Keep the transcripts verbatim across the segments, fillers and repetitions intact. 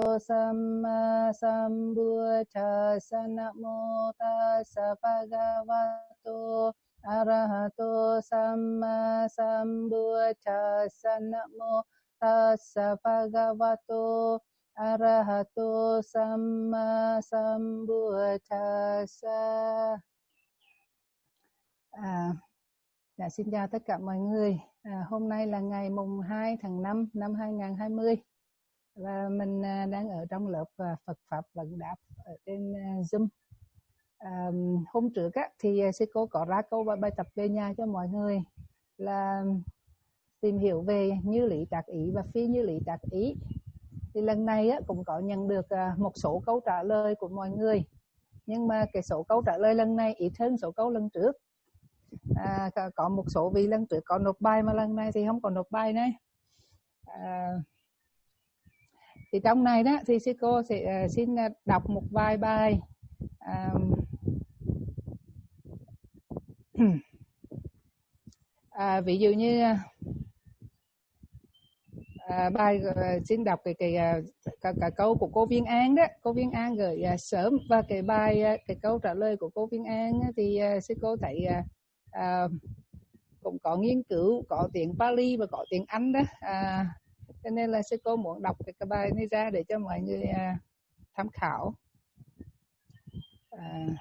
Samma Sambuddhassa. Namo Tassa Bhagavato Arahato Samma Sambuddhassa. Namo Tassa Bhagavato Arahato Samma Sambuddhassa. À, dạ, xin chào tất cả mọi người. À, hôm nay là ngày mùng hai tháng năm năm hai nghìn không trăm hai mươi và mình à, đang ở trong lớp à, Phật Pháp Vấn Đáp ở trên à, Zoom. À, hôm trước á, thì sư cô có ra câu bài tập về nhà cho mọi người là tìm hiểu về như lý tác ý và phi như lý tác ý. Thì lần này á, cũng có nhận được à, một số câu trả lời của mọi người, nhưng mà cái số câu trả lời lần này ít hơn số câu lần trước. À, có một số vị lần trước có nộp bài mà lần này thì không còn nộp bài này. À, thì trong này đó thì sư cô sẽ uh, xin đọc một vài bài. À, à, ví dụ như à, bài uh, xin đọc cái cái uh, cả, cả câu của cô Viên An đó, cô Viên An gửi uh, sớm, và cái bài uh, cái câu trả lời của cô Viên An uh, thì uh, sư cô thấy uh, À, cũng có nghiên cứu, có tiếng Pali và có tiếng Anh đó, à, cho nên là sư cô muốn đọc cái, cái bài này ra để cho mọi người à, tham khảo. À,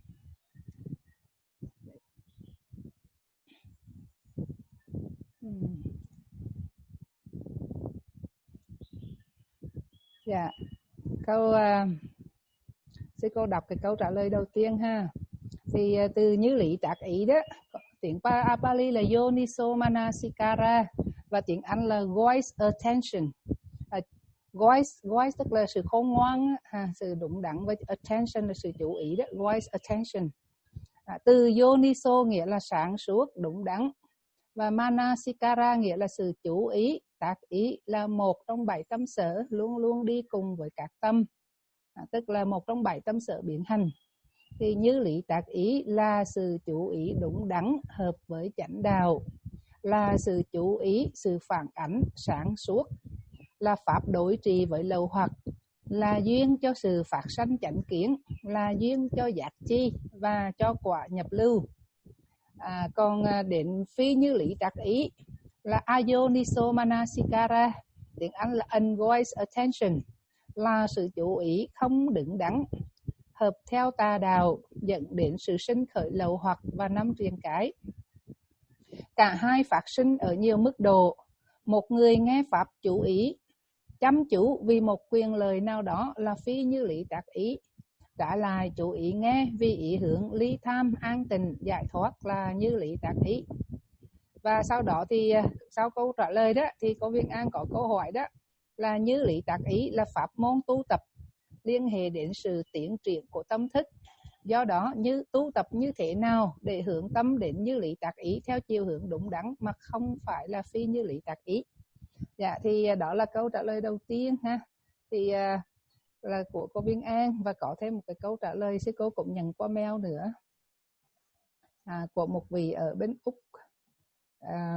dạ, câu à, sư cô đọc cái câu trả lời đầu tiên ha. Thì à, từ như lý tác ý đó, tiếng Pali là Yoniso Manasikara và tiếng Anh là voice attention. Uh, voice voice tức là sự khôn ngoan, ha, sự đúng đắn, với attention là sự chú ý đó, voice attention. À, từ Yoniso nghĩa là sáng suốt, đúng đắn, và Manasikara nghĩa là sự chú ý, tác ý là một trong bảy tâm sở luôn luôn đi cùng với các tâm, à, tức là một trong bảy tâm sở biến hành. Thì như lý tác ý là sự chú ý đúng đắn hợp với chánh đạo, là sự chú ý, sự phản ảnh sáng suốt, là pháp đối trị với lậu hoặc, là duyên cho sự phát sanh chánh kiến, là duyên cho giác chi và cho quả nhập lưu. À, còn đến phi như lý tác ý là Ayoniso Manasikara, tiếng Anh là unvoiced attention, là sự chú ý không đứng đắn, hợp theo tà đạo, dẫn đến sự sinh khởi lậu hoặc và năm triền cái. Cả hai phát sinh ở nhiều mức độ. Một người nghe pháp chú ý, chăm chú vì một quyền lời nào đó là phi như lý tác ý. Trả lại chú ý nghe vì ý hướng ly tham, an tịnh, giải thoát là như lý tác ý. Và sau đó thì sau câu trả lời đó thì cô Viên An có câu hỏi đó là như lý tác ý là pháp môn tu tập liên hệ đến sự tiến triển của tâm thức. Do đó như tu tập như thế nào để hướng tâm đến như lý tác ý theo chiều hướng đúng đắn mà không phải là phi như lý tác ý. Dạ, thì đó là câu trả lời đầu tiên ha. Thì uh, là của cô Viên An, và có thêm một cái câu trả lời sư cô cũng nhận qua mail nữa, à, của một vị ở bên Úc. À,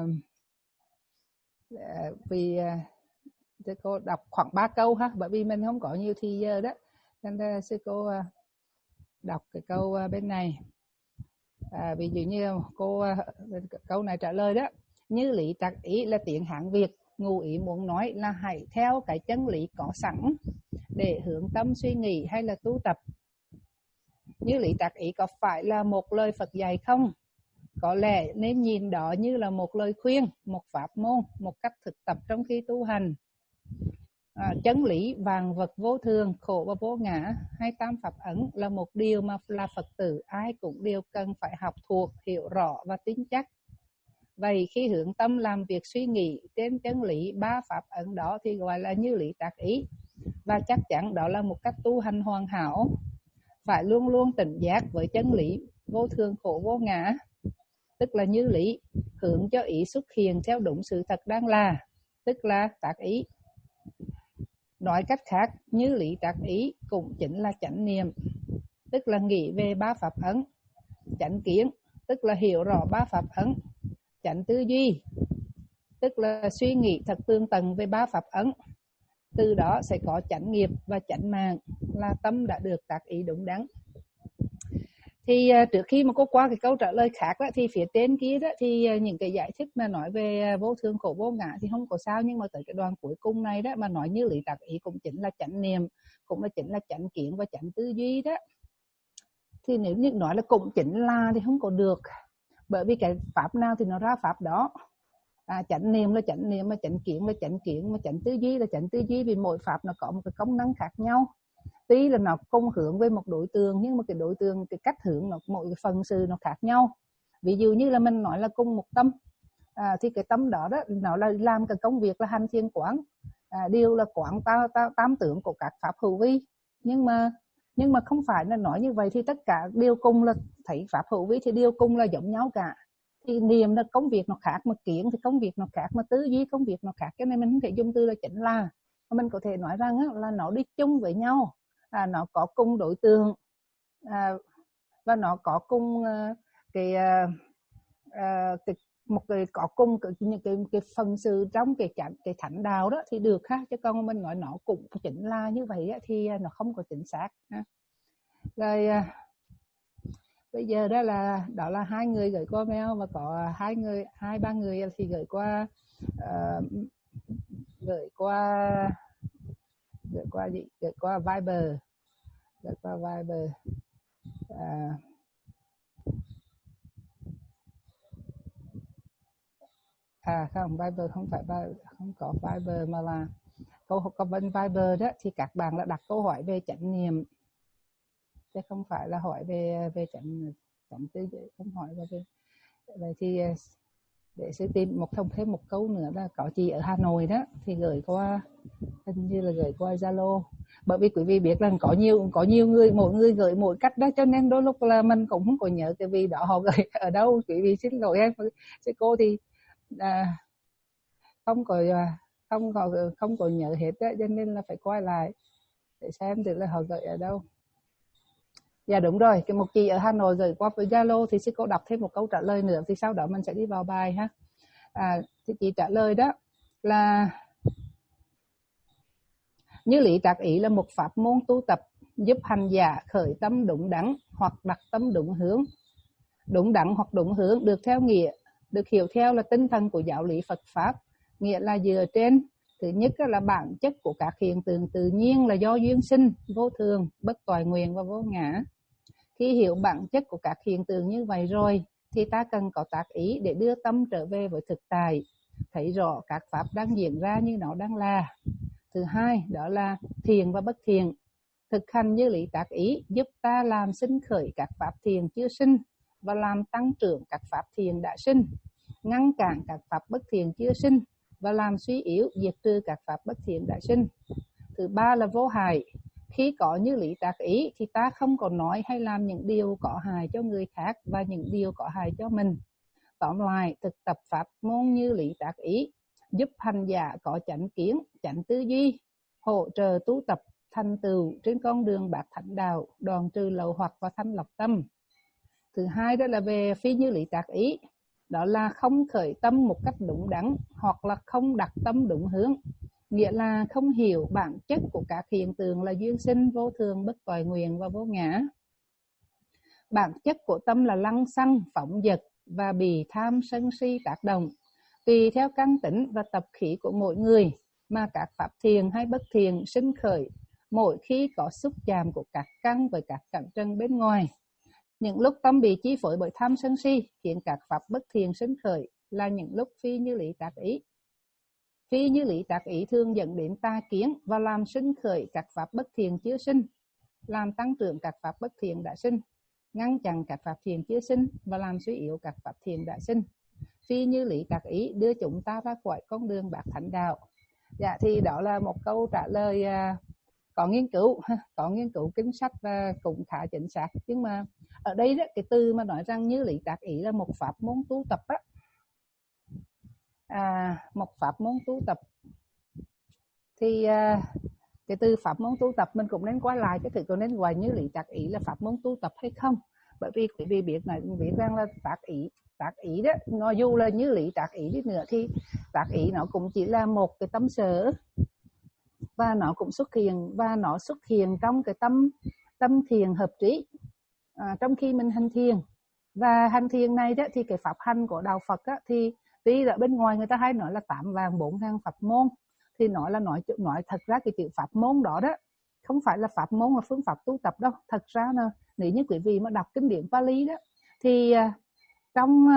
à, vì uh, sư cô đọc khoảng ba câu ha, bởi vì mình không có nhiều thì giờ đó, nên uh, sư cô uh, đọc cái câu uh, bên này. À, ví dụ như cô uh, câu này trả lời đó: như lý tác ý là tiếng Hán Việt, ngụ ý muốn nói là hãy theo cái chân lý có sẵn để hướng tâm suy nghĩ hay là tu tập. Như lý tác ý có phải là một lời Phật dạy không? Có lẽ nên nhìn đó như là một lời khuyên, một pháp môn, một cách thực tập trong khi tu hành. À, chân lý vạn vật vô thường, khổ và vô ngã hay tam pháp ấn là một điều mà là Phật tử ai cũng đều cần phải học thuộc, hiểu rõ và tin chắc. Vậy khi hướng tâm làm việc suy nghĩ trên chân lý ba pháp ấn đó thì gọi là như lý tác ý, và chắc chắn đó là một cách tu hành hoàn hảo. Phải luôn luôn tỉnh giác với chân lý vô thường khổ vô ngã, tức là như lý, hướng cho ý xuất hiện theo đúng sự thật đang là, tức là tác ý. Nói cách khác, như lý tác ý cũng chính là chánh niệm, tức là nghĩ về ba pháp ấn. Chánh kiến, tức là hiểu rõ ba pháp ấn. Chánh tư duy, tức là suy nghĩ thật tương tận về ba pháp ấn. từ đó sẽ có chánh nghiệp và chánh mạng, là tâm đã được tác ý đúng đắn. Thì uh, trước khi mà cô qua cái câu trả lời khác đó, thì phía trên kia đó thì uh, những cái giải thích mà nói về uh, vô thường khổ vô ngã thì không có sao, nhưng mà tới cái đoạn cuối cùng này đó mà nói như lý tác ý cũng chính là chánh niệm, cũng là chính là chánh kiến và chánh tư duy đó, thì nếu như nói là cũng chính là thì không có được, bởi vì cái pháp nào thì nó ra pháp đó. À, chánh niệm là chánh niệm, mà chánh kiến là chánh kiến, mà chánh tư duy là chánh tư duy, vì mỗi pháp nó có một cái công năng khác nhau. Tuy là nó cùng hướng với một đối tượng, nhưng mà cái đối tượng, cái cách hướng nó mỗi cái phần sự nó khác nhau. Ví dụ như là mình nói là cùng một tâm, à, thì cái tâm đó đó nó là làm cái công việc là hành thiền quán, à, điều là quán ta, ta, tam tưởng của các pháp hữu vi, nhưng mà nhưng mà không phải là nói như vậy thì tất cả điều cùng là thấy pháp hữu vi thì điều cùng là giống nhau cả. Thì niệm là công việc nó khác, mà kiến thì công việc nó khác, mà tư duy công việc nó khác, cho nên mình không thể dùng từ là chỉnh là. Mình có thể nói rằng là nó đi chung với nhau, à, nó có cùng đối tượng, à, và nó có cùng uh, cái, uh, uh, cái một cái có cùng cái, những cái, cái phần sự trong cái cái, cái thánh đạo đó thì được ha, chứ còn mình nói nó cũng chỉnh là như vậy á, thì nó không có chính xác ha. Rồi uh, bây giờ đó là đó là hai người gửi qua mail, và có hai người hai ba người thì gửi qua uh, gửi qua gửi qua gì gửi qua Viber gửi qua Viber à, à không, Viber không phải Viber, không có Viber, mà là câu có bên Viber đó thì các bạn đã đặt câu hỏi về chánh niệm, chứ không phải là hỏi về về chánh chánh tư, không hỏi về. Vậy thì để sẽ tìm một thông thêm một câu nữa là có chị ở Hà Nội đó thì gửi qua, hình như là gửi qua Zalo, bởi vì quý vị biết rằng có nhiều có nhiều người, mỗi người gửi mỗi cách đó, cho nên đôi lúc là mình cũng không có nhớ cái vì đó họ gửi ở đâu. Quý vị xin lỗi em, chứ cô thì à, không có không có không có nhớ hết đó, cho nên là phải quay lại để xem thử là họ gửi ở đâu. Dạ đúng rồi, cái một chị ở Hà Nội gửi qua với Zalo thì sư cô đọc thêm một câu trả lời nữa, thì sau đó mình sẽ đi vào bài ha. À, thì chị trả lời đó là như lý tác ý là một pháp môn tu tập giúp hành giả khởi tâm đúng đắn hoặc đặt tâm đúng hướng. Đúng đắn hoặc đúng hướng được theo nghĩa được hiểu theo là tinh thần của giáo lý Phật pháp, nghĩa là dựa trên thứ nhất là bản chất của các hiện tượng tự nhiên là do duyên sinh, vô thường, bất toại nguyện và vô ngã. Khi hiểu bản chất của các hiện tượng như vậy rồi thì ta cần có tác ý để đưa tâm trở về với thực tại, thấy rõ các pháp đang diễn ra như nó đang là. Thứ hai đó là thiện và bất thiện. Thực hành như lý tác ý giúp ta làm sinh khởi các pháp thiện chưa sinh và làm tăng trưởng các pháp thiện đã sinh, ngăn cản các pháp bất thiện chưa sinh và làm suy yếu diệt trừ các pháp bất thiện đã sinh. Thứ ba là vô hại. Khi có như lý tác ý thì ta không còn nói hay làm những điều có hại cho người khác và những điều có hại cho mình. Tóm lại, thực tập pháp môn như lý tác ý giúp hành giả có chánh kiến, chánh tư duy, hỗ trợ tu tập thành tựu trên con đường bát thánh đạo, đoạn trừ lậu hoặc và thanh lọc tâm. Thứ hai đó là về phi như lý tác ý, đó là không khởi tâm một cách đúng đắn hoặc là không đặt tâm đúng hướng, nghĩa là không hiểu bản chất của các hiện tượng là duyên sinh, vô thường, bất toại nguyện và vô ngã. Bản chất của tâm là lăng xăng, phóng dật và bị tham sân si tác động. Tùy theo căn tính và tập khí của mỗi người mà các pháp thiện hay bất thiện sinh khởi mỗi khi có xúc chạm của các căn với các cảnh trần bên ngoài. Những lúc tâm bị chi phối bởi tham sân si khiến các pháp bất thiện sinh khởi là những lúc phi như lý tác ý. Phi như lý tác ý thường dẫn đến tà kiến và làm sinh khởi các pháp bất thiện chưa sinh, làm tăng trưởng các pháp bất thiện đã sinh, ngăn chặn các pháp thiện chưa sinh và làm suy yếu các pháp thiện đã sinh. Phi như lý tác ý đưa chúng ta ra khỏi con đường bát thánh đạo. Dạ thì đó là một câu trả lời uh, có nghiên cứu, có nghiên cứu kinh sách và cũng khá chính xác. Nhưng mà ở đây đó, cái từ mà nói rằng như lý tác ý là một pháp môn tu tập á, à, một pháp môn tu tập thì uh, cái từ pháp môn tu tập mình cũng nên quay lại cái từ có nên gọi như lý tác ý là pháp môn tu tập hay không, bởi vì quý vị biết là biết rằng là tác ý tác ý đó, nó dù là như lý tác ý đi nữa thì tác ý nó cũng chỉ là một cái tâm sở, và nó cũng xuất hiện và nó xuất hiện trong cái tâm tâm thiền hợp trí à, trong khi mình hành thiền. Và hành thiền này đó thì cái pháp hành của đạo Phật á, thì tuy ở bên ngoài người ta hay nói là tám vạn bốn ngàn pháp môn, thì nói là nói nói thật ra cái chữ pháp môn đó đó không phải là pháp môn là phương pháp tu tập đâu. Thật ra là nếu như quý vị mà đọc kinh điển Pali đó thì trong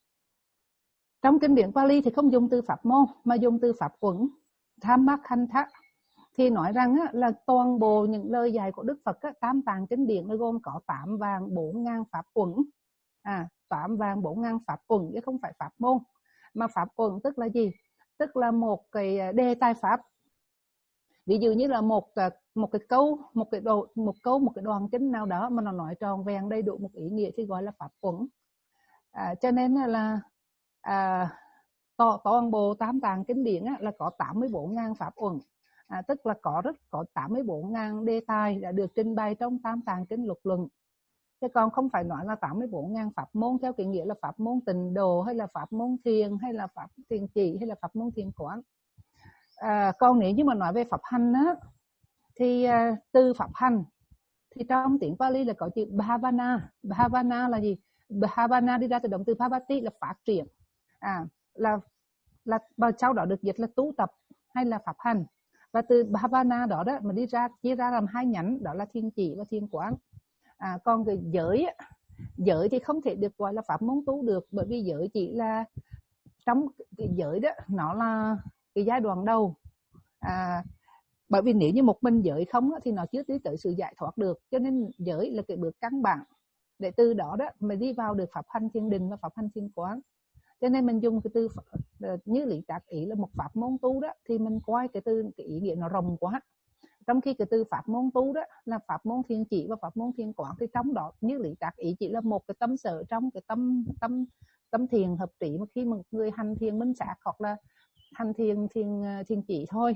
trong kinh điển Pali thì không dùng từ pháp môn mà dùng từ pháp uẩn, Dhammakhantha, thì nói rằng á, là toàn bộ những lời dạy của Đức Phật á, tam tạng kinh điển nó gồm có tám vạn bốn ngàn pháp uẩn, à tám vạn bốn ngàn pháp uẩn chứ không phải pháp môn. Mà pháp uẩn tức là gì? Tức là một cái đề tài pháp. Ví dụ như là một một cái câu, một cái đồ, một câu, một cái đoạn kinh nào đó mà nó nói tròn vẹn đầy đủ một ý nghĩa thì gọi là pháp uẩn. À, cho nên là à, toàn bộ tám tạng kinh điển á, là có tám mươi bốn ngàn pháp uẩn, à, tức là có rất có tám mươi bốn ngàn đề tài đã được trình bày trong tam tạng kinh luật luận. Chứ còn không phải nói là tám mươi bốn ngàn pháp môn theo cái nghĩa là pháp môn tịnh độ hay là pháp môn thiền hay là pháp thiền chỉ hay là pháp môn thiền quán. À, còn nếu như mà nói về pháp hành á, thì à, từ pháp hành thì trong tiếng Pali là có chữ bhavana. Bhavana là gì? Bhavana đi ra từ động từ bhavati là phát triển, à, là là và sau đó được dịch là tu tập hay là pháp hành. Và từ bhavana đó đó mà đi ra chia ra làm hai nhánh, đó là thiền chỉ và thiền quán. À, còn cái giới giới thì không thể được gọi là pháp môn tu được, bởi vì giới chỉ là trong cái giới đó nó là cái giai đoạn đầu. À, bởi vì nếu như một mình giới không thì nó chưa đi tới sự giải thoát được, cho nên giới là cái bước căn bản để từ đó đó mình đi vào được pháp hành thiền định và pháp hành thiền quán. Cho nên mình dùng cái từ như lý trạc ý là một pháp môn tu đó, thì mình coi cái từ cái ý nghĩa nó rộng quá. Trong khi cái từ pháp môn tu đó là pháp môn thiền chỉ và pháp môn thiền quán, thì trong đó như lý trạc ý chỉ là một cái tâm sở trong cái tâm tâm tâm thiền hợp trí mà khi một người hành thiền minh sát hoặc là hành thiền thiền thiền chỉ thôi.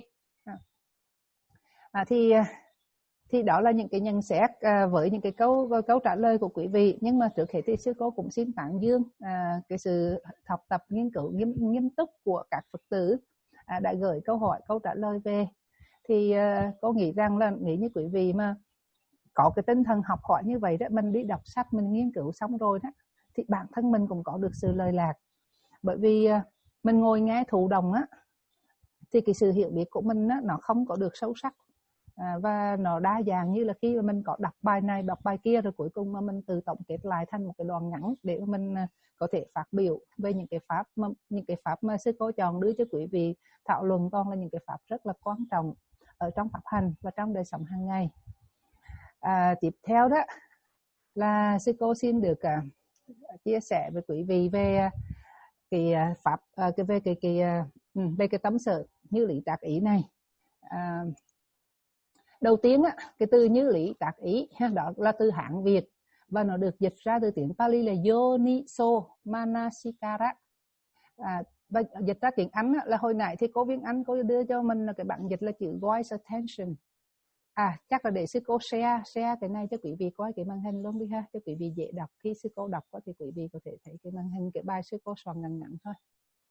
À, thì thì đó là những cái nhận xét à, với những cái câu câu trả lời của quý vị. Nhưng mà trước hết thì sư cô cũng xin tán dương à, cái sự học tập nghiên cứu nghiêm, nghiêm túc của các Phật tử à, đã gửi câu hỏi câu trả lời về. Thì à, cô nghĩ rằng là nếu như quý vị mà có cái tinh thần học hỏi như vậy đó, mình đi đọc sách, mình nghiên cứu xong rồi đó, thì bản thân mình cũng có được sự lời lạc. Bởi vì à, mình ngồi nghe thụ động á, thì cái sự hiểu biết của mình á, nó không có được sâu sắc. À, và nó đa dạng như là khi mà mình có đọc bài này đọc bài kia rồi cuối cùng mà mình tự tổng kết lại thành một cái đoạn ngắn để mà mình có thể phát biểu về những cái pháp mà, những cái pháp mà sư cô chọn đưa cho quý vị thảo luận, toàn là những cái pháp rất là quan trọng ở trong pháp hành và trong đời sống hàng ngày. À, tiếp theo đó là sư cô xin được uh, chia sẻ với quý vị về uh, cái uh, pháp uh, cái về cái cái uh, về cái tấm sở như lý trạc ý này. Uh, Đầu tiên á, cái từ như lý trạc ý đó là từ Hán Việt và nó được dịch ra từ tiếng Pali là Yoniso Manasikara. À, và dịch ra tiếng Anh á, là hồi nãy thì cô Viên Anh cô đưa cho mình là cái bản dịch là chữ voice attention. À, chắc là để sư cô share share cái này cho quý vị coi cái màn hình luôn đi ha, cho quý vị dễ đọc. Khi sư cô đọc thì quý vị có thể thấy cái màn hình cái bài sư cô soạn ngắn ngắn thôi.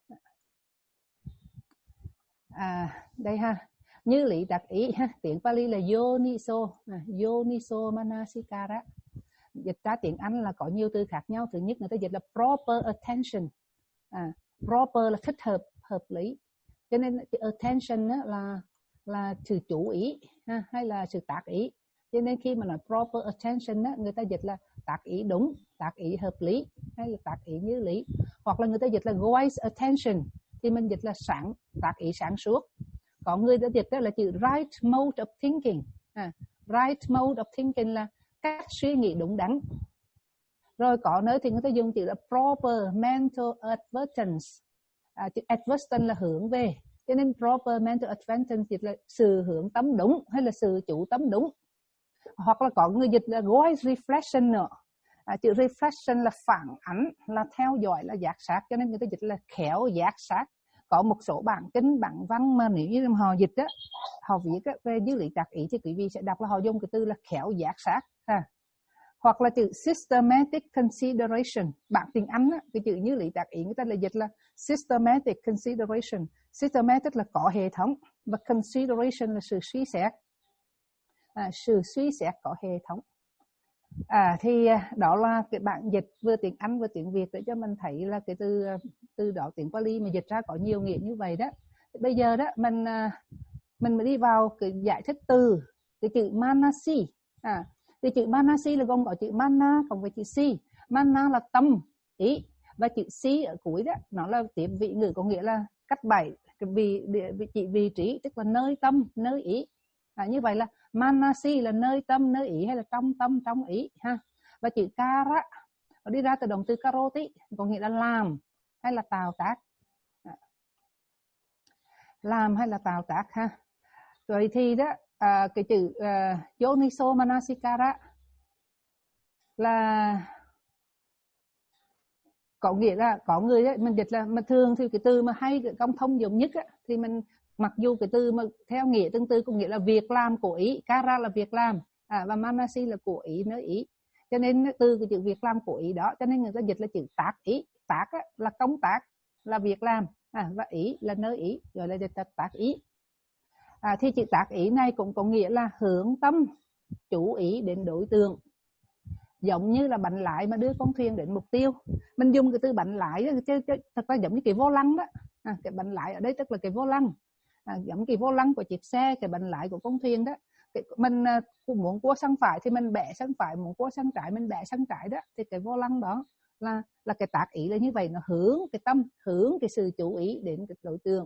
À, đây ha. Như lý trạc ý ha, tiếng Pali là Yoniso, à, Yoniso Manasikara. Dịch ra tiếng Anh là có nhiều từ khác nhau. Thứ nhất người ta dịch là proper attention, à, proper là thích hợp, hợp lý. Cho nên attention á, là là sự chú ý ha, hay là sự tác ý. Cho nên khi mà nói proper attention á, người ta dịch là tác ý đúng, tác ý hợp lý, hay là tác ý như lý. Hoặc là người ta dịch là wise attention, thì mình dịch là sáng, tác ý sáng suốt. Có người đã dịch đó là chữ right mode of thinking. À, right mode of thinking là cách suy nghĩ đúng đắn. Rồi có nơi thì người ta dùng chữ là proper mental advertence. À, chữ advertence là hướng về. Cho nên proper mental advertence dịch là sự hướng tâm đúng hay là sự chủ tâm đúng. Hoặc là có người dịch là wise reflection nữa. À, chữ reflection là phản ánh, là theo dõi, là giác sát. Cho nên người ta dịch là khéo giác sát. Có một số bản kinh, bản văn mà nếu như họ dịch á, họ viết á, về như lý trạc ý thì quý vị sẽ đọc là họ dùng cái từ là khéo giác sát ha. Hoặc là chữ systematic consideration. Bản tiếng Anh á, cái chữ như lý trạc ý người ta là dịch là systematic consideration. Systematic là có hệ thống, và consideration là sự suy xét, à, sự suy xét có hệ thống. À, thì đó là cái bản dịch vừa tiếng Anh vừa tiếng Việt để cho mình thấy là cái từ từ đó tiếng Pali mà dịch ra có nhiều nghĩa như vậy đó. Bây giờ đó mình mình mới đi vào cái giải thích từ cái chữ manasi. À, cái chữ manasi là gồm có chữ mana cộng với chữ si. Mana là tâm, ý, và chữ si ở cuối đó nó là tiếp vị ngữ, có nghĩa là cách bảy cái vị vị chỉ vị trí, tức là nơi tâm, nơi ý. À, như vậy là manasi là nơi tâm, nơi ý, hay là trong tâm, trong ý ha. Và chữ kara nó đi ra từ động từ karoti, có nghĩa là làm hay là tạo tác, làm hay là tạo tác ha. Rồi thì đó à, cái chữ uh, yoniso manasikara là có nghĩa là có người ấy, mình dịch là mà thường thì cái từ mà hay cái công thông dụng nhất á, thì mình mặc dù cái từ mà theo nghĩa tương tự có nghĩa là việc làm của ý, kara là việc làm, à, và manasi là của ý, nơi ý, cho nên từ cái chữ việc làm của ý đó cho nên người ta dịch là chữ tác ý. Tác á, là công tác, là việc làm, à, và ý là nơi ý, gọi là dịch là tác ý. À, thì chữ tác ý này cũng có nghĩa là hướng tâm chú ý đến đối tượng, giống như là bánh lái mà đưa con thuyền đến mục tiêu. Mình dùng cái từ bánh lái đó, chứ, chứ thật ra giống như cái vô lăng đó. À, cái bánh lái ở đây tức là cái vô lăng, à, giống cái vô lăng của chiếc xe, cái bánh lái của con thuyền đó. Cái, mình uh, muốn cua sang phải thì mình bẻ sang phải, muốn cua sang trái mình bẻ sang trái đó. Thì cái vô lăng đó là là cái tác ý là như vậy, nó hướng cái tâm, hướng cái sự chú ý đến cái đối tượng.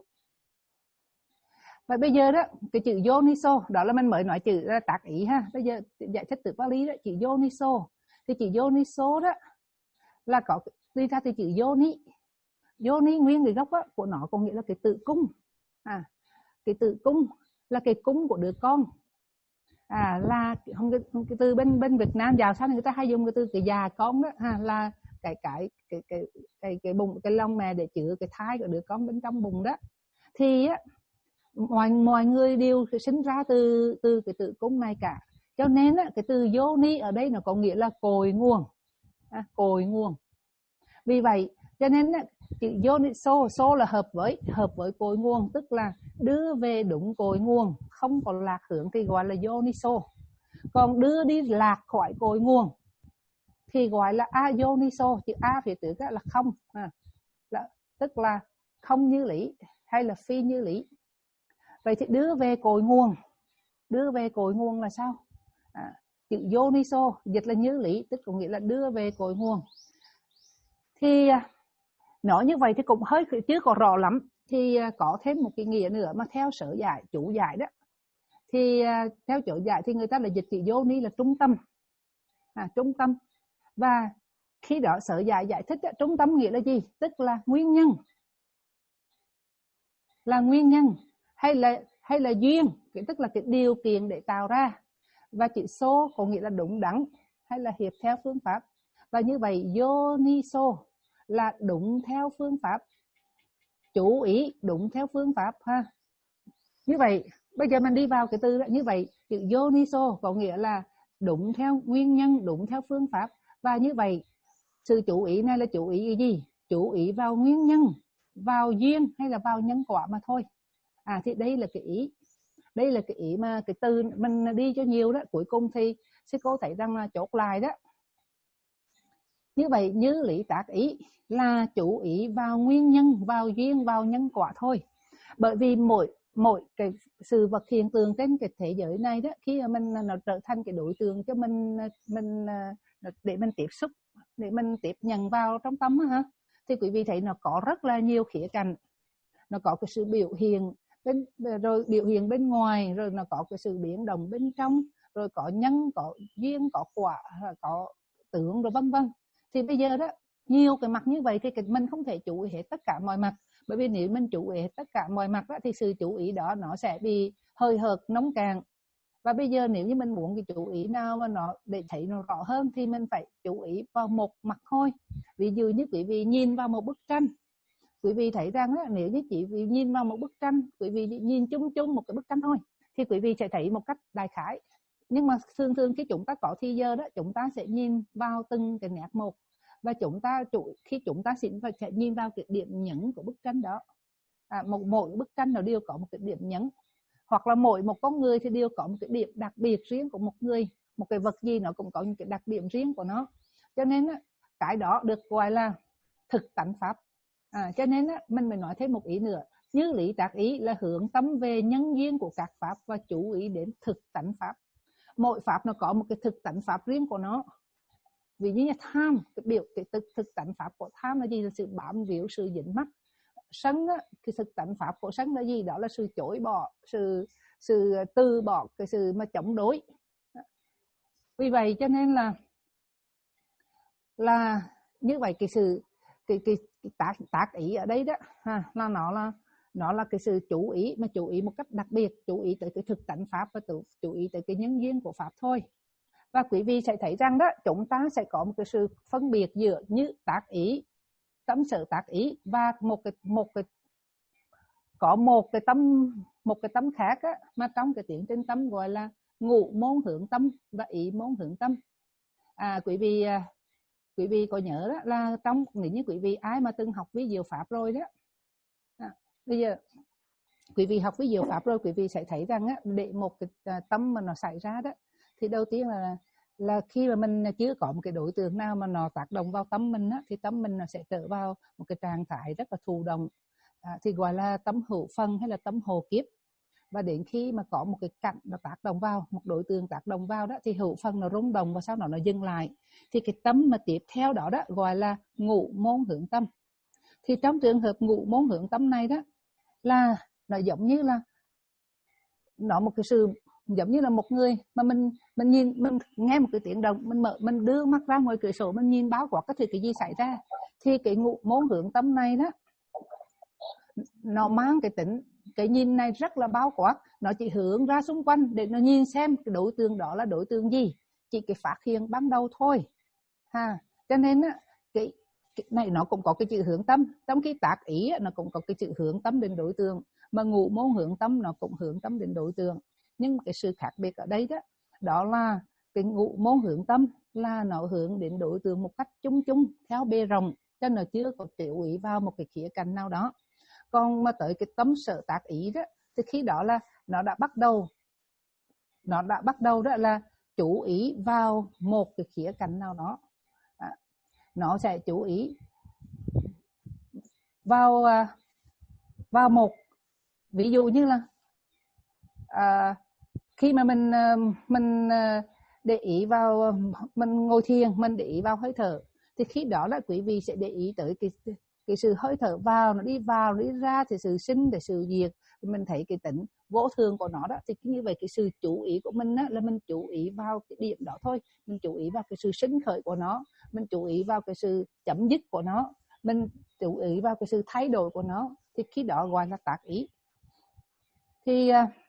Và bây giờ đó cái chữ yoniso đó là mình mới nói chữ là tác ý ha. Bây giờ giải thích từ Pali đó, chữ yoniso thì chữ yoniso đó là có đi ra từ chữ yoni. Yoni nguyên cái gốc á, của nó có nghĩa là cái tử cung. À, cái tử cung là cái cung của đứa con. À, là không cái, cái từ bên bên Việt Nam giàu sao người ta hay dùng cái từ cái già con đó ha, là cái cái cái cái cái cái bụng, cái lông mẹ để chứa cái thai của đứa con bên trong bụng đó. Thì á, mọi mọi người đều sinh ra từ từ cái tử cung này cả, cho nên á, cái từ yoni ở đây nó có nghĩa là cội nguồn, à, cội nguồn. Vì vậy cho nên á, chữ yoniso, so là hợp với hợp với cội nguồn, tức là đưa về đúng cội nguồn, không còn lạc hướng thì gọi là yoniso. Còn đưa đi lạc khỏi cội nguồn thì gọi là ayoniso. Chữ a phía trước là không, à, là, tức là không như lý hay là phi như lý. Vậy thì đưa về cội nguồn, đưa về cội nguồn là sao? À, chữ yoniso dịch là như lý, tức có nghĩa là đưa về cội nguồn. Thì nói như vậy thì cũng hơi chưa có rõ lắm. Thì có thêm một cái nghĩa nữa mà theo sở giải, chủ giải đó. Thì theo chủ giải thì người ta là dịch chữ yoni là trung tâm, à, trung tâm. Và khi đó sở giải giải thích đó, trung tâm nghĩa là gì? Tức là nguyên nhân, là nguyên nhân hay là hay là duyên, tức là cái điều kiện để tạo ra. Và chữ so có nghĩa là đúng đắn hay là hiệp theo phương pháp. Và như vậy yoniso là đúng theo phương pháp, chú ý đúng theo phương pháp ha. Như vậy bây giờ mình đi vào cái từ đó, như vậy chữ yoniso có nghĩa là đúng theo nguyên nhân, đúng theo phương pháp. Và như vậy sự chú ý này là chú ý gì? Chú ý vào nguyên nhân, vào duyên hay là vào nhân quả mà thôi. À, thì đây là cái ý, đây là cái ý mà cái từ mình đi cho nhiều đó, cuối cùng thì sư cô thấy rằng là chốt lại đó. Như vậy như lý tác ý là chú ý vào nguyên nhân, vào duyên, vào nhân quả thôi. Bởi vì mỗi mỗi cái sự vật hiện tượng trên cái thế giới này đó, khi mà mình nó trở thành cái đối tượng cho mình mình để mình tiếp xúc, để mình tiếp nhận vào trong tâm ha, thì quý vị thấy nó có rất là nhiều khía cạnh. Nó có cái sự biểu hiện bên, rồi biểu hiện bên ngoài, rồi nó có cái sự biến động bên trong, rồi có nhân, có duyên, có quả, có tướng, rồi vân vân. Thì bây giờ đó nhiều cái mặt như vậy thì mình không thể chú ý hết tất cả mọi mặt. Bởi vì nếu mình chú ý hết tất cả mọi mặt đó, thì sự chú ý đó nó sẽ bị hơi hợt, nông cạn. Và bây giờ nếu như mình muốn cái chú ý nào mà nó để thấy nó rõ hơn thì mình phải chú ý vào một mặt thôi. Ví dụ như quý vị nhìn vào một bức tranh, quý vị thấy rằng đó, nếu như chỉ vì nhìn vào một bức tranh, quý vị nhìn chung chung một cái bức tranh thôi, thì quý vị sẽ thấy một cách đại khái. Nhưng mà thường thường khi chúng ta có thì giờ đó, chúng ta sẽ nhìn vào từng cái nét một, và chúng ta khi chúng ta sẽ nhìn vào cái điểm nhấn của bức tranh đó. à, một mỗi bức tranh nó đều có một cái điểm nhấn, hoặc là mỗi một con người thì đều có một cái điểm đặc biệt riêng của một người, một cái vật gì nó cũng có những cái đặc điểm riêng của nó, cho nên cái đó được gọi là thực tánh pháp. À, cho nên mình mới nói thêm một ý nữa, như lý tác ý là hướng tâm về nhân duyên của các pháp và chú ý đến thực tánh pháp. Mỗi pháp nó có một cái thực tánh pháp riêng của nó. Ví dụ như tham, cái biểu cái thực, thực tánh pháp của tham là gì? Là sự bám víu, sự dính mắc. Sân á, cái thực tánh pháp của sân là gì? Đó là sự chối bỏ, sự sự từ bỏ, cái sự mà chống đối. Vì vậy cho nên là là như vậy, cái sự cái cái, cái tác tác ý ở đây đó ha, là nó là nó là cái sự chú ý, mà chú ý một cách đặc biệt, chú ý tới cái thực tánh pháp và tự, chú ý tới cái nhân duyên của pháp thôi. Và quý vị sẽ thấy rằng đó, chúng ta sẽ có một cái sự phân biệt giữa như tác ý, tâm sở tác ý, và một cái một cái có một cái tâm một cái tâm khác á, mà trong cái tiến trình tâm gọi là ngũ môn hướng tâm và ý môn hướng tâm. À, quý vị quý vị có nhớ đó là trong, nếu như quý vị ai mà từng học vi diệu pháp rồi đó, à, bây giờ quý vị học vi diệu pháp rồi, quý vị sẽ thấy rằng á, để một cái tâm mà nó xảy ra đó, thì đầu tiên là là khi mà mình chưa có một cái đối tượng nào mà nó tác động vào tâm mình á, thì tâm mình nó sẽ trở vào một cái trạng thái rất là thụ động, à, thì gọi là tâm hữu phần hay là tâm hồ kiếp. Và đến khi mà có một cái cảnh nó tác động vào, một đối tượng tác động vào đó, thì hữu phần nó rung động và sau đó nó dừng lại, thì cái tâm mà tiếp theo đó đó gọi là ngũ môn hướng tâm. Thì trong trường hợp ngũ môn hướng tâm này đó, là nó giống như là nó một cái sự giống như là một người mà mình mình nhìn, mình nghe một cái tiếng động, mình mở mình đưa mắt ra ngoài cửa sổ, mình nhìn báo quả có thể cái gì xảy ra, thì cái ngũ môn hướng tâm này đó, nó mang cái tính, cái nhìn này rất là bao quát, nó chỉ hướng ra xung quanh để nó nhìn xem cái đối tượng đó là đối tượng gì, chỉ cái phát hiện ban đầu thôi ha. Cho nên á, cái, cái này nó cũng có cái chữ hướng tâm, trong khi tác ý nó cũng có cái chữ hướng tâm đến đối tượng, mà ngũ môn hướng tâm nó cũng hướng tâm đến đối tượng. Nhưng cái sự khác biệt ở đây đó, đó là cái ngũ môn hướng tâm là nó hướng đến đối tượng một cách chung chung theo bề rộng, cho nó chưa có tiểu ý vào một cái khía cạnh nào đó. Còn mà tới cái tâm sở tác ý đó, thì khi đó là nó đã bắt đầu nó đã bắt đầu đó là chú ý vào một cái khía cạnh nào đó, à, nó sẽ chú ý vào vào một, ví dụ như là à, khi mà mình mình để ý vào, mình ngồi thiền, mình để ý vào hơi thở, thì khi đó là quý vị sẽ để ý tới cái cái sự hơi thở vào, nó đi vào, nó đi ra, thì sự sinh, để sự diệt, mình thấy cái tính vô thường của nó đó. Thì như vậy cái sự chú ý của mình á, là mình chú ý vào cái điểm đó thôi, mình chú ý vào cái sự sinh khởi của nó, mình chú ý vào cái sự chấm dứt của nó, mình chú ý vào cái sự thay đổi của nó, thì khi đó gọi là tác ý. Thì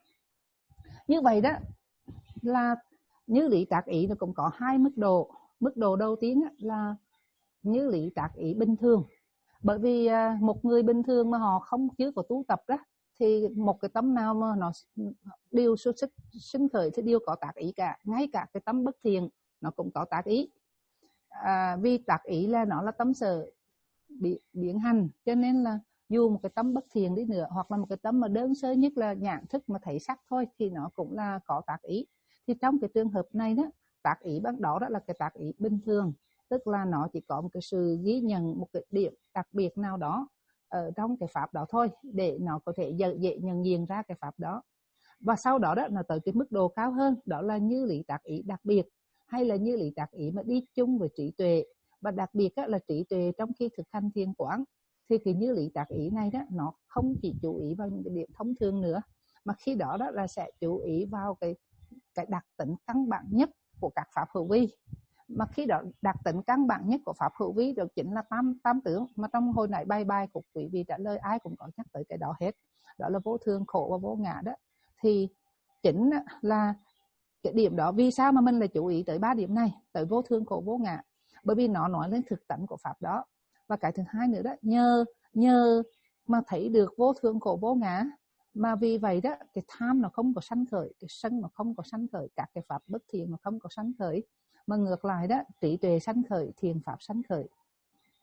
như vậy đó là như lý tác ý nó cũng có hai mức độ. Mức độ đầu tiên là như lý tác ý bình thường. Bởi vì một người bình thường mà họ không chưa có tu tập đó, thì một cái tâm nào mà nó đều xuất sức sinh khởi thì đều có tác ý cả, ngay cả cái tâm bất thiện nó cũng có tác ý. À, vì tác ý là nó là tâm sở biến hành, cho nên là dù một cái tâm bất thiện đi nữa, hoặc là một cái tâm mà đơn sơ nhất là nhãn thức mà thấy sắc thôi, thì nó cũng là có tác ý. Thì trong cái trường hợp này đó, tác ý ban đó đó là cái tác ý bình thường, tức là nó chỉ có một cái sự ghi nhận một cái điểm đặc biệt nào đó ở trong cái pháp đó thôi, để nó có thể dễ, dễ nhận diện ra cái pháp đó. Và sau đó đó nó tới cái mức độ cao hơn, đó là như lý tác ý đặc biệt, hay là như lý tác ý mà đi chung với trí tuệ. Và đặc biệt đó là trí tuệ trong khi thực hành thiền quán, thì cái như lý tác ý này đó, nó không chỉ chú ý vào những cái điểm thông thường nữa, mà khi đó đó là sẽ chú ý vào cái cái đặc tính căn bản nhất của các pháp hữu vi. Mà khi đó đặc tính căn bản nhất của pháp hữu vi đó chính là tam tam tướng, mà trong hồi nãy bài bài của quý vị trả lời ai cũng có nhắc tới cái đó hết, đó là vô thường, khổ và vô ngã đó. Thì chính là cái điểm đó, vì sao mà mình lại chú ý tới ba điểm này, tới vô thường, khổ, vô ngã? Bởi vì nó nói lên thực tánh của pháp đó. Và cái thứ hai nữa đó, nhờ nhờ mà thấy được vô thường, khổ, vô ngã, mà vì vậy đó cái tham nó không có sanh khởi, cái sân nó không có sanh khởi, các cái pháp bất thiện nó không có sanh khởi, mà ngược lại đó trí tuệ sanh khởi, thiền pháp sanh khởi.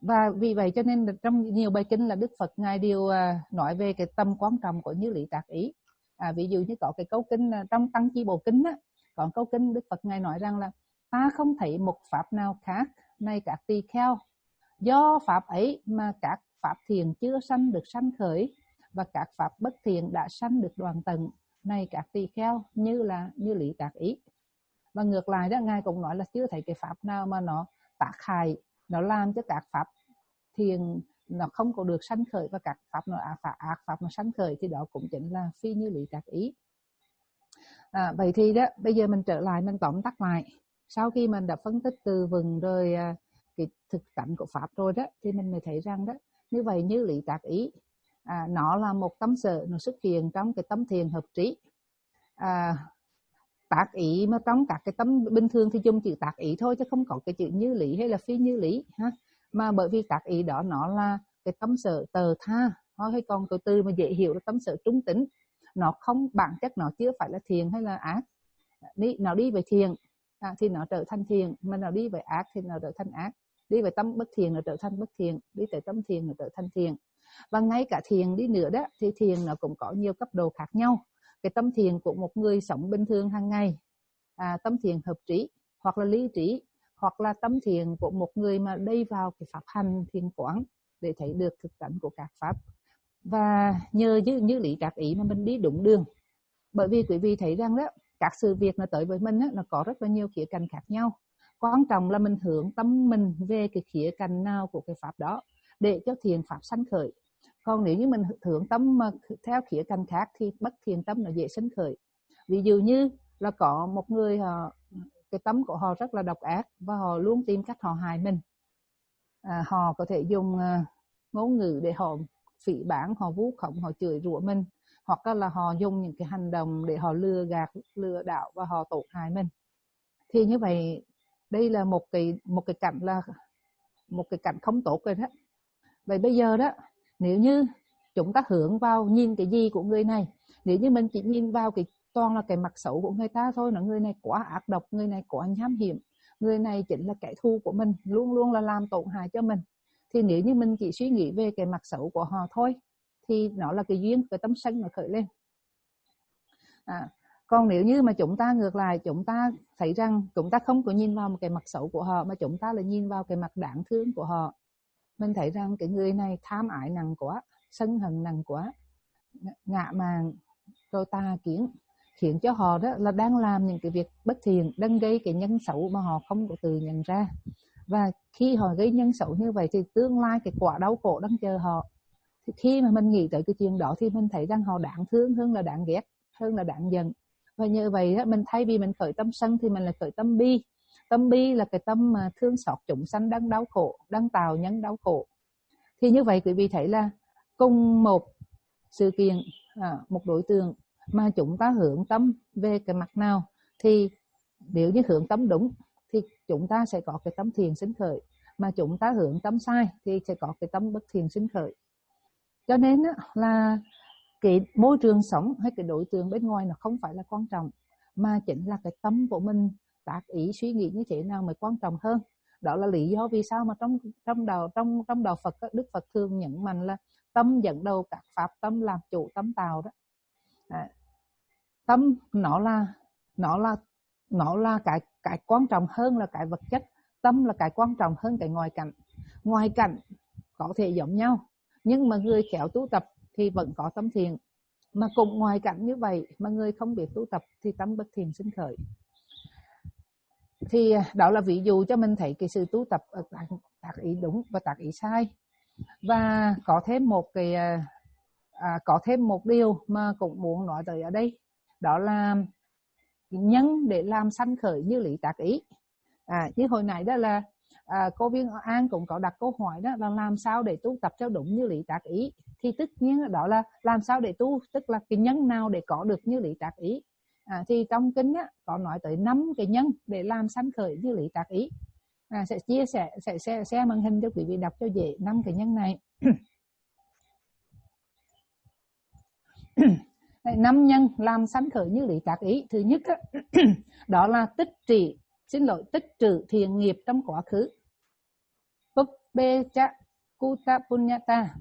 Và vì vậy cho nên trong nhiều bài kinh là Đức Phật Ngài đều nói về cái tầm quan trọng của như lý tác ý. À, ví dụ như có cái câu kinh trong Tăng Chi Bộ Kinh á, còn câu kinh Đức Phật Ngài nói rằng là ta không thấy một pháp nào khác này các tỳ kheo, do pháp ấy mà các pháp thiện chưa sanh được sanh khởi, và các pháp bất thiện đã sanh được đoạn tận, này các tỳ kheo như là như lý tác ý. Và ngược lại đó, Ngài cũng nói là chưa thấy cái pháp nào mà nó tác hại, nó làm cho các pháp thiện nó không có được sanh khởi, và các pháp nó ác pháp, ác pháp nó sanh khởi, thì đó cũng chính là phi như lý tác ý. À, vậy thì đó, bây giờ mình trở lại, mình tóm tắt lại. Sau khi mình đã phân tích từ vựng rồi cái thực tánh của pháp rồi đó, thì mình mới thấy rằng đó, như vậy như lý tác ý à, nó là một tâm sở, nó xuất hiện trong cái tâm thiền hợp trí. À, tác ý mà trong các cái tâm bình thường thì dùng chữ tác ý thôi, chứ không có cái chữ như lý hay là phi như lý ha. Mà bởi vì tác ý đó nó là cái tâm sở tờ tha, hay còn cái từ mà dễ hiểu là tâm sở trung tính, nó không bản chất nó chưa phải là thiện hay là ác. Đi nó đi về thiện à, thì nó trở thành thiện, mà nó đi về ác thì nó trở thành ác. Đi về tâm bất thiện nó trở thành bất thiện, đi tới tâm thiện nó trở thành thiện. Và ngay cả thiện đi nữa đó, thì thiện nó cũng có nhiều cấp độ khác nhau. Cái tâm thiện của một người sống bình thường hàng ngày, à, tâm thiện hợp trí hoặc là lý trí, hoặc là tâm thiện của một người mà đi vào cái pháp hành thiền quán để thấy được thực tánh của các pháp. Và nhờ như, như lý tác ý mà mình đi đúng đường. Bởi vì quý vị thấy rằng đó, các sự việc nó tới với mình đó, nó có rất là nhiều khía cạnh khác nhau. Quan trọng là mình hướng tâm mình về cái khía cạnh nào của cái pháp đó để cho thiện pháp sanh khởi. Còn nếu như mình hướng tâm mà theo khía cạnh khác thì bất thiện tâm nó dễ sanh khởi. Ví dụ như là có một người họ, cái tâm của họ rất là độc ác và họ luôn tìm cách họ hại mình. À, họ có thể dùng uh, ngôn ngữ để họ phỉ báng, họ vu khống, họ chửi rủa mình, hoặc là họ dùng những cái hành động để họ lừa gạt, lừa đảo và họ tổn hại mình. Thì như vậy đây là một cái một cái cảnh là một cái cảnh không tốt rồi đó. Vậy bây giờ đó, nếu như chúng ta hướng vào nhìn cái gì của người này, nếu như mình chỉ nhìn vào cái toàn là cái mặt xấu của người ta thôi, là người này quá ác độc, người này quá nham hiểm, người này chính là kẻ thù của mình, luôn luôn là làm tổn hại cho mình, thì nếu như mình chỉ suy nghĩ về cái mặt xấu của họ thôi thì nó là cái duyên, cái tâm sân nó khởi lên. À, còn nếu như mà chúng ta ngược lại, chúng ta thấy rằng chúng ta không có nhìn vào một cái mặt xấu của họ, mà chúng ta lại nhìn vào cái mặt đáng thương của họ, mình thấy rằng cái người này tham ái nặng quá, sân hận nặng quá, ngạ mạn rồi tà kiến, khiến cho họ đó là đang làm những cái việc bất thiện, đang gây cái nhân xấu mà họ không có tự nhận ra. Và khi họ gây nhân xấu như vậy thì tương lai cái quả đau khổ đang chờ họ. Thì khi mà mình nghĩ tới cái chuyện đó thì mình thấy rằng họ đáng thương hơn là đáng ghét, hơn là đáng giận. Và như vậy đó, mình thay vì mình khởi tâm sân thì mình lại khởi tâm bi. Tâm bi là cái tâm mà thương xót chúng sanh đang đau khổ, đang tạo nhân đau khổ. Thì như vậy quý vị thấy là cùng một sự kiện, à, một đối tượng mà chúng ta hướng tâm về cái mặt nào, thì nếu như hướng tâm đúng thì chúng ta sẽ có cái tâm thiện sinh khởi, mà chúng ta hướng tâm sai thì sẽ có cái tâm bất thiện sinh khởi. Cho nên là cái môi trường sống hay cái đối tượng bên ngoài nó không phải là quan trọng, mà chính là cái tâm của mình tác ý suy nghĩ như thế nào mới quan trọng hơn. Đó là lý do vì sao mà trong trong đạo trong trong đạo Phật, Đức Phật thường nhấn mạnh là tâm dẫn đầu các pháp, tâm làm chủ tâm tạo đó. À, tâm nó là nó là nó là cái cái quan trọng hơn là cái vật chất. Tâm là cái quan trọng hơn cái ngoại cảnh. Ngoại cảnh có thể giống nhau, nhưng mà người khéo tu tập thì vẫn có tâm thiện, mà cùng ngoại cảnh như vậy mà người không biết tu tập thì tâm bất thiện sinh khởi. Thì đó là ví dụ cho mình thấy cái sự tu tập ở tác ý đúng và tác ý sai. Và có thêm một cái à, có thêm một điều mà cũng muốn nói tới ở đây, đó là nhân để làm sanh khởi như lý tác ý. À, như hồi nãy đó là à, cô Viên An cũng có đặt câu hỏi đó là làm sao để tu tập cho đúng như lý tác ý. Thì tất nhiên đó là làm sao để tu, tức là cái nhân nào để có được như lý tác ý. À, thì trong kinh á, có nói tới năm cái nhân để làm sanh khởi như lý tác ý. À, sẽ chia sẻ sẽ sẽ share màn hình cho quý vị đọc cho dễ năm cái nhân này. Năm nhân làm sanh khởi như lý tác ý. Thứ nhất á, đó là tích trì xin lỗi tích trữ thiện nghiệp trong quá khứ. becha kuta punyata.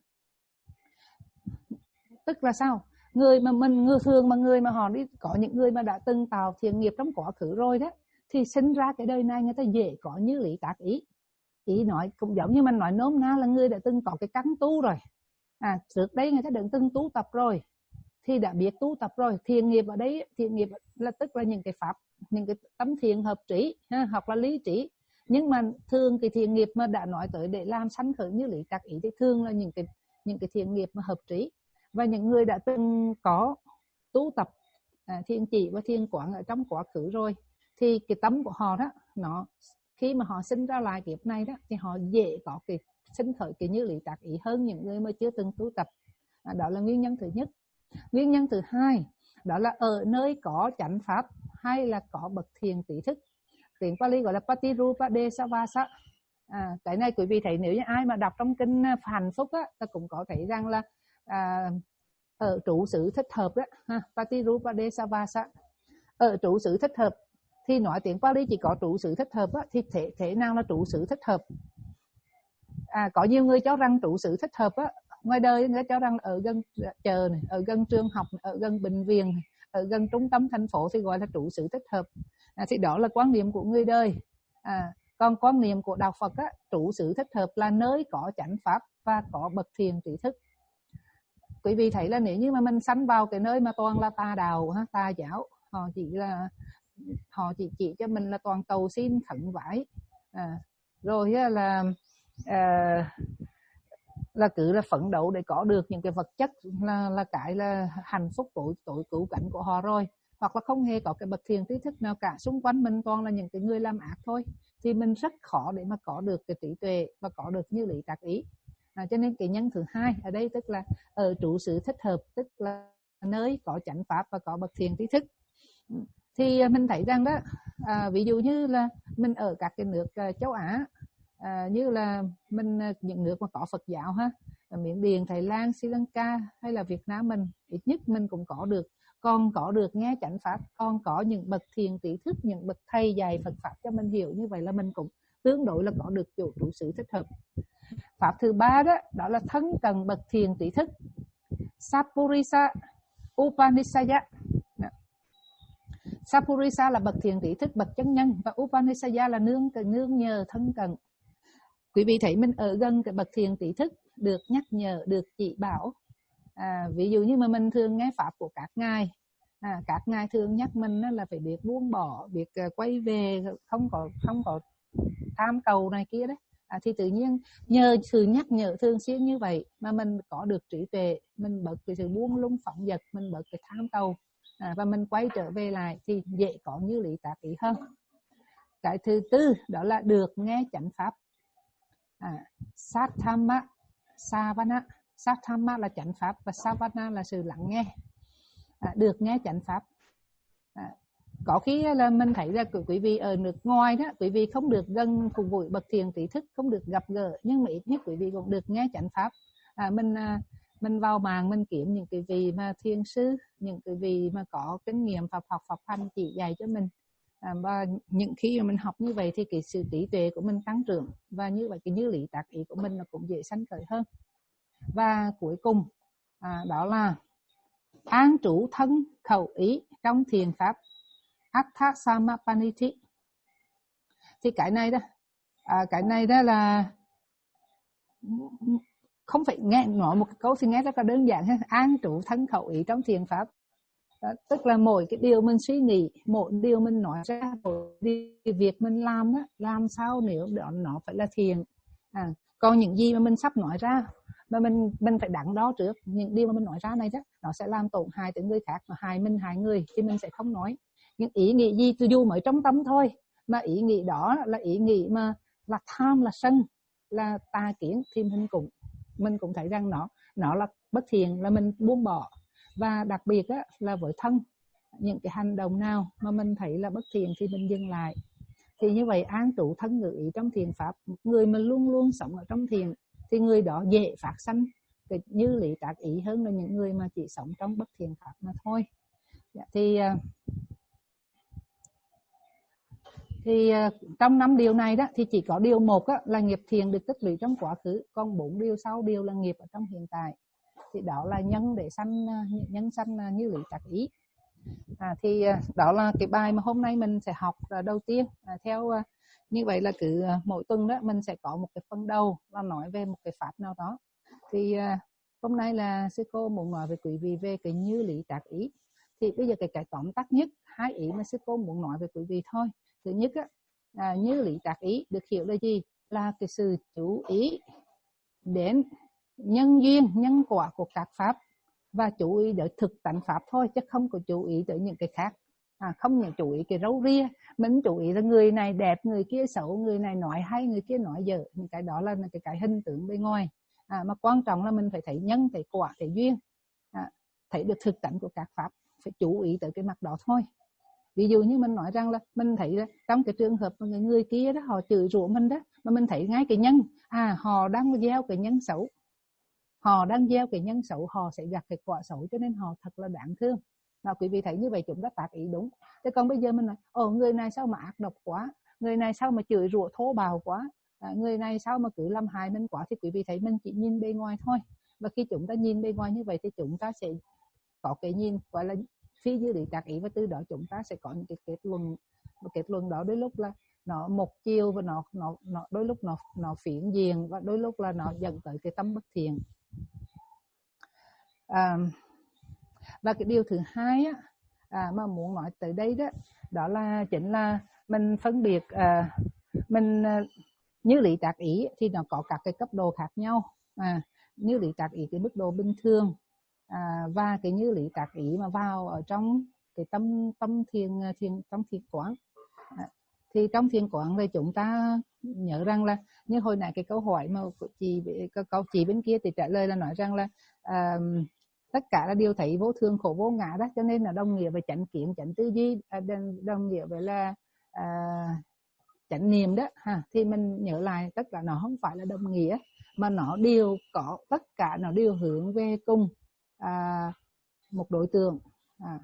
Tức là sao? Người mà mình người thường mà người mà họ đi có những người mà đã từng tạo thiện nghiệp trong quá khứ rồi đó, thì sinh ra cái đời này người ta dễ có như lý tác ý. Ý nói cũng giống như mình nói nôm na là người đã từng có cái căn tu rồi. À, trước đây người ta đã từng tu tập rồi thì đã biết tu tập rồi. Thiện nghiệp ở đây, thiện nghiệp là tức là những cái pháp, những cái tấm thiện hợp trí ha, hoặc là lý trí. Nhưng mà thường cái thiện nghiệp mà đã nói tới để làm sanh khởi như lý tác ý thì thường là những cái những cái thiện nghiệp mà hợp trí. Và những người đã từng có tu tập à, thiện chỉ và thiện quán ở trong quá khứ rồi thì cái tâm của họ đó, nó khi mà họ sinh ra lại kiếp này đó thì họ dễ có cái sinh khởi cái như lý tác ý hơn những người mà chưa từng tu tập. À, đó là nguyên nhân thứ nhất. Nguyên nhân thứ hai đó là ở nơi có chánh pháp hay là có bậc thiền trí thức. Tiếng Pali gọi là Patirupadesavasa. À, cái này quý vị thấy nếu như ai mà đọc trong kinh Hạnh Phúc á, ta cũng có thấy rằng là à, ở trụ xứ thích hợp đó ha, Patirupadesavasa. Ở trụ xứ thích hợp thì nói tiếng Pali chỉ có trụ xứ thích hợp á, thì thế, thế nào là trụ xứ thích hợp? À, có nhiều người cho rằng trụ xứ thích hợp á, ngoài đời người ta cho rằng ở gần chợ này, ở gần trường học, ở gần bệnh viện, ở gần trung tâm thành phố thì gọi là trụ xứ thích hợp. À, thì đó là quan niệm của người đời. À, còn quan niệm của đạo Phật á, trụ xứ thích hợp là nơi có chánh pháp và có bậc thiền trí thức. Quý vị thấy là nếu như mà mình sanh vào cái nơi mà toàn là tà đạo, ha, tà giáo, họ chỉ là họ chỉ chỉ cho mình là toàn cầu xin khẩn vải, à, rồi là à, là cứ là phấn đấu để có được những cái vật chất là là cái là hạnh phúc tối tối cứu cánh của họ rồi, hoặc là không hề có cái bậc thiền trí thức nào cả, xung quanh mình toàn là những cái người làm ác thôi, thì mình rất khó để mà có được cái trí tuệ và có được như lý tác ý. À, cho nên cái nhân thứ hai ở đây tức là ở trụ xứ thích hợp, tức là nơi có chánh pháp và có bậc thiền trí thức. Thì mình thấy rằng đó, à, ví dụ như là mình ở các cái nước uh, châu Á, à, như là mình những nước mà có Phật giáo ha, Miến Điện, Thái Lan, Sri Lanka hay là Việt Nam mình, ít nhất mình cũng có được còn có được nghe chánh pháp, còn có những bậc thiền trí thức, những bậc thầy dạy Phật pháp cho mình hiểu, như vậy là mình cũng tương đối là có được chỗ trụ xứ thích hợp. Pháp thứ ba đó, đó là thân cận bậc thiền trí thức, Sappurisa Upanishaya. Sappurisa là bậc thiền trí thức, bậc chân nhân, và Upanishaya là nương nương nhờ thân cận. Quý vị thấy mình ở gần cái bậc thiền trí thức, được nhắc nhở, được chỉ bảo. À, ví dụ như mà mình thường nghe pháp của các ngài, à, các ngài thường nhắc mình là phải biết buông bỏ, biết quay về, không có không có tham cầu này kia đấy. À, thì tự nhiên nhờ sự nhắc nhở thường xuyên như vậy mà mình có được trí tuệ, mình bớt cái sự buông lung phóng dật, mình bớt cái tham cầu, à, và mình quay trở về lại thì dễ có như lý tác ý hơn. Cái thứ tư đó là được nghe chánh pháp. À, Satthamma Savana. Satthamma là chánh pháp và Savana là sự lắng nghe. À, được nghe chánh pháp. À, có khi là mình thấy là quý vị ở nước ngoài đó, quý vị không được gần cùng với bậc thiền trí thức, không được gặp gỡ, nhưng mà ít nhất quý vị cũng được nghe chánh pháp. À, mình mình vào mạng mình kiếm những cái vị mà thiền sư, những cái vị mà có kinh nghiệm Pháp học Pháp hành chỉ dạy cho mình. À, và những khi mà mình học như vậy thì cái sự trí tuệ của mình tăng trưởng, và như vậy cái như lý tác ý của mình nó cũng dễ sanh khởi hơn. Và cuối cùng à, đó là an trú thân khẩu ý trong thiền pháp, Attha-samapaniti. Thì cái này đó, à, cái này đó là không phải nghe nói một cái câu thì nghe rất là đơn giản ha. An trú thân khẩu ý trong thiền pháp, đó, tức là mỗi cái điều mình suy nghĩ, mỗi điều mình nói ra, mỗi việc mình làm đó, làm sao nếu đó nó phải là thiền. À, còn những gì mà mình sắp nói ra mà mình mình phải đắn đo trước, những điều mà mình nói ra này đó nó sẽ làm tổn hại tới người khác, mà hại mình hại người thì mình sẽ không nói. Những ý nghĩ gì từ dù mới trong tâm thôi, mà ý nghĩ đó là ý nghĩ mà là tham, là sân, là tà kiến, thì mình cũng mình cũng thấy rằng nó nó là bất thiện, là mình buông bỏ. Và đặc biệt á, là với thân, những cái hành động nào mà mình thấy là bất thiện thì mình dừng lại. Thì như vậy an trụ thân ngữ ý trong thiền pháp, người mà luôn luôn sống ở trong thiền thì người đó dễ phát sanh cái như lý tác ý hơn là những người mà chỉ sống trong bất thiện pháp mà thôi. Thì Thì uh, trong năm điều này đó thì chỉ có điều một á, là nghiệp thiện được tích lũy trong quá khứ, còn bốn điều sau đều là nghiệp ở trong hiện tại. Thì đó là nhân để sanh nhân sanh như lý tác ý. À, thì uh, đó là cái bài mà hôm nay mình sẽ học uh, đầu tiên. À, theo uh, như vậy là cứ uh, mỗi tuần đó mình sẽ có một cái phần đầu là nói về một cái pháp nào đó. Thì uh, hôm nay là sư cô muốn nói với quý vị về cái như lý tác ý. Thì bây giờ cái cái tóm tắt nhất hai ý mà sư cô muốn nói với quý vị thôi. Thứ nhất á, à, như lý tác ý được hiểu là gì? Là cái sự chú ý đến nhân duyên, nhân quả của các pháp và chú ý đến thực tánh pháp thôi, chứ không có chú ý tới những cái khác. À, không những chú ý cái râu ria, mình chú ý là người này đẹp, người kia xấu, người này nói hay, người kia nói dở. Những cái đó là cái cái hình tượng bên ngoài. À, mà quan trọng là mình phải thấy nhân, thấy quả, thấy duyên, à, thấy được thực tánh của các pháp, phải chú ý tới cái mặt đó thôi. Ví dụ như mình nói rằng là mình thấy là trong cái trường hợp người, người kia đó họ chửi rủa mình đó, mà mình thấy ngay cái nhân, à họ đang gieo cái nhân xấu, họ đang gieo cái nhân xấu, họ sẽ gặt cái quả xấu, cho nên họ thật là đáng thương. Mà quý vị thấy như vậy chúng ta tác ý đúng. Thế còn bây giờ mình nói, ồ người này sao mà ác độc quá, người này sao mà chửi rủa thô bạo quá, à, người này sao mà cứ làm hại mình quá, thì quý vị thấy mình chỉ nhìn bề ngoài thôi. Và khi chúng ta nhìn bề ngoài như vậy thì chúng ta sẽ có cái nhìn gọi là phi như lý tác ý, và từ đó chúng ta sẽ có những cái kết luận. Và kết luận đó đôi lúc là nó một chiều, và nó nó nó đôi lúc nó nó phiến diện, và đôi lúc là nó dẫn tới cái tâm bất thiện. À, và cái điều thứ hai á, à, mà muốn nói tới đây đó, đó là chính là mình phân biệt à, mình à, như lý tác ý thì nó có các cái cấp độ khác nhau. À, như lý tác ý cái mức độ bình thường, à, và cái như lý tác ý mà vào ở trong cái tâm tâm thiền thiền trong thiền quán. À, thì trong thiền quán thì chúng ta nhớ rằng là như hồi nãy cái câu hỏi mà chị câu chị bên kia thì trả lời là nói rằng là à, tất cả là đều thấy vô thường khổ vô ngã đó, cho nên là đồng nghĩa với chánh kiến, chánh tư duy, à, đồng nghĩa với là à, chánh niệm đó ha. Thì mình nhớ lại tất cả nó không phải là đồng nghĩa, mà nó đều có, tất cả nó đều hướng về cùng à, một đối tượng. À,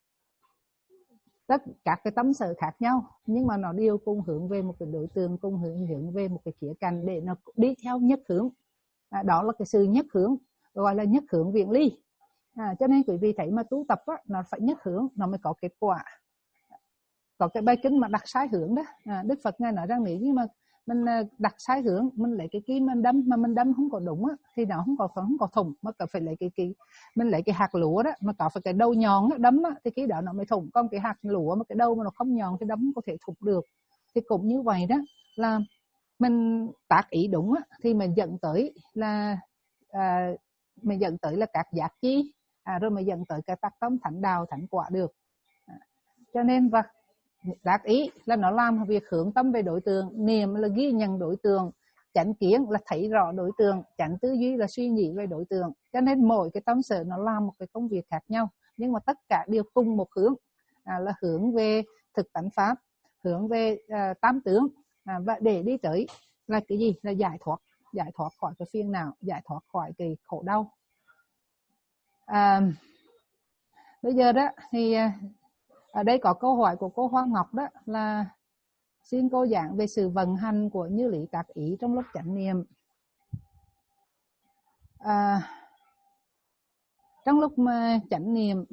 tất cả cái tấm sở khác nhau nhưng mà nó đều cùng hướng về một cái đối tượng, cùng hướng hướng về một cái khía cạnh để nó đi theo nhất hướng. À, đó là cái sự nhất hướng, gọi là nhất hướng viễn ly. À, cho nên quý vị thấy mà tu tập á, nó phải nhất hướng nó mới có kết quả. Có cái bài kinh mà đặt sai hướng đó, à, Đức Phật ngài nói rằng nếu như mà mình đặt sai hướng, mình lấy cái kim mình đâm mà mình đâm không có đúng á, thì nó không có không có thủng, mà cần phải lấy cái cái mình lấy cái hạt lúa đó mà có phải cái đầu nhọn đó, đâm á, thì cái đó nó mới thủng. Còn cái hạt lúa mà cái đầu mà nó không nhọn thì đâm không có thể thủng được. Thì cũng như vậy đó, là mình tác ý đúng á, thì mình dẫn tới là à, mình dẫn tới là các giác chi, à, rồi mình dẫn tới cái tác tâm thánh đạo thánh quả được. À, cho nên và tác ý là nó làm việc hướng tâm về đối tượng, niệm là ghi nhận đối tượng, chánh kiến là thấy rõ đối tượng, chánh tư duy là suy nghĩ về đối tượng. Cho nên mỗi cái tâm sở nó làm một cái công việc khác nhau, nhưng mà tất cả đều cùng một hướng, à, là hướng về thực tánh pháp, hướng về à, tam tướng, à, và để đi tới là cái gì? Là giải thoát, giải thoát khỏi cái phiền não, giải thoát khỏi cái khổ đau. À, bây giờ đó thì ở đây có câu hỏi của cô Hoa Ngọc đó là xin cô giảng về sự vận hành của như lý tác ý trong lúc chánh niệm. À, trong lúc mà chánh niệm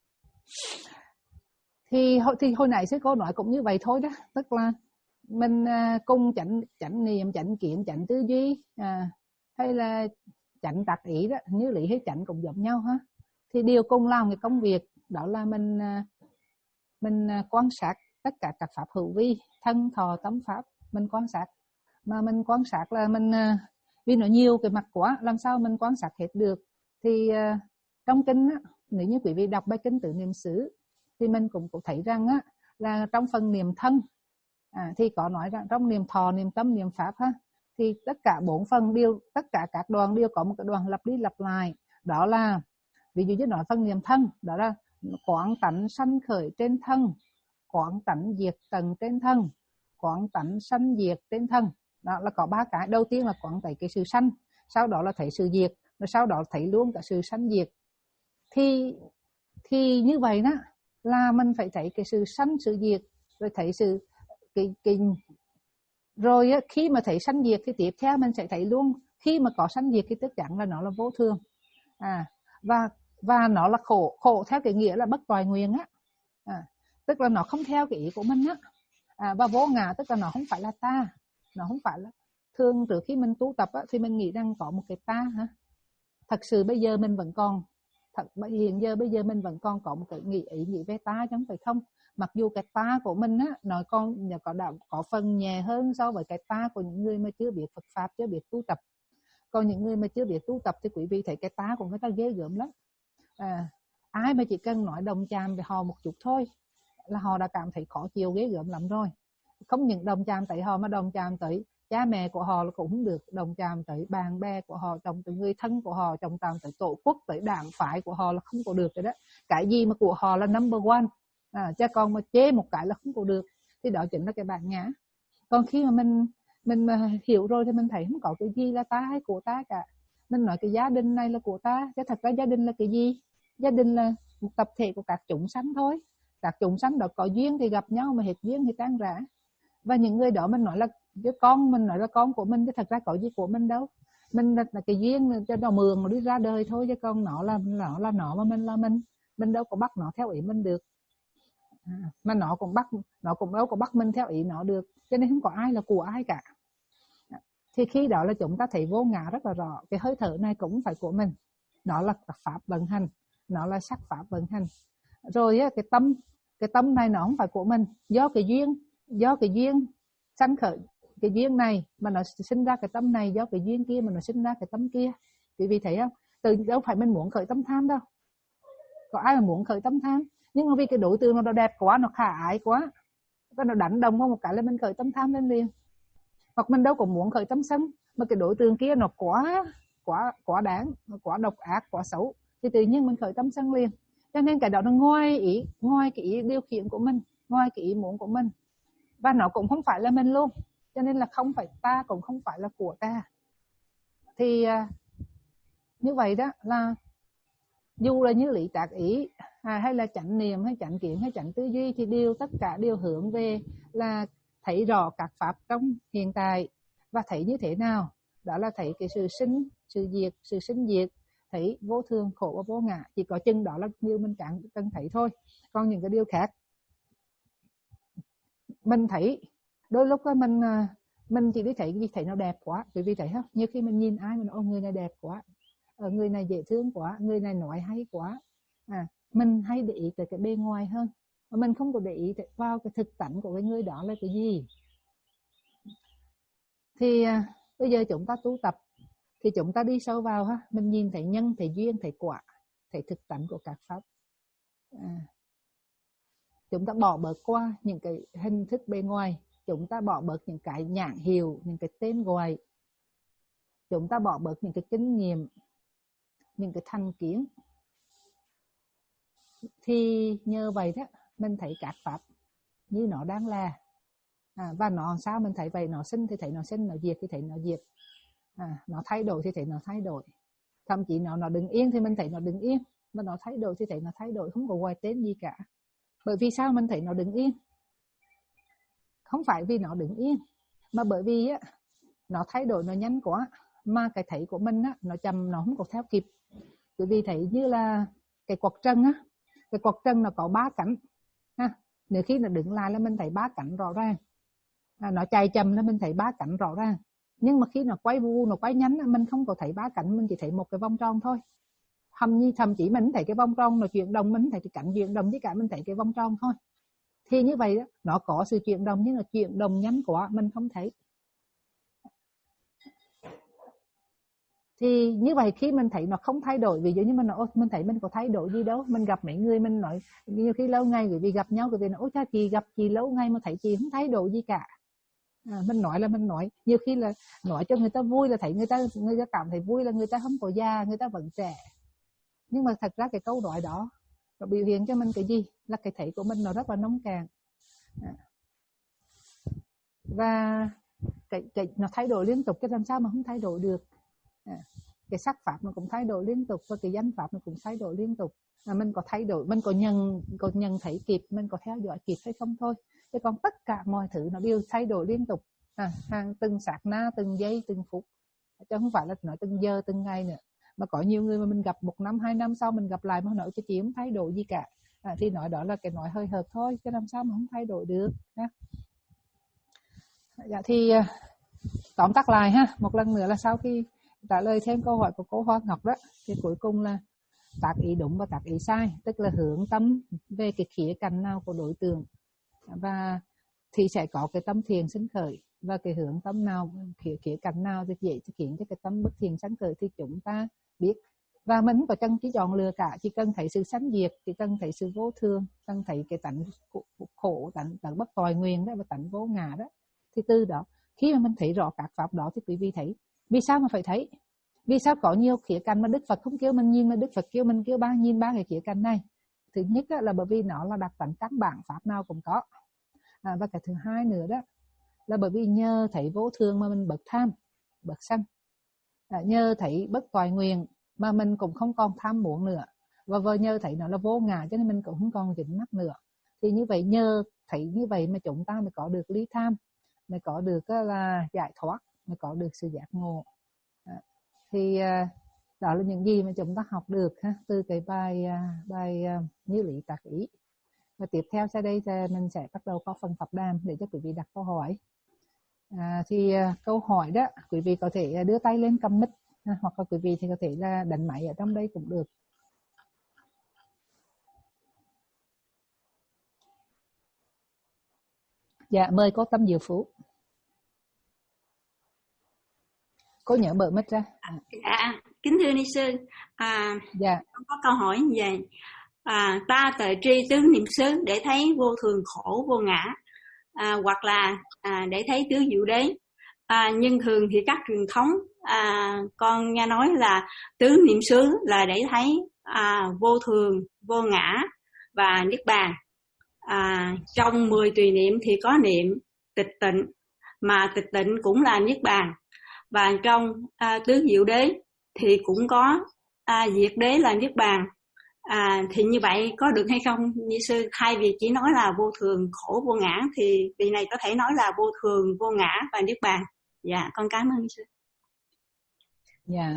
thì, thì hồi nãy sư cô nói cũng như vậy thôi đó, tức là mình cùng chánh chánh niệm, chánh kiến, chánh tư duy, à, hay là chánh tác ý đó, như lý hay chánh cũng giống nhau ha, thì đều cùng làm cái công việc đó là mình mình quan sát tất cả các pháp hữu vi, thân thọ tâm pháp, mình quan sát. Mà mình quan sát là mình, vì nó nhiều cái mặt quá, làm sao mình quan sát hết được. Thì uh, trong kinh á, nếu như quý vị đọc bài kinh Tứ Niệm xứ thì mình cũng có thấy rằng á, là trong phần niệm thân, à, thì có nói rằng trong niệm thọ, niệm tâm, niệm pháp ha, thì tất cả bốn phần đều, tất cả các đoàn đều có một cái đoàn lặp đi lặp lại. Đó là ví dụ như nói phần niệm thân, đó là quán tánh sanh khởi trên thân, quán tánh diệt tận trên thân, quán tánh sanh diệt trên thân. Đó là có ba cái. Đầu tiên là quán thấy cái sự sanh, sau đó là thấy sự diệt, rồi sau đó thấy luôn cả sự sanh diệt. Thì thì như vậy đó là mình phải thấy cái sự sanh sự diệt, rồi thấy sự cái, cái rồi á, khi mà thấy sanh diệt thì tiếp theo mình sẽ thấy luôn, khi mà có sanh diệt thì chắc chắn là nó là vô thường. À, và và nó là khổ, khổ theo cái nghĩa là bất toại nguyện á. À, tức là nó không theo cái ý của mình á. À, và vô ngã tức là nó không phải là ta, nó không phải là, thường trước khi mình tu tập á, thì mình nghĩ rằng có một cái ta hả? Thật sự bây giờ mình vẫn còn, thật hiện giờ bây giờ mình vẫn còn có một cái nghĩ ý nghĩ về ta chứ không phải không. Mặc dù cái ta của mình á, nó còn có đạo có phần nhẹ hơn so với cái ta của những người mà chưa biết Phật pháp, chưa biết tu tập. Còn những người mà chưa biết tu tập thì quý vị thấy cái ta của người ta ghê gớm lắm. À, ai mà chỉ cần nói đồng chạm với họ một chút thôi là họ đã cảm thấy khó chịu ghê gớm lắm rồi. Không những đồng chạm tới họ mà đồng chạm tới cha mẹ của họ cũng không được, đồng chạm tới bạn bè của họ, đồng tới người thân của họ, đồng chạm tới tổ quốc, tới đảng phái của họ là không có được rồi đó. Cái gì mà của họ là number one, à, cha con mà chế một cái là không có được, thì đó chính là cái bản ngã. Còn khi mà mình mình mà hiểu rồi thì mình thấy không có cái gì là ta hay của ta cả. Mình nói cái gia đình này là của ta, chứ thật ra gia đình là cái gì? Gia đình là một tập thể của các chúng sanh thôi. Các chúng sanh đó có duyên thì gặp nhau, mà hết duyên thì tan rã. Và những người đó mình nói là đứa con, mình nói là con của mình, chứ thật ra có gì của mình đâu. Mình là, là cái duyên cho nó mường nó đi ra đời thôi, chứ con nó là nó là nó mà mình là mình. Mình đâu có bắt nó theo ý mình được. À, mà nó cũng bắt nó cũng đâu có bắt mình theo ý nó được, cho nên không có ai là của ai cả. Thì khi đó là chúng ta thấy vô ngã rất là rõ. Cái hơi thở này cũng phải của mình, nó là pháp vận hành, nó là sắc pháp vận hành. Rồi á, cái tâm cái tâm này nó không phải của mình, do cái duyên do cái duyên sanh khởi cái duyên này mà nó sinh ra cái tâm này, do cái duyên kia mà nó sinh ra cái tâm kia. Quý vị thấy không? Từ đâu phải mình muốn khởi tâm tham đâu, có ai mà muốn khởi tâm tham, nhưng mà vì cái đối tượng nó đẹp quá, nó khả ái quá, và nó đánh đồng qua một cái là mình khởi tâm tham lên liền. Hoặc mình đâu có muốn khởi tâm sân, mà cái đối tượng kia nó quá quá quá đáng, quá độc ác, quá xấu, thì tự nhiên mình khởi tâm sân liền. Cho nên cái đó nó ngoài ý ngoài cái ý điều khiển của mình, ngoài cái ý muốn của mình, và nó cũng không phải là mình luôn. Cho nên là không phải ta, cũng không phải là của ta. Thì như vậy đó là dù là như lý tác ý, à, hay là chánh niệm, hay chánh kiến, hay chánh tư duy, thì đều tất cả đều hướng về là thấy rõ các pháp trong hiện tại. Và thấy như thế nào? Đó là thấy cái sự sinh, sự diệt, sự sinh diệt, thấy vô thường, khổ và vô ngã. Chỉ có chừng đó là như mình càng cần thấy thôi. Còn những cái điều khác mình thấy, đôi lúc đó mình mình chỉ đi thấy cái gì thấy nó đẹp quá. Quý vị thấy không? Như khi mình nhìn ai mình nói, ô người này đẹp quá, ở người này dễ thương quá, người này nói hay quá, à, mình hay để ý tới cái bề ngoài hơn, mà mình không có để ý vào cái thực tánh của cái người đó là cái gì. Thì à, bây giờ chúng ta tu tập thì chúng ta đi sâu vào ha, mình nhìn thấy nhân, thấy duyên, thấy quả, thấy thực tánh của các pháp. À, chúng ta bỏ bớt qua những cái hình thức bề ngoài, chúng ta bỏ bớt những cái nhãn hiệu, những cái tên gọi, chúng ta bỏ bớt những cái kinh nghiệm, những cái thành kiến. Thì nhờ vậy đó mình thấy các pháp như nó đang là, à, và nó sao mình thấy vậy, nó sinh thì thấy nó sinh, nó diệt thì thấy nó diệt, à, nó thay đổi thì thấy nó thay đổi, thậm chí nó nó đứng yên thì mình thấy nó đứng yên, mà nó thay đổi thì thấy nó thay đổi, không có gọi tên gì cả. Bởi vì sao mình thấy nó đứng yên? Không phải vì nó đứng yên, mà bởi vì á, nó thay đổi nó nhanh quá, mà cái thấy của mình á, nó chậm, nó không có theo kịp. Bởi vì thấy như là cái quạt trần á, cái quạt trần nó có ba cánh ha. Nếu khi nó đứng lại là mình thấy ba cánh rõ ràng, à, nó chạy chậm là mình thấy ba cánh rõ ràng. Nhưng mà khi nó quay vu, nó quay nhánh, mình không có thấy ba cánh, mình chỉ thấy một cái vòng tròn thôi. Thậm như thậm chí mình thấy cái vòng tròn nó chuyển động, mình thấy cái cánh chuyển động, với cả mình thấy cái vòng tròn thôi. Thì như vậy đó, nó có sự chuyển động nhưng mà chuyển động nhanh quá mình không thấy. Thì như vậy khi mình thấy nó không thay đổi, ví dụ như mình nói mình thấy mình có thay đổi gì đâu, mình gặp mấy người mình nói nhiều khi lâu ngày bởi vì gặp nhau bởi vì nói ôi cha chị gặp chị lâu ngày mà thấy chị không thay đổi gì cả, à, mình nói là mình nói nhiều khi là nói cho người ta vui, là thấy người ta người ta cảm thấy vui, là người ta không có già, người ta vẫn trẻ. Nhưng mà thật ra cái câu nói đó nó biểu hiện cho mình cái gì, là cái thấy của mình nó rất là nông cạn, à. Và cái, cái nó thay đổi liên tục, cái làm sao mà không thay đổi được, à. Cái sắc pháp nó cũng thay đổi liên tục, và cái danh pháp nó cũng thay đổi liên tục. à, mình có thay đổi, mình có nhận có nhận thấy kịp, mình có theo dõi kịp hay không thôi. Chứ còn tất cả mọi thứ nó đều thay đổi liên tục, à, hàng từng sát na, từng giây, từng phút, chứ không phải là nói từng giờ, từng ngày nữa. Mà có nhiều người mà mình gặp một năm, hai năm sau mình gặp lại mà nói cho chị không thay đổi gì cả, à, thì nói đó là cái nói hơi hợp thôi, chứ làm sao mà không thay đổi được ha. Dạ thì tóm tắt lại ha, một lần nữa là sau khi trả lời thêm câu hỏi của cô Hoa Ngọc đó, thì cuối cùng là tác ý đúng và tác ý sai, tức là hướng tâm về cái khía cạnh nào của đối tượng, và thì sẽ có cái tâm thiền sinh khởi, và cái hướng tâm nào, khía, khía cạnh nào thì dễ khiến cho cái tâm bất thiền sinh khởi thì chúng ta biết. Và mình không có chân chỉ chọn lựa cả, chỉ cần thấy sự sanh diệt, chỉ cần thấy sự vô thường, cần thấy cái tánh khổ, tánh, tánh bất toại nguyện đó, và tánh vô ngã đó, thì từ đó khi mà mình thấy rõ các pháp đó thì quý vị thấy vì sao mà phải thấy, vì sao có nhiều khía cạnh mà Đức Phật không kêu mình nhìn, mà Đức Phật kêu mình kêu ba nhìn ba cái khía cạnh này. Thứ nhất là bởi vì nó là đặc tánh căn bản, pháp nào cũng có, à, và cái thứ hai nữa đó là bởi vì nhờ thấy vô thường mà mình bớt tham, bớt sân, à, nhờ thấy bất toại nguyện mà mình cũng không còn tham muốn nữa, và vừa nhờ thấy nó là vô ngã cho nên mình cũng không còn dính mắc nữa. Thì như vậy nhờ thấy như vậy mà chúng ta mới có được ly tham, mới có được là giải thoát, mới có được sự giác ngộ. À, thì đó là những gì mà chúng ta học được ha, từ cái bài bài như lý tác ý. Và tiếp theo sau đây thì mình sẽ bắt đầu có phần pháp đàm để cho quý vị đặt câu hỏi. À, thì câu hỏi đó quý vị có thể đưa tay lên cầm mic, hoặc là quý vị thì có thể là đánh máy ở trong đây cũng được. Dạ, mời cô Tâm Diệu Phú. Cô nhớ mở mic ra. À, dạ, kính thưa ni sư, à, dạ. có câu hỏi như vậy. À, ta tuệ tri tứ niệm xứ để thấy vô thường khổ vô ngã, à, hoặc là à, để thấy tứ diệu đế. À, nhưng thường thì các truyền thống à, con nghe nói là tứ niệm xứ là để thấy à, vô thường, vô ngã và niết bàn. À, trong mười tùy niệm thì có niệm tịch tịnh, mà tịch tịnh cũng là niết bàn. Và trong à, tứ diệu đế thì cũng có à, diệt đế là niết bàn. À, thì như vậy có được hay không như sư? Thay vì chỉ nói là vô thường khổ vô ngã thì vị này có thể nói là vô thường vô ngã và niết bàn. Dạ, con cảm ơn sư. Dạ.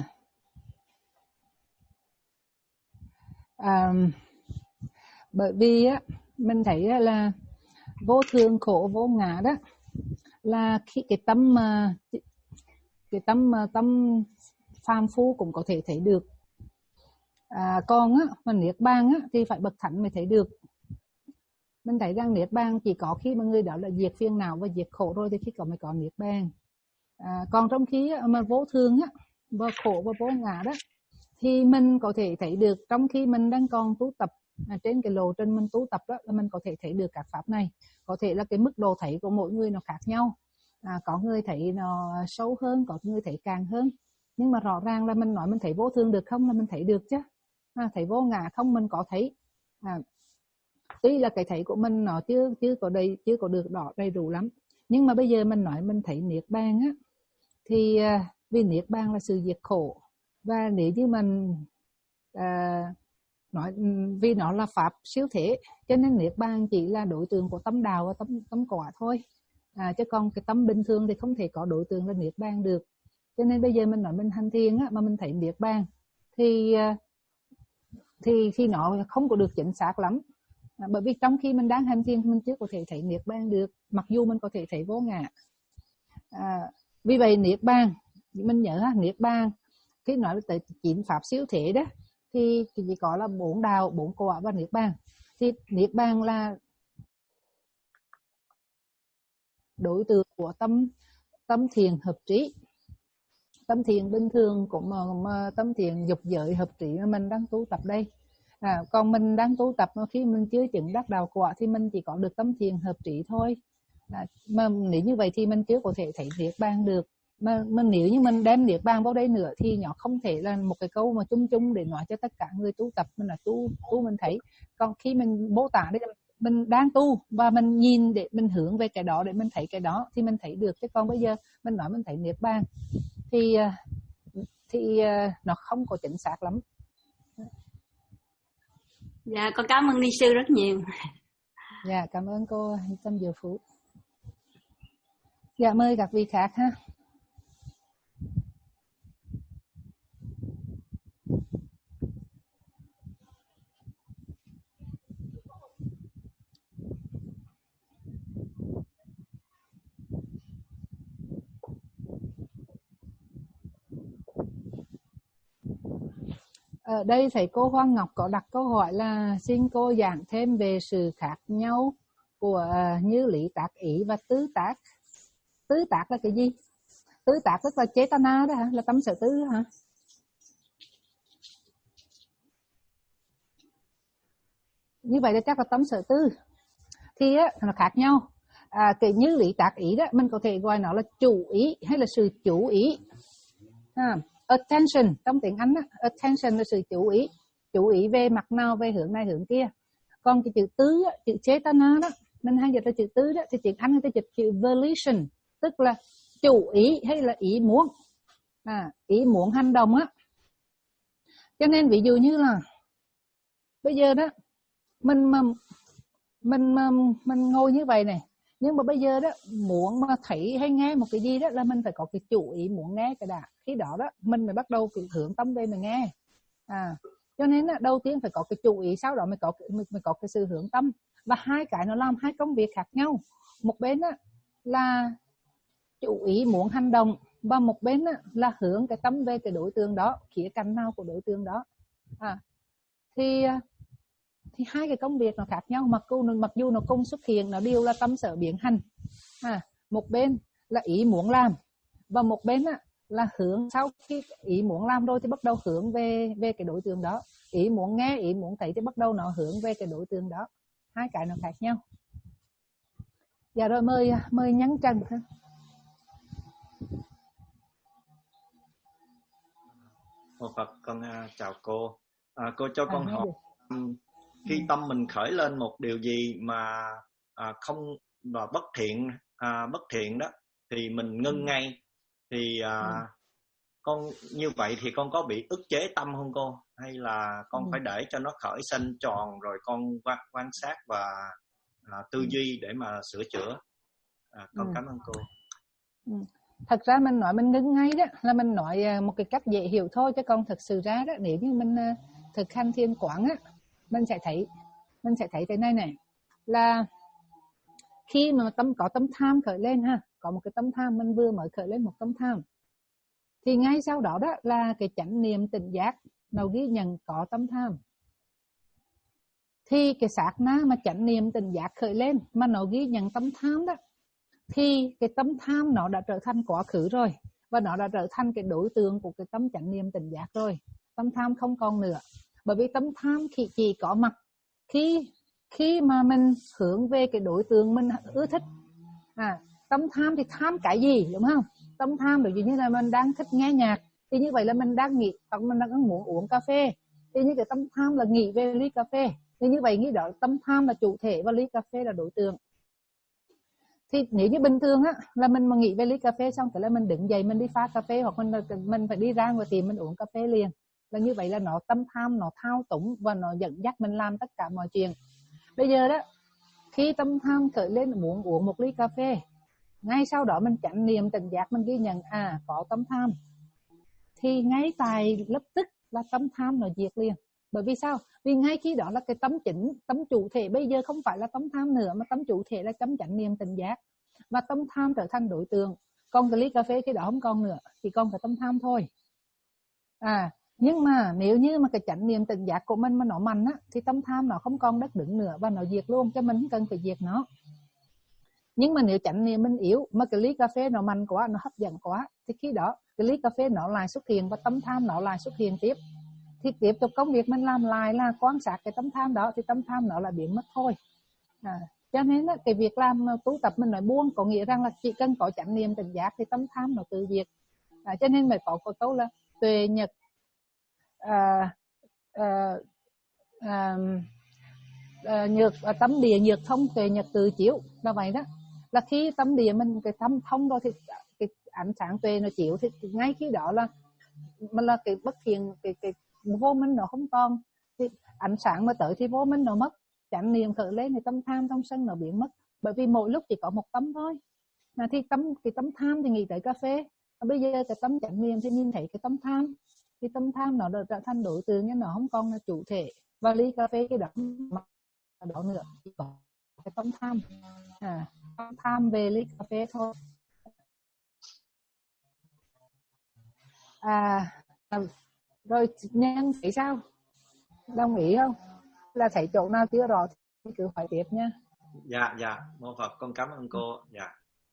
À, bởi vì á mình thấy là vô thường khổ vô ngã đó là khi cái tâm mà cái tâm tâm phàm phu cũng có thể thấy được. À, còn á mà niết bàn á thì phải bậc thánh mới thấy được. Mình thấy rằng niết bàn chỉ có khi mà người đó là diệt phiền não và diệt khổ rồi thì khi có mới có niết bàn. À, còn trong khi mà vô thường á, và khổ và vô ngã đó thì mình có thể thấy được trong khi mình đang còn tu tập, à, trên cái lộ trình mình tu tập đó là mình có thể thấy được các pháp này. Có thể là cái mức độ thấy của mỗi người nó khác nhau, à, có người thấy nó sâu hơn, có người thấy càng hơn. Nhưng mà rõ ràng là mình nói mình thấy vô thường được không là mình thấy được chứ, à, thấy vô ngã không mình có thấy. À, tuy là cái thấy của mình nó chưa chưa có đầy chưa có được đỏ đầy đủ lắm, nhưng mà bây giờ mình nói mình thấy niết bàn á thì uh, vì niết bàn là sự diệt khổ, và nếu như mình uh, nói vì nó là pháp siêu thế cho nên niết bàn chỉ là đối tượng của tâm đạo và tâm tâm quả thôi, à, chứ còn cái tâm bình thường thì không thể có đối tượng là niết bàn được. Cho nên bây giờ mình nói mình hành thiền á mà mình thấy niết bàn thì uh, thì thì nó không có được chính xác lắm. À, bởi vì trong khi mình đang hành thiền mình chưa có thể thấy niết bàn được, mặc dù mình có thể thấy vô ngã. À, vì vậy niết bàn mình nhớ ha, niết bàn khi nói tới chín pháp siêu thế đó thì chỉ có là bốn đạo, bốn quả và niết bàn. Thì niết bàn là đối tượng của tâm tâm thiền hợp trí, tâm thiền bình thường của mà, mà tâm thiền dục giới hợp trí mà mình đang tu tập đây. À, còn mình đang tu tập mà khi mình chưa chứng đắc đạo quả thì mình chỉ có được tâm thiền hợp trí thôi. À, mà nếu như vậy thì mình chưa có thể thấy niết bàn được. Mà, mà nếu như mình đem niết bàn vào đây nữa thì nó không thể là một cái câu mà chung chung để nói cho tất cả người tu tập mình là tu tu mình thấy. Còn khi mình mô tả đây mình đang tu và mình nhìn để mình hướng về cái đó để mình thấy cái đó thì mình thấy được. Chứ còn bây giờ mình nói mình thấy niết bàn thì thì nó không có chính xác lắm. Dạ, con cảm ơn ni sư rất nhiều. Dạ, cảm ơn cô Tâm Diệu Phú. Dạ, mời các vị khác ha. Ở đây thầy cô Hoàng Ngọc có đặt câu hỏi là xin cô giảng thêm về sự khác nhau của như lý tác ý và tứ tác. Tứ tác là cái gì? Tứ tác tức là Chetana đó hả? Là tâm sở tứ hả? Như vậy là chắc là tâm sở tư. Thì á, nó khác nhau. À, cái như lý tác ý đó mình có thể gọi nó là chủ ý hay là sự chú ý. À, attention trong tiếng Anh đó, attention là sự chú ý, chú ý về mặt nào, về hướng này hướng kia. Còn cái chữ tứ, chữ Chetana đó, mình hay dịch là chữ tứ đó, thì tiếng Anh người ta dịch chữ volition, tức là chủ ý hay là ý muốn, à, ý muốn hành động á. Cho nên ví dụ như là bây giờ đó mình mà mình mà mình ngồi như vậy này, nhưng mà bây giờ đó muốn mà thấy hay nghe một cái gì đó là mình phải có cái chủ ý muốn nghe cái đã. Khi đó đó mình mới bắt đầu hướng tâm về mình nghe. À, cho nên đó, đầu tiên phải có cái chủ ý, sau đó mới có mới, mới có cái sự hướng tâm. Và hai cái nó làm hai công việc khác nhau. Một bên đó là chủ ý muốn hành động, và một bên đó là hướng cái tâm về cái đối tượng đó, khía cạnh nào của đối tượng đó. À, thì thì hai cái công việc nó khác nhau, mặc dù mặc dù nó cùng xuất hiện, nó đều là tâm sở biến hành. À, một bên là ý muốn làm, và một bên á, là hướng sau khi ý muốn làm rồi thì bắt đầu hướng về về cái đối tượng đó. Ý muốn nghe, ý muốn thấy thì bắt đầu nó hướng về cái đối tượng đó. Hai cái nó khác nhau. Dạ rồi, mời mời nhắn Trần. Một Phật, con uh, chào cô. À, cô cho con à, hỏi, um, khi tâm mình khởi lên một điều gì mà à, không là bất thiện, à, bất thiện đó, thì mình ngưng ngay. Thì à, ừ. con như vậy thì con có bị ức chế tâm không cô? Hay là con ừ. phải để cho nó khởi sanh tròn rồi con quan, quan sát và à, tư duy để mà sửa chữa? À, con ừ. cảm ơn cô. Ừ. Thật ra mình nói mình ngưng ngay đó là mình nói một cái cách dễ hiểu thôi, chứ còn thật sự ra đó, nếu như mình thực hành thiền quán á, mình sẽ thấy mình sẽ thấy thế này này, là khi mà tâm có tâm tham khởi lên ha, có một cái tâm tham, mình vừa mới khởi lên một tâm tham, thì ngay sau đó đó là cái chánh niệm tỉnh giác nào ghi nhận có tâm tham. Thì cái sát na mà chánh niệm tỉnh giác khởi lên mà nó ghi nhận tâm tham đó, thì cái tâm tham nó đã trở thành quá khứ rồi, và nó đã trở thành cái đối tượng của cái tâm chánh niệm tỉnh giác rồi. Tâm tham không còn nữa, bởi vì tâm tham chỉ, chỉ có mặt khi khi mà mình hướng về cái đối tượng mình ưa thích. À, tâm tham thì tham cái gì, đúng không? Tâm tham ví dụ như là mình đang thích nghe nhạc, thì như vậy là mình đang nghĩ, hoặc mình đang muốn uống cà phê, thì như cái tâm tham là nghĩ về ly cà phê, thì như vậy nghĩ đó tâm tham là chủ thể và ly cà phê là đối tượng. Thì nếu như bình thường á, là mình mà nghĩ về ly cà phê xong cái là mình đứng dậy mình đi pha cà phê, hoặc mình mình phải đi ra ngoài tiệm mình uống cà phê liền. Là như vậy là nó tâm tham nó thao túng và nó dẫn dắt mình làm tất cả mọi chuyện. Bây giờ đó, khi tâm tham khởi lên muốn uống một ly cà phê, ngay sau đó mình chánh niệm tỉnh giác, mình ghi nhận à có tâm tham, thì ngay tại lập tức là tâm tham nó diệt liền. Bởi vì sao? Vì ngay khi đó là cái tâm chính, tâm chủ thể bây giờ không phải là tâm tham nữa, mà tâm chủ thể là tâm chánh niệm tỉnh giác, và tâm tham trở thành đối tượng. Còn cái ly cà phê khi đó không còn nữa, chỉ còn cái tâm tham thôi. À, nhưng mà nếu như mà cái chánh niệm tỉnh giác của mình mà nó mạnh á, thì tâm tham nó không còn đất đứng nữa và nó diệt luôn, cho mình không cần phải diệt nó. Nhưng mà nếu chánh niệm mình yếu, mà cái ly cà phê nó mạnh quá, nó hấp dẫn quá, thì khi đó cái ly cà phê nó lại xuất hiện và tâm tham nó lại xuất hiện tiếp. Thì tiếp tục công việc mình làm lại là quan sát cái tâm tham đó, thì tâm tham nó là biến mất thôi. À, cho nên đó, cái việc làm tu tập mình nói buông có nghĩa rằng là chỉ cần có chánh niệm tỉnh giác thì tâm tham nó tự diệt. À, cho nên mới có câu là tuệ nhật à, à, à, à, nhược à, tâm địa nhược thông, tuệ nhật tự chiếu. Là vậy đó, là khi tâm địa mình cái tâm thông rồi thì cái ánh sáng tuệ nó chiếu, thì ngay khi đó là mà là cái bất thiện, cái cái vô minh nó không còn, Thì ánh sáng mà tới thì vô minh nó mất, chánh niệm khởi lên thì tâm tham tâm sân nó biến mất, bởi vì mỗi lúc chỉ có một tâm thôi. À, thì tâm cái tâm tham thì nghĩ tới cà phê, à, bây giờ cái tâm chánh niệm thì nhìn thấy cái tâm tham, thì tâm tham nó trở thành đối tượng nhưng nó không còn là chủ thể, và ly cà phê cái đó đó nữa chỉ có cái tâm tham, à, tâm tham về ly cà phê thôi. À, rồi nhân thấy sao, đồng ý không, là thấy chỗ nào chưa rõ thì cứ hỏi tiếp nha. Dạ dạ, mô Phật, con cảm ơn cô. Dạ.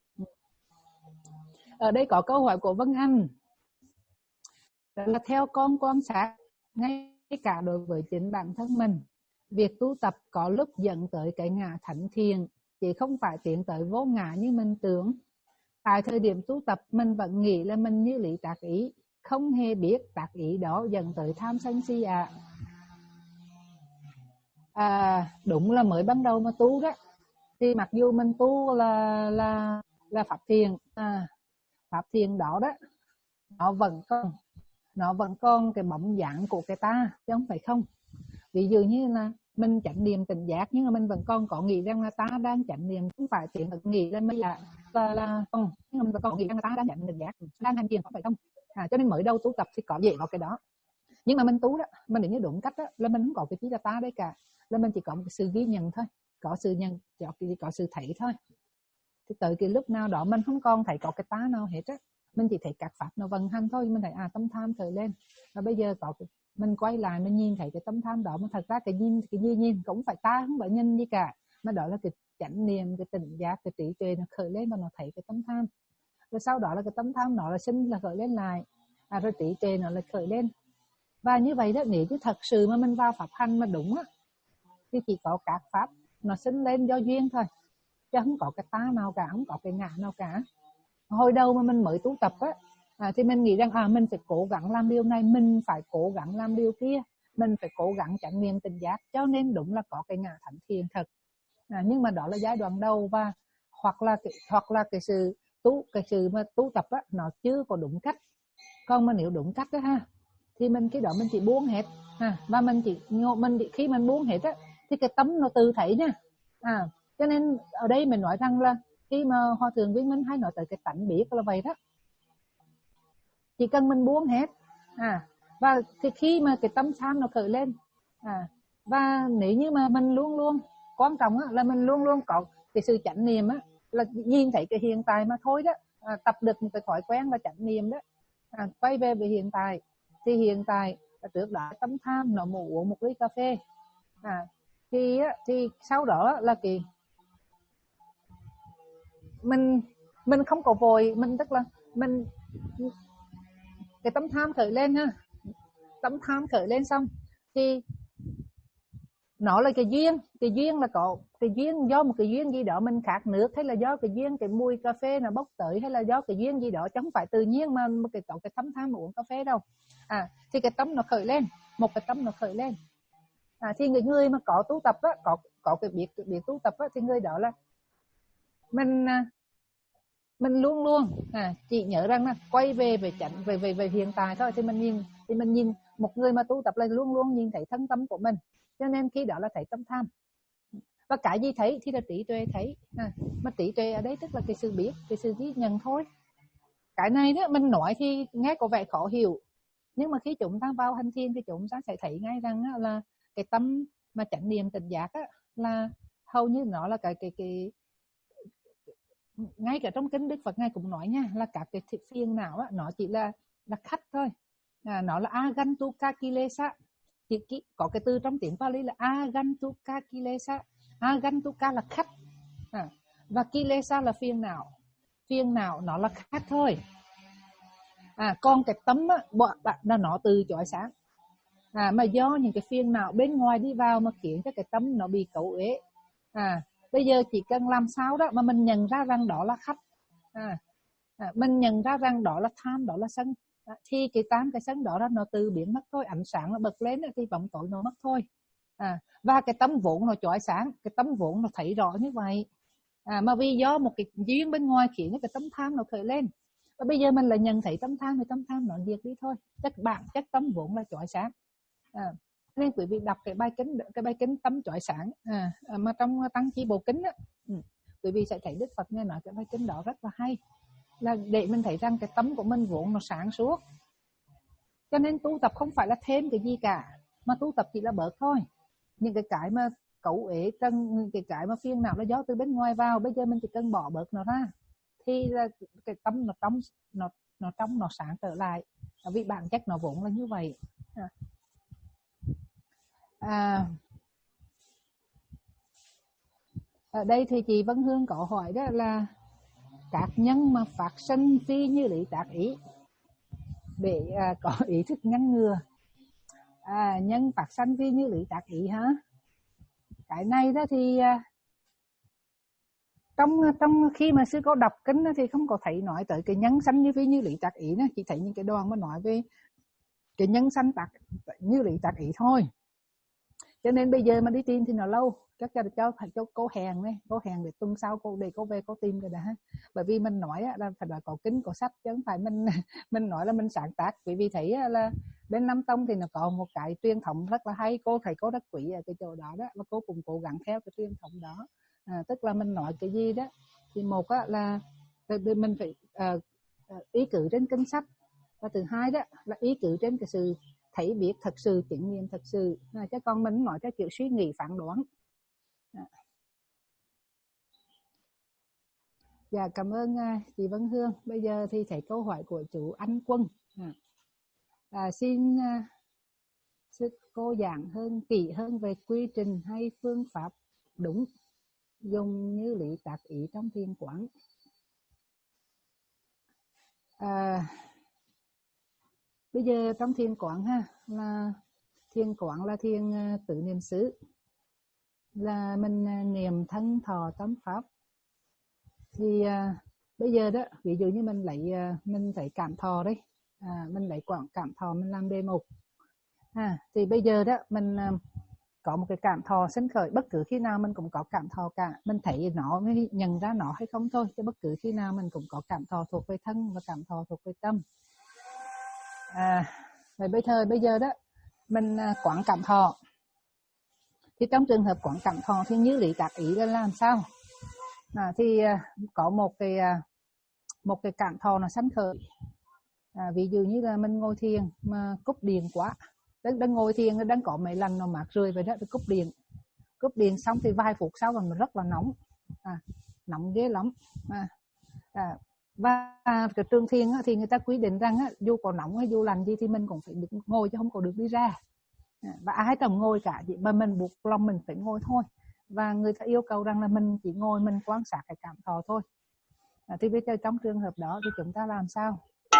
Ở đây có câu hỏi của Vân Anh, đó là theo con quan sát ngay cả đối với chính bản thân mình, việc tu tập có lúc dẫn tới cái ngã thánh thiền, chỉ không phải tiến tới vô ngã như mình tưởng. Tại thời điểm tu tập mình vẫn nghĩ là mình như lý tác ý, không hề biết tác ý đó dẫn tới tham sân si ạ. À. à đúng là mới ban đầu mà tu đó, thì mặc dù mình tu là là là pháp thiền, à, pháp thiền đó đó nó vẫn còn nó vẫn còn cái bóng dáng của cái ta chứ không phải không. Ví dụ như là mình chánh niệm tỉnh giác nhưng mà mình vẫn còn có nghĩ rằng là ta đang chánh niệm, không phải thiền thực nghĩ là mình là là, là không, nhưng mà mình vẫn còn nghĩ rằng là ta đang chánh tỉnh giác, đang hành thiền, không phải không. À, cho nên mới đầu tu tập thì có dễ có cái đó, nhưng mà mình tu đó, mình nếu như đúng cách đó, là mình không có cái gì là ta đấy cả, là mình chỉ có một sự ghi nhận thôi, có sự nhận, chỉ có sự thấy thôi. Thì tới cái lúc nào đó mình không còn thấy có cái ta nào hết á, mình chỉ thấy các pháp nó vận hành thôi, mình thấy à tâm tham khởi lên, và bây giờ có cái, mình quay lại mình nhìn thấy cái tâm tham đó, mà thật ra cái nhìn cái gì nhìn cũng phải ta, không phải nhân gì cả, mà đó là cái chánh niệm, cái tỉnh giác, cái trí tuệ nó khởi lên và nó thấy cái tâm tham, rồi sau đó là cái tâm tham nó là sinh là khởi lên lại, à, rồi trí tuệ nó là khởi lên. Và như vậy đó, nếu như thật sự mà mình vào pháp hành mà đúng á, thì chỉ có các pháp nó sinh lên do duyên thôi, chứ không có cái ta nào cả, không có cái ngã nào cả. Hồi đầu mà mình mới tu tập á, à, thì mình nghĩ rằng à mình phải cố gắng làm điều này, mình phải cố gắng làm điều kia, mình phải cố gắng chánh niệm tỉnh giác, cho nên đúng là có cái ngã thánh thiền thật. À, nhưng mà đó là giai đoạn đầu, và hoặc là cái, hoặc là cái sự tu cái sự mà tu tập á nó chưa có đúng cách. Còn mà nếu đúng cách đó ha, thì mình cái đó mình chỉ buông hết, à, và mình chỉ mình khi mình buông hết á thì cái tấm nó tự thấy nha. À, cho nên ở đây mình nói rằng là khi mà Hòa Thượng Viên Minh hay nói tới cái tánh biết là vậy đó, chỉ cần mình buông hết, à, và cái khi mà cái tâm tham nó khởi lên, à, và nếu như mà mình luôn luôn quan trọng á, là mình luôn luôn có cái sự chánh niệm á, là nhìn thấy cái hiện tại mà thôi đó, à, tập được một cái thói quen là chánh niệm đó, à, quay về về hiện tại. Thì hiện tại trước đó tâm tham nó muốn uống một ly cà phê, à, thì thì sau đó là cái mình mình không có vội, mình tức là mình cái tâm tham khởi lên ha, tâm tham khởi lên xong thì nó là cái duyên, cái duyên là có cái duyên do một cái duyên gì đó mình khát nước, hay là do cái duyên cái mùi cà phê nó bốc tới, hay là do cái duyên gì đó, chứ không phải tự nhiên mà cái có cái tâm tham mà uống cà phê đâu. À, thì cái tâm nó khởi lên, một cái tâm nó khởi lên. À, thì người người mà có tu tập á, có có cái biết biết tu tập á, thì người đó là mình mình luôn luôn à, chỉ nhớ rằng là quay về về chánh về về về hiện tại thôi. Thì mình nhìn thì mình nhìn một người mà tu tập là luôn luôn nhìn thấy thân tâm của mình, cho nên khi đó là thấy tâm tham. Và cái gì thấy thì là trí tuệ thấy, à, mà trí tuệ ở đây tức là cái sự biết, cái sự ghi nhận thôi. Cái này đó mình nói thì nghe có vẻ khó hiểu, nhưng mà khi chúng ta vào hành thiền thì chúng ta sẽ thấy ngay rằng là cái tâm mà chánh niệm tỉnh giác á, là hầu như nó là cái cái cái ngay cả trong kinh Đức Phật ngài cũng nói nha, là các cái phiền não á, nó chỉ là là khách thôi, à, nó là agantuka kilesa. Thì có cái từ trong tiếng Pali là agantuka kilesa. Agantuka là khách, à, và kilesa là phiền não. Phiền não nó là khách thôi. À, còn cái tấm á, là nó từ chói sáng, à, mà do những cái phiền não bên ngoài đi vào mà khiến cho cái tấm nó bị cấu uế. À, bây giờ chỉ cần làm sao đó mà mình nhận ra rằng đó là khách, à, à, mình nhận ra rằng đó là tham, đó là sân, à, thì cái tám cái sân đó nó từ biến mất thôi. Ánh sáng nó bật lên thì bóng tối nó mất thôi, à, và cái tấm vốn nó chói sáng, cái tấm vốn nó thấy rõ như vậy, à, mà vì do một cái duyên bên ngoài khiến cái tấm tham nó khởi lên, và bây giờ mình lại nhận thấy tấm tham thì tấm tham nó diệt đi thôi, chắc bạn chắc tấm vốn là chói sáng, à, nên quý vị đọc cái bài kinh cái bài kinh Tâm Chói Sáng à, mà trong Tăng Chi Bộ Kinh á, ừ, quý vị sẽ thấy Đức Phật nghe nói cái bài kinh đó rất là hay, là để mình thấy rằng cái tâm của mình vốn nó sáng suốt. Cho nên tu tập không phải là thêm cái gì cả, mà tu tập chỉ là bớt thôi. Những cái cái mà cấu ế trần, cái cái mà phiền não là do từ bên ngoài vào, bây giờ mình chỉ cần bỏ bớt nó ra thì là cái tâm nó trong nó nó trong nó sáng trở lại, vì bản chất nó vốn là như vậy. À, ở đây thì chị Vân Hương có hỏi đó là các nhân mà phát sinh phi như lý tác ý để à, có ý thức ngăn ngừa. À, nhân phát sinh phi như lý tác ý hả? Cái này đó thì à, trong trong khi mà sư cô đọc kinh thì không có thấy nói tới cái nhân sanh như phi như lý tác ý nữa, chỉ thấy những cái đoạn mà nói về cái nhân sanh tác như lý tác ý thôi. Cho nên bây giờ mà đi tìm thì nó lâu, chắc cho cho cho cô Hèn này, cô Hèn để tuần sau cô để cô về cô tìm cái đã. Bởi vì mình nói là phải là có kinh có sách chứ không phải mình mình nói là mình sáng tác. Bởi vì thấy là bên Nam Tông thì nó có một cái truyền thống rất là hay, cô thầy cô rất quý ở cái chỗ đó đó, và cô cũng cố gắng theo cái truyền thống đó. À, tức là mình nói cái gì đó thì một á, là mình phải uh, ý cử trên kinh sách, và thứ hai đó là ý cử trên cái sự thấy biết thật sự, chứng nghiệm thật sự, à, chứ còn mình nói cái kiểu suy nghĩ phán đoán. À. Dạ, cảm ơn uh, chị Vân Hương. Bây giờ thì thấy câu hỏi của chú Anh Quân. À. À, xin uh, sư cô giảng hơn kỹ hơn về quy trình hay phương pháp đúng dùng như lý tác ý trong thiền quán. À, bây giờ trong thiền quán ha, là thiền quán là thiền uh, tự niệm xứ, là mình uh, niệm thân thọ tâm pháp. Thì uh, bây giờ đó, ví dụ như mình lấy uh, mình thấy cảm thọ đấy, à, mình lấy quảng cảm thọ mình làm đề mục. À, thì bây giờ đó mình uh, có một cái cảm thọ sinh khởi, bất cứ khi nào mình cũng có cảm thọ cả, mình thấy nó mới nhận ra nó hay không thôi, chứ bất cứ khi nào mình cũng có cảm thọ thuộc về thân và cảm thọ thuộc về tâm. À, vậy bây giờ bây giờ đó mình uh, quán cảm thọ. Thì trong trường hợp quán cảm thọ thì như lý tác ý là làm sao? À, thì uh, có một cái uh, một cái cảm thọ nó sanh khởi. À, ví dụ như là mình ngồi thiền mà cúp điện quá, đang, đang ngồi thiền đang có mấy lần nó mát rượi vậy đó, cúp điện cúp điện xong thì vài phút sau mình rất là nóng, à, nóng ghê lắm. À, à, và cái trường thiền á, thì người ta quy định rằng á, dù có nóng hay dù lạnh gì thì mình cũng phải được ngồi chứ không có được đi ra. À, và ai tầm ngồi cả, chỉ mà mình buộc lòng mình phải ngồi thôi, và người ta yêu cầu rằng là mình chỉ ngồi mình quan sát cái cảm thọ thôi. À, thì bây giờ trong trường hợp đó thì chúng ta làm sao?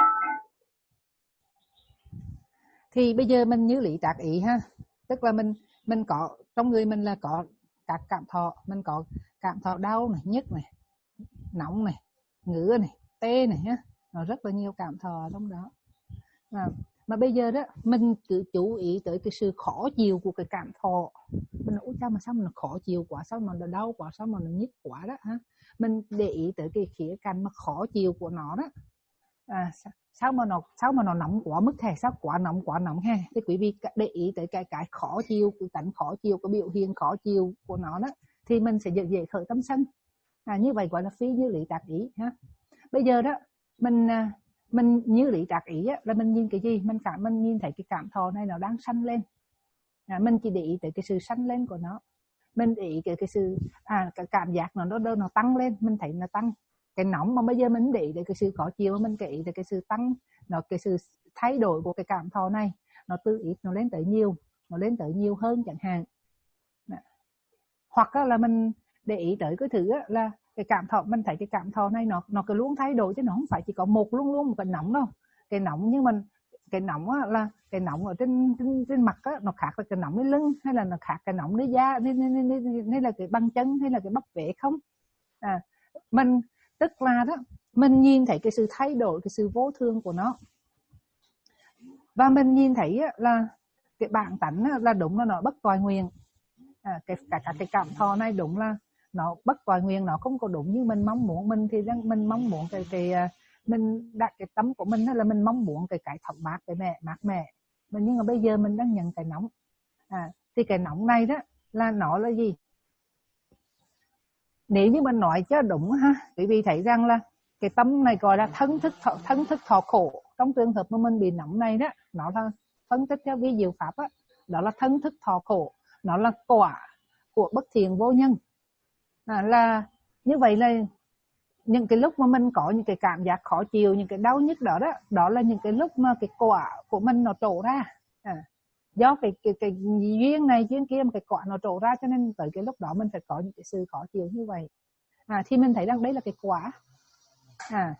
Thì bây giờ mình như lý tác ý ha, tức là mình mình có trong người mình là có các cảm thọ, mình có cảm thọ đau này, nhức này, nóng này, ngứa này, tê này ha, nó rất là nhiều cảm thọ trong đó. À, mà bây giờ đó mình cứ chú ý tới cái sự khó chịu của cái cảm thọ. Mình nói sao mà sao mà nó khó chịu quá, sao mà nó đau quá, sao mà nó nhức quá đó ha. Mình để ý tới cái khía cạnh mà khó chịu của nó đó. À, sao mà nó sao mà nó nóng quá mức hay sao quá nóng quá nóng ha. Thì quý vị để ý tới cái cái khó chịu, cái cảnh khó chịu, cái biểu hiện khó chịu của nó đó, thì mình sẽ dễ dễ khởi tâm sân. À, như vậy gọi là phi như lý tác ý ha. Bây giờ đó mình mình như lý tác ý á, là mình nhìn cái gì? Mình cảm mình nhìn thấy cái cảm thọ này nó đang sanh lên. À, mình chỉ để ý tới cái sự sanh lên của nó. Mình để ý cái cái sự à cái cảm giác nó nó nó tăng lên, mình thấy nó tăng. Cái nóng mà bây giờ mình để ý tới cái sự khó chịu, mình để ý tới cái sự tăng, nó cái sự thay đổi của cái cảm thọ này, nó từ ít nó lên tới nhiều, nó lên tới nhiều hơn chẳng hạn. Đó. Hoặc là mình để ý tới cái thứ là cái cảm thọ, mình thấy cái cảm thọ này nó nó cứ luôn thay đổi, chứ nó không phải chỉ có một luôn luôn một cái nóng đâu. Cái nóng nhưng mình cái nóng á, là cái nóng ở trên trên, trên mặt á, nó khác với cái nóng ở lưng, hay là nó khác cái nóng ở da, nên nên nên nên là cái băng chân hay là cái bắp vệ không. À, mình tức là đó mình nhìn thấy cái sự thay đổi, cái sự vô thường của nó, và mình nhìn thấy á, là cái bản tánh á, là đúng là nó bất toại nguyện. À, cái cả cả cái cảm thọ này đúng là nó bất toại nguyện, nó không có đúng như mình mong muốn. Mình thì mình mong muốn cái cái mình đặt cái tâm của mình là mình mong muốn cái cái thoải mát, cái mẹ mát mẻ, nhưng mà bây giờ mình đang nhận cái nóng. À, thì cái nóng này đó là nó là gì? Nếu như mình nói cho đúng ha, quý vị thấy rằng là cái tâm này gọi là thân thức thọ, thân thức thọ khổ. Trong trường hợp mà mình bị nóng này đó, nó là phân tích theo vi diệu pháp đó, đó là thân thức thọ khổ, nó là quả của bất thiện vô nhân. À, là như vậy là những cái lúc mà mình có những cái cảm giác khó chịu, những cái đau nhức đó đó, đó là những cái lúc mà cái quả của mình nó trổ ra. À, do cái cái cái duyên này duyên kia mà cái quả nó trổ ra, cho nên tới cái lúc đó mình phải có những cái sự khó chịu như vậy. À, thì mình thấy rằng đấy là cái quả. À,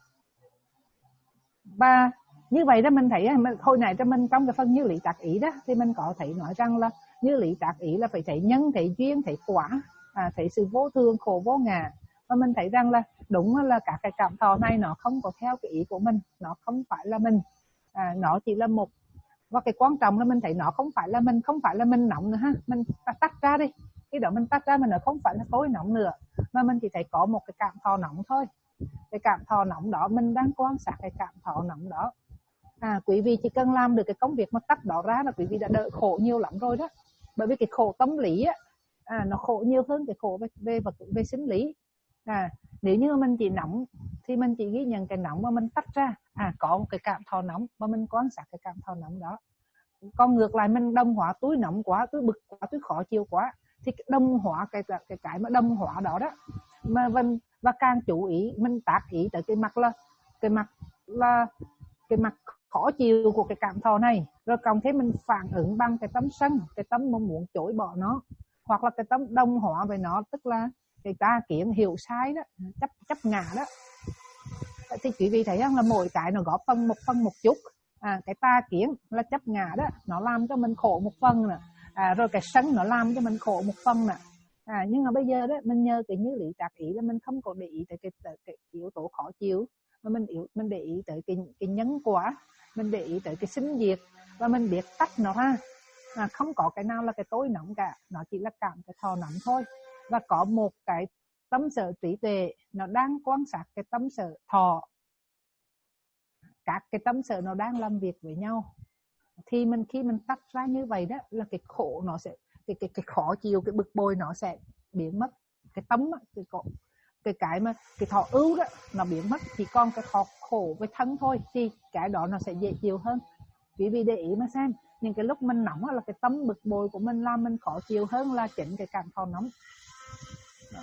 và như vậy đó mình thấy hồi nãy cho mình trong cái phần như lý tác ý đó thì mình có thấy nói rằng là như lý tác ý là phải thấy nhân, thấy duyên, thấy quả, à, thấy sự vô thường, khổ vô ngã. Và mình thấy rằng là đúng là các cái cảm thọ này nó không có theo cái ý của mình, nó không phải là mình, à, nó chỉ là một. Và cái quan trọng là mình thấy nó không phải là mình, không phải là mình nóng nữa ha, mình tách ra đi, cái đó mình tách ra mình nó không phải là tối nóng nữa, mà mình chỉ thấy có một cái cảm thọ nóng thôi. Cái cảm thọ nóng đó mình đang quan sát cái cảm thọ nóng đó. À, quý vị chỉ cần làm được cái công việc mà tách đó ra là quý vị đã đỡ khổ nhiều lắm rồi đó. Bởi vì cái khổ tâm lý á, à, nó khổ nhiều hơn cái khổ về về về, về sinh lý. À, nếu như mình chỉ nóng thì mình chỉ ghi nhận cái nóng mà mình tách ra, à, có một cái cảm thọ nóng và mình quan sát cái cảm thọ nóng đó. Còn ngược lại mình đồng hóa túi nóng quá, túi bực quá, túi khó chịu quá thì đồng hóa cái cái cái mà đồng hóa đó đó mà mình, và càng chú ý mình tác ý tới cái mặt là cái mặt là cái mặt khó chịu của cái cảm thọ này, rồi cộng thêm mình phản ứng bằng cái tâm sân, cái tâm mong muốn chối bỏ nó, hoặc là cái tâm đồng hóa với nó, tức là cái ta kiến hiểu sai đó, chấp chấp ngã đó. Thì quý vị thấy rằng là mỗi cái nó góp phần một phần một chút. À, cái ta kiến là chấp ngã đó, nó làm cho mình khổ một phần nè. À, rồi cái sân nó làm cho mình khổ một phần nè. À, nhưng mà bây giờ đó mình nhờ cái như lý tác ý là mình không có để ý tới cái, cái, cái yếu tố khó chịu, mà mình yếu mình để ý tới cái cái nhân quả, mình để ý tới cái sinh diệt, và mình biết tách nó ra. À, không có cái nào là cái tối nóng cả, nó chỉ là cảm cái thọ nóng thôi. Và có một cái tâm sở trí tuệ nó đang quan sát cái tâm sở thọ, các cái tâm sở nó đang làm việc với nhau. Thì mình khi mình tách ra như vậy đó là cái khổ nó sẽ, cái cái cái khó chịu, cái bực bội nó sẽ biến mất. Cái tấm cái cái cái cái mà cái thọ ưu đó nó biến mất, chỉ còn cái thọ khổ với thân thôi, thì cái đó nó sẽ dễ chịu hơn. Quý vị để ý mà xem, những cái lúc mình nóng là cái tấm bực bội của mình làm mình khó chịu hơn là chính cái cảm thọ nóng. Đó.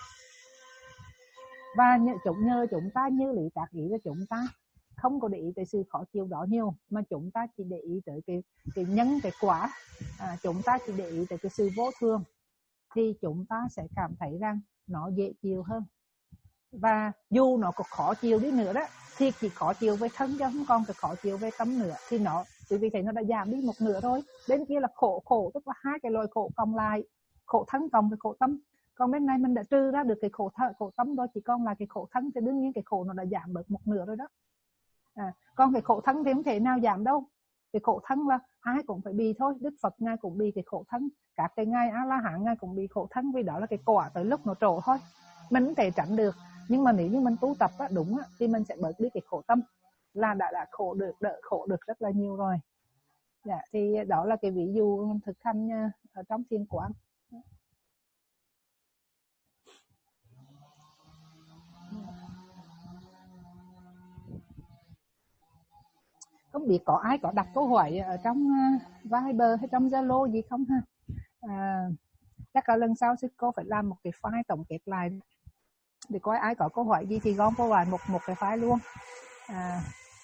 Và chúng nhờ chúng ta như lý tác ý là chúng ta không có để ý tới sự khó chịu đó nhiều, mà chúng ta chỉ để ý tới cái cái nhân, cái quả. À, chúng ta chỉ để ý tới cái sự vô thường, thì chúng ta sẽ cảm thấy rằng nó dễ chịu hơn. Và dù nó có khó chịu đi nữa đó, thì chỉ khó chịu với thân chứ không còn cái khó chịu với tâm nữa, thì nó, quý vị thấy nó đã giảm đi một nửa rồi. Bên kia là khổ khổ, tức là hai cái loại khổ cộng lại, khổ thân cộng với khổ tâm. Còn bên này mình đã trừ ra được cái khổ thân, khổ tâm rồi, chỉ còn là cái khổ thân, thì đương nhiên cái khổ nó đã giảm bớt một nửa rồi đó. À, còn cái khổ thân thì không thể nào giảm đâu. Cái khổ thân là ai cũng phải bị thôi. Đức Phật ngài cũng bị cái khổ thân, các cái ngài A La Hán ngài cũng bị khổ thân, vì đó là cái quả tới lúc nó trổ thôi, mình không thể tránh được. Nhưng mà nếu như mình tu tập á, đúng á, thì mình sẽ bớt đi cái khổ tâm, là đã đã khổ được, đỡ khổ được rất là nhiều rồi. Dạ, thì đó là cái ví dụ thực hành ở trong thiền quán. Không biết có ai có đặt câu hỏi ở trong Viber hay trong Zalo gì không ha? À, chắc là lần sau sư cô phải làm một cái file tổng kết lại để coi ai có câu hỏi gì thì gom câu lại một một cái file luôn. À,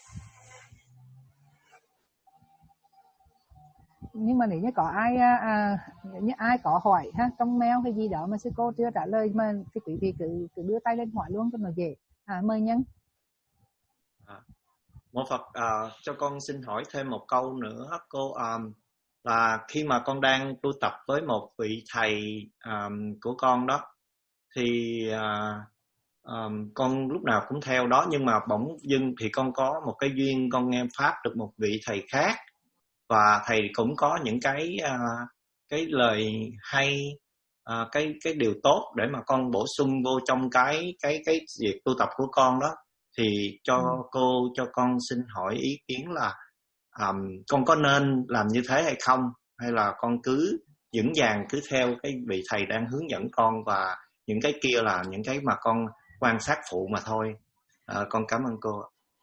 nhưng mà nếu như có ai à, nếu như ai có hỏi ha trong mail hay gì đó mà sư cô chưa trả lời mà thì quý vị cứ cứ đưa tay lên hỏi luôn cho nó dễ. À, mời Nhân. À, Mô Phật, à, cho con xin hỏi thêm một câu nữa cô, à, là khi mà con đang tu tập với một vị thầy à, của con đó, thì à, à, con lúc nào cũng theo đó, nhưng mà bỗng dưng thì con có một cái duyên con nghe pháp được một vị thầy khác, và thầy cũng có những cái à, cái lời hay, à, cái cái điều tốt để mà con bổ sung vô trong cái cái cái việc tu tập của con đó. Thì cho ừ. cô cho con xin hỏi ý kiến là um, con có nên làm như thế hay không, hay là con cứ vững vàng cứ theo cái vị thầy đang hướng dẫn con, và những cái kia là những cái mà con quan sát phụ mà thôi. À, con cảm ơn cô.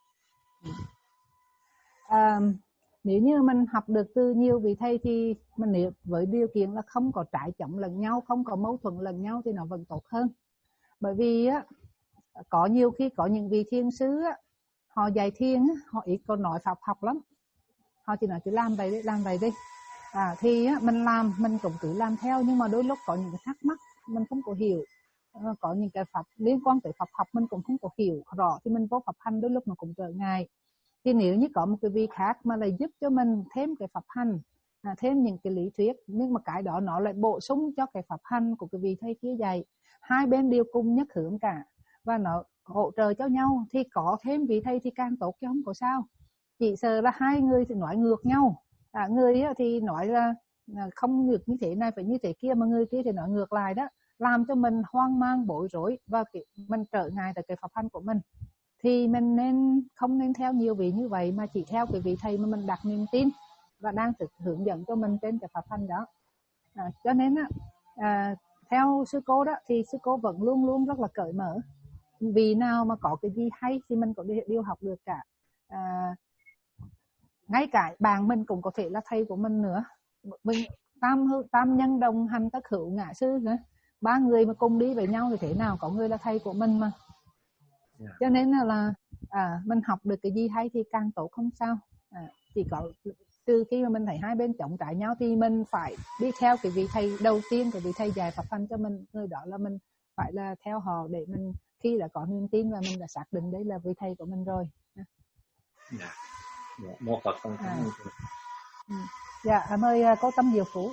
À, nếu như mình học được từ nhiều vị thầy thì mình nếu với điều kiện là không có trái chống lẫn nhau, không có mâu thuẫn lẫn nhau thì nó vẫn tốt hơn. Bởi vì á, có nhiều khi có những vị thiền sư á, họ dạy thiền á, họ ít có nói pháp học lắm, họ chỉ nói cứ làm vậy đi, làm vậy đi. À, thì á, mình làm mình cũng cứ làm theo, nhưng mà đôi lúc có những cái thắc mắc mình không có hiểu, có những cái pháp liên quan tới pháp học mình cũng không có hiểu rõ, thì mình vô pháp hành đôi lúc nó cũng trở ngại. Thì nếu như có một cái vị khác mà lại giúp cho mình thêm cái pháp hành, à, thêm những cái lý thuyết, nhưng mà cái đó nó lại bổ sung cho cái pháp hành của cái vị thầy kia dạy, hai bên đều cùng nhất hướng cả và nó hỗ trợ cho nhau, thì có thêm vị thầy thì càng tốt chứ không có sao. Chỉ sợ là hai người thì nói ngược nhau, à, người thì nói là không được như thế này phải như thế kia, mà người kia thì nói ngược lại đó, làm cho mình hoang mang bối rối và mình trở ngại tại cái pháp hành của mình. Thì mình nên không nên theo nhiều vị như vậy, mà chỉ theo cái vị thầy mà mình đặt niềm tin và đang thực hướng dẫn cho mình trên cái pháp hành đó. À, cho nên á, à, theo sư cô đó thì sư cô vẫn luôn luôn rất là cởi mở. Vì nào mà có cái gì hay thì mình có điều học được cả. À, ngay cả bạn mình cũng có thể là thầy của mình nữa. Mình tam tam nhân đồng hành tất hữu ngã sư nữa. Ba người mà cùng đi với nhau thì thế nào có người là thầy của mình mà. Yeah. Cho nên là à, mình học được cái gì hay thì càng tốt không sao. À, chỉ có từ khi mà mình thấy hai bên chống trái nhau thì mình phải đi theo cái vị thầy đầu tiên, cái vị thầy dạy pháp hành cho mình, người đó là mình phải là theo họ, để mình khi đã có niềm tin và mình đã xác định đấy là vị thầy của mình rồi. Dạ, dạ, mô Phật con cảm ơn. Dạ, mời cô Tâm Diệu Phú.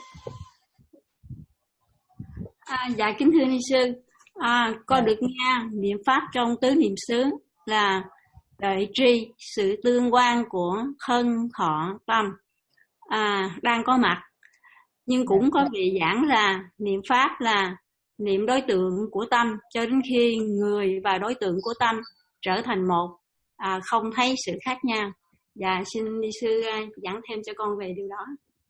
À, dạ kính thưa ni sư, à, con được nghe niệm pháp trong tứ niệm xứ là đợi tri sự tương quan của thân thọ tâm à, đang có mặt, nhưng cũng có vị giảng là niệm pháp là niệm đối tượng của tâm cho đến khi người và đối tượng của tâm trở thành một, à, không thấy sự khác nhau. Dạ xin ni sư giảng thêm cho con về điều đó.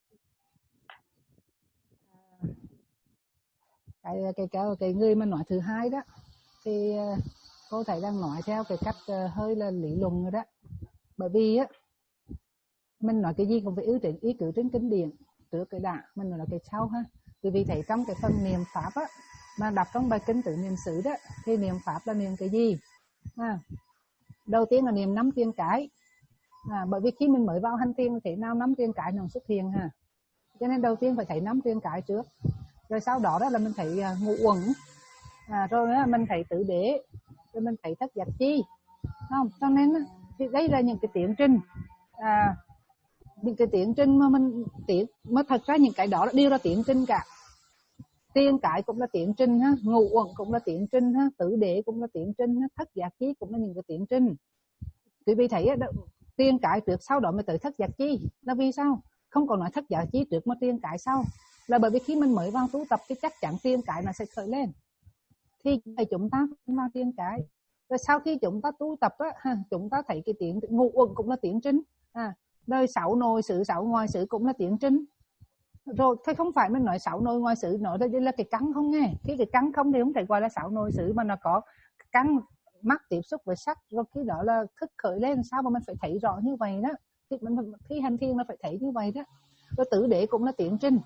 Cái, cái, cái, cái người mà nói thứ hai đó thì cô thấy đang nói theo cái cách hơi là lý luận rồi đó. Bởi vì á, mình nói cái gì cũng phải ưu tiên ý cử trên kinh điển trước cái đã, mình nói là cái sau ha. Bởi vì thấy trong cái phần niệm pháp á, mà đọc trong bài kinh tự niệm xứ đó, thì niệm pháp là niệm cái gì? À, đầu tiên là niệm năm tiên cái. À, bởi vì khi mình mới vào hành tiên thì nào năm tiên cái nó xuất hiện ha. Cho nên đầu tiên phải thấy năm tiên cái trước. Rồi sau đó đó là mình thấy uh, ngũ uẩn, à, rồi đó mình thấy tứ đế, rồi mình thấy thất giác chi, không? Cho nên thì đây là những cái tiến trình, à, những cái tiến trình mà mình tiến, mà thật ra những cái đó đều là tiến trình cả. Tiên cái cũng là tiến trình ha, ngũ uẩn cũng là tiến trình ha, tứ đế cũng là tiến trình ha, thất giác chi cũng là những cái tiến trình. Quý vị thấy đó, tiên cái trước sau đó mới tới thất giác chi, là vì sao? Không còn nói thất giác chi trước mà tiên cái sau. Là bởi vì khi mình mới vào tu tập thì chắc chắn tiên cái nó sẽ khởi lên, thì chúng ta vào tiên cái. Rồi sau khi chúng ta tu tập á, chúng ta thấy cái tiến ngũ uẩn cũng là tiến trình, à, đời sáu nội xứ sáu ngoài xứ cũng là tiến trình. Rồi thế không phải mình nói sáu nội ngoài xứ, nói đây là cái căn không nghe. Khi cái căn không thì không thể gọi là sáu nội xứ, mà nó có căn mắt tiếp xúc với sắc, rồi khi đó là thức khởi lên. Sao mà mình phải thấy rõ như vậy đó, thì mình khi hành thiền nó phải thấy như vậy đó. Rồi tứ đế cũng là tiến trình.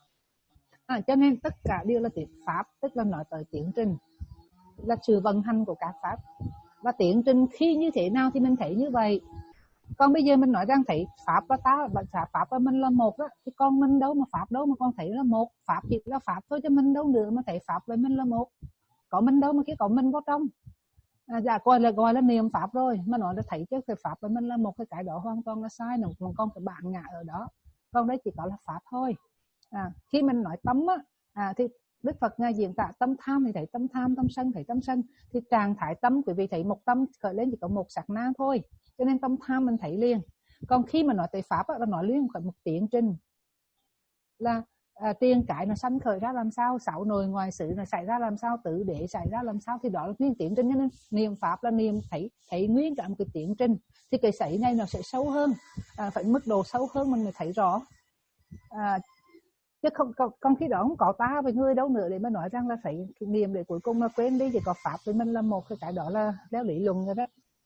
À, cho nên tất cả đều là tiến pháp, tức là nói tới tiến trình, là sự vận hành của các pháp. Và tiến trình khi như thế nào thì mình thấy như vậy. Còn bây giờ mình nói rằng thấy pháp và ta, pháp và mình là một đó, thì con mình đâu mà pháp đâu mà con thấy là một. Pháp chỉ là pháp thôi chứ mình đâu nữa mà thấy pháp với mình là một. Có mình đâu mà kia có mình vào trong. À, dạ gọi là gọi là niệm pháp rồi, mà nói là thấy chứ cái pháp với mình là một, cái cái đó hoàn toàn là sai, nó còn con cái bạn ngã ở đó. Còn đấy chỉ có là pháp thôi. À, khi mình nói tâm á, à, thì Đức Phật ngài diễn tả tâm tham thì thấy tâm tham, tâm sân thấy tâm sân. Thì trạng thái tâm quý vị thấy một tâm khởi lên chỉ có một sát na thôi, cho nên tâm tham mình thấy liền. Còn khi mà nói tới pháp á, là nói liên một tiến trình, là à, tiên cái nó sanh khởi ra làm sao, sáu nội ngoài xứ nó xảy ra làm sao, tứ đế xảy ra làm sao, thì đó là nguyên tiến trình. Cho nên niệm pháp là niệm thấy thấy nguyên cả một cái tiến trình. Thì cái sảy này nó sẽ sâu hơn, à, phải mức độ sâu hơn mình mới thấy rõ. À, chứ không con, con khi đó không có ta với người đâu nữa để mà nói rằng là phải niệm để cuối cùng mà quên đi, chỉ có pháp với mình là một, cái cái đó là leo lý luận rồi đó.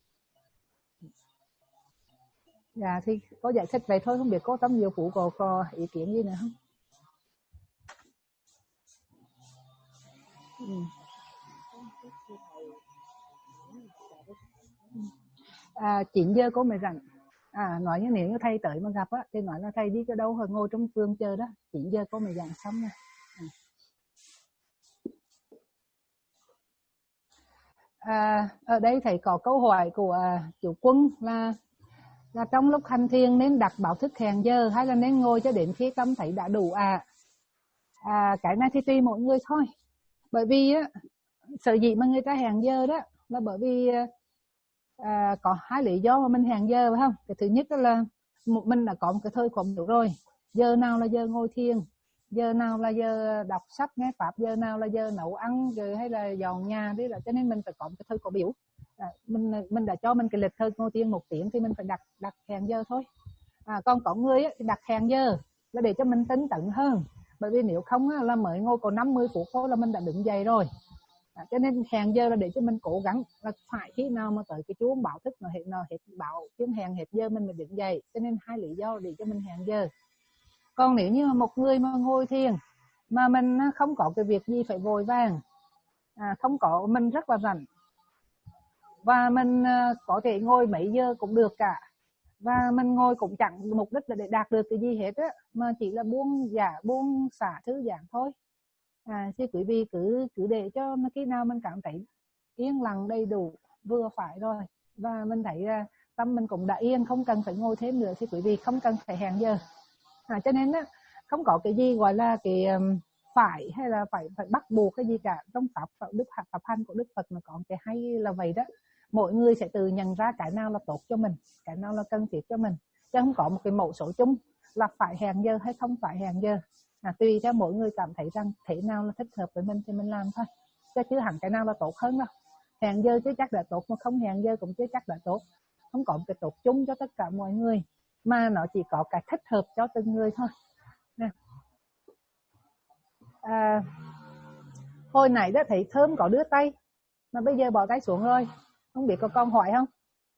Dạ thì có giải thích vậy thôi, không biết có Tâm Diệu Phú có, có ý kiến gì nữa không? Ừ. À, chín giờ cô mới rảnh. À, nói như nếu như thầy tới mà gặp á thì nói là thầy đi cho đâu, hồi ngồi trong vườn chờ đó, chín giờ cô mới rảnh xong rồi. À, ở đây thầy có câu hỏi của à, chủ Quân là là trong lúc hành thiền nên đặt báo thức hẹn giờ hay là nên ngồi cho đến khi tâm thấy đã đủ à? À, cái này thì tùy mỗi người thôi. Bởi vì á, sở dĩ mà người ta hẹn giờ đó là bởi vì à, có hai lý do mà mình hẹn giờ phải không? Cái thứ nhất là mình đã có một cái thời khóa biểu rồi, giờ nào là giờ ngồi thiền, giờ nào là giờ đọc sách nghe pháp, giờ nào là giờ nấu ăn rồi hay là dọn nhà đấy, là cho nên mình phải có một cái thời khóa biểu. À, mình mình đã cho mình cái lịch thời ngồi thiền một tiếng thì mình phải đặt đặt hẹn giờ thôi. À, còn có người ấy, thì đặt hẹn giờ là để cho mình tinh tấn hơn, bởi vì nếu không á, là mới ngồi có năm mươi phút thôi là mình đã đứng dậy rồi. À, cho nên hẹn giờ là để cho mình cố gắng là phải khi nào mà tới cái chuông báo thức nó hết nào hết báo tiếng hẹn hết giờ mình mới đứng dậy. Cho nên hai lý do để cho mình hẹn giờ. Còn nếu như mà một người mà ngồi thiền mà mình không có cái việc gì phải vội vàng, à, không có, mình rất là rảnh và mình có thể ngồi mấy giờ cũng được cả, và mình ngồi cũng chẳng mục đích là để đạt được cái gì hết á, mà chỉ là buông giả buông xả thư giãn thôi. À, thì quý vị cứ cứ để cho khi nào mình cảm thấy yên lặng đầy đủ vừa phải rồi, và mình thấy uh, tâm mình cũng đã yên, không cần phải ngồi thêm nữa, thì quý vị không cần phải hẹn giờ. À, cho nên á, không có cái gì gọi là cái um, phải hay là phải phải bắt buộc cái gì cả. Trong pháp đức pháp hành của Đức Phật mà có cái hay là vậy đó, mỗi người sẽ tự nhận ra cái nào là tốt cho mình, cái nào là cần thiết cho mình, chứ không có một cái mẫu số chung là phải hẹn giờ hay không phải hẹn giờ. À, tùy theo mỗi người cảm thấy rằng thế nào là thích hợp với mình thì mình làm thôi, chứ chứ hẳn cái nào là tốt hơn đâu. Hẹn giờ chứ chắc đã tốt, mà không hẹn giờ cũng chứ chắc đã tốt. Không có một cái tốt chung cho tất cả mọi người, mà nó chỉ có cái thích hợp cho từng người thôi. Nè. À, hồi nãy đó thấy Thơm có đưa tay mà bây giờ bỏ tay xuống rồi, không biết có con hỏi không?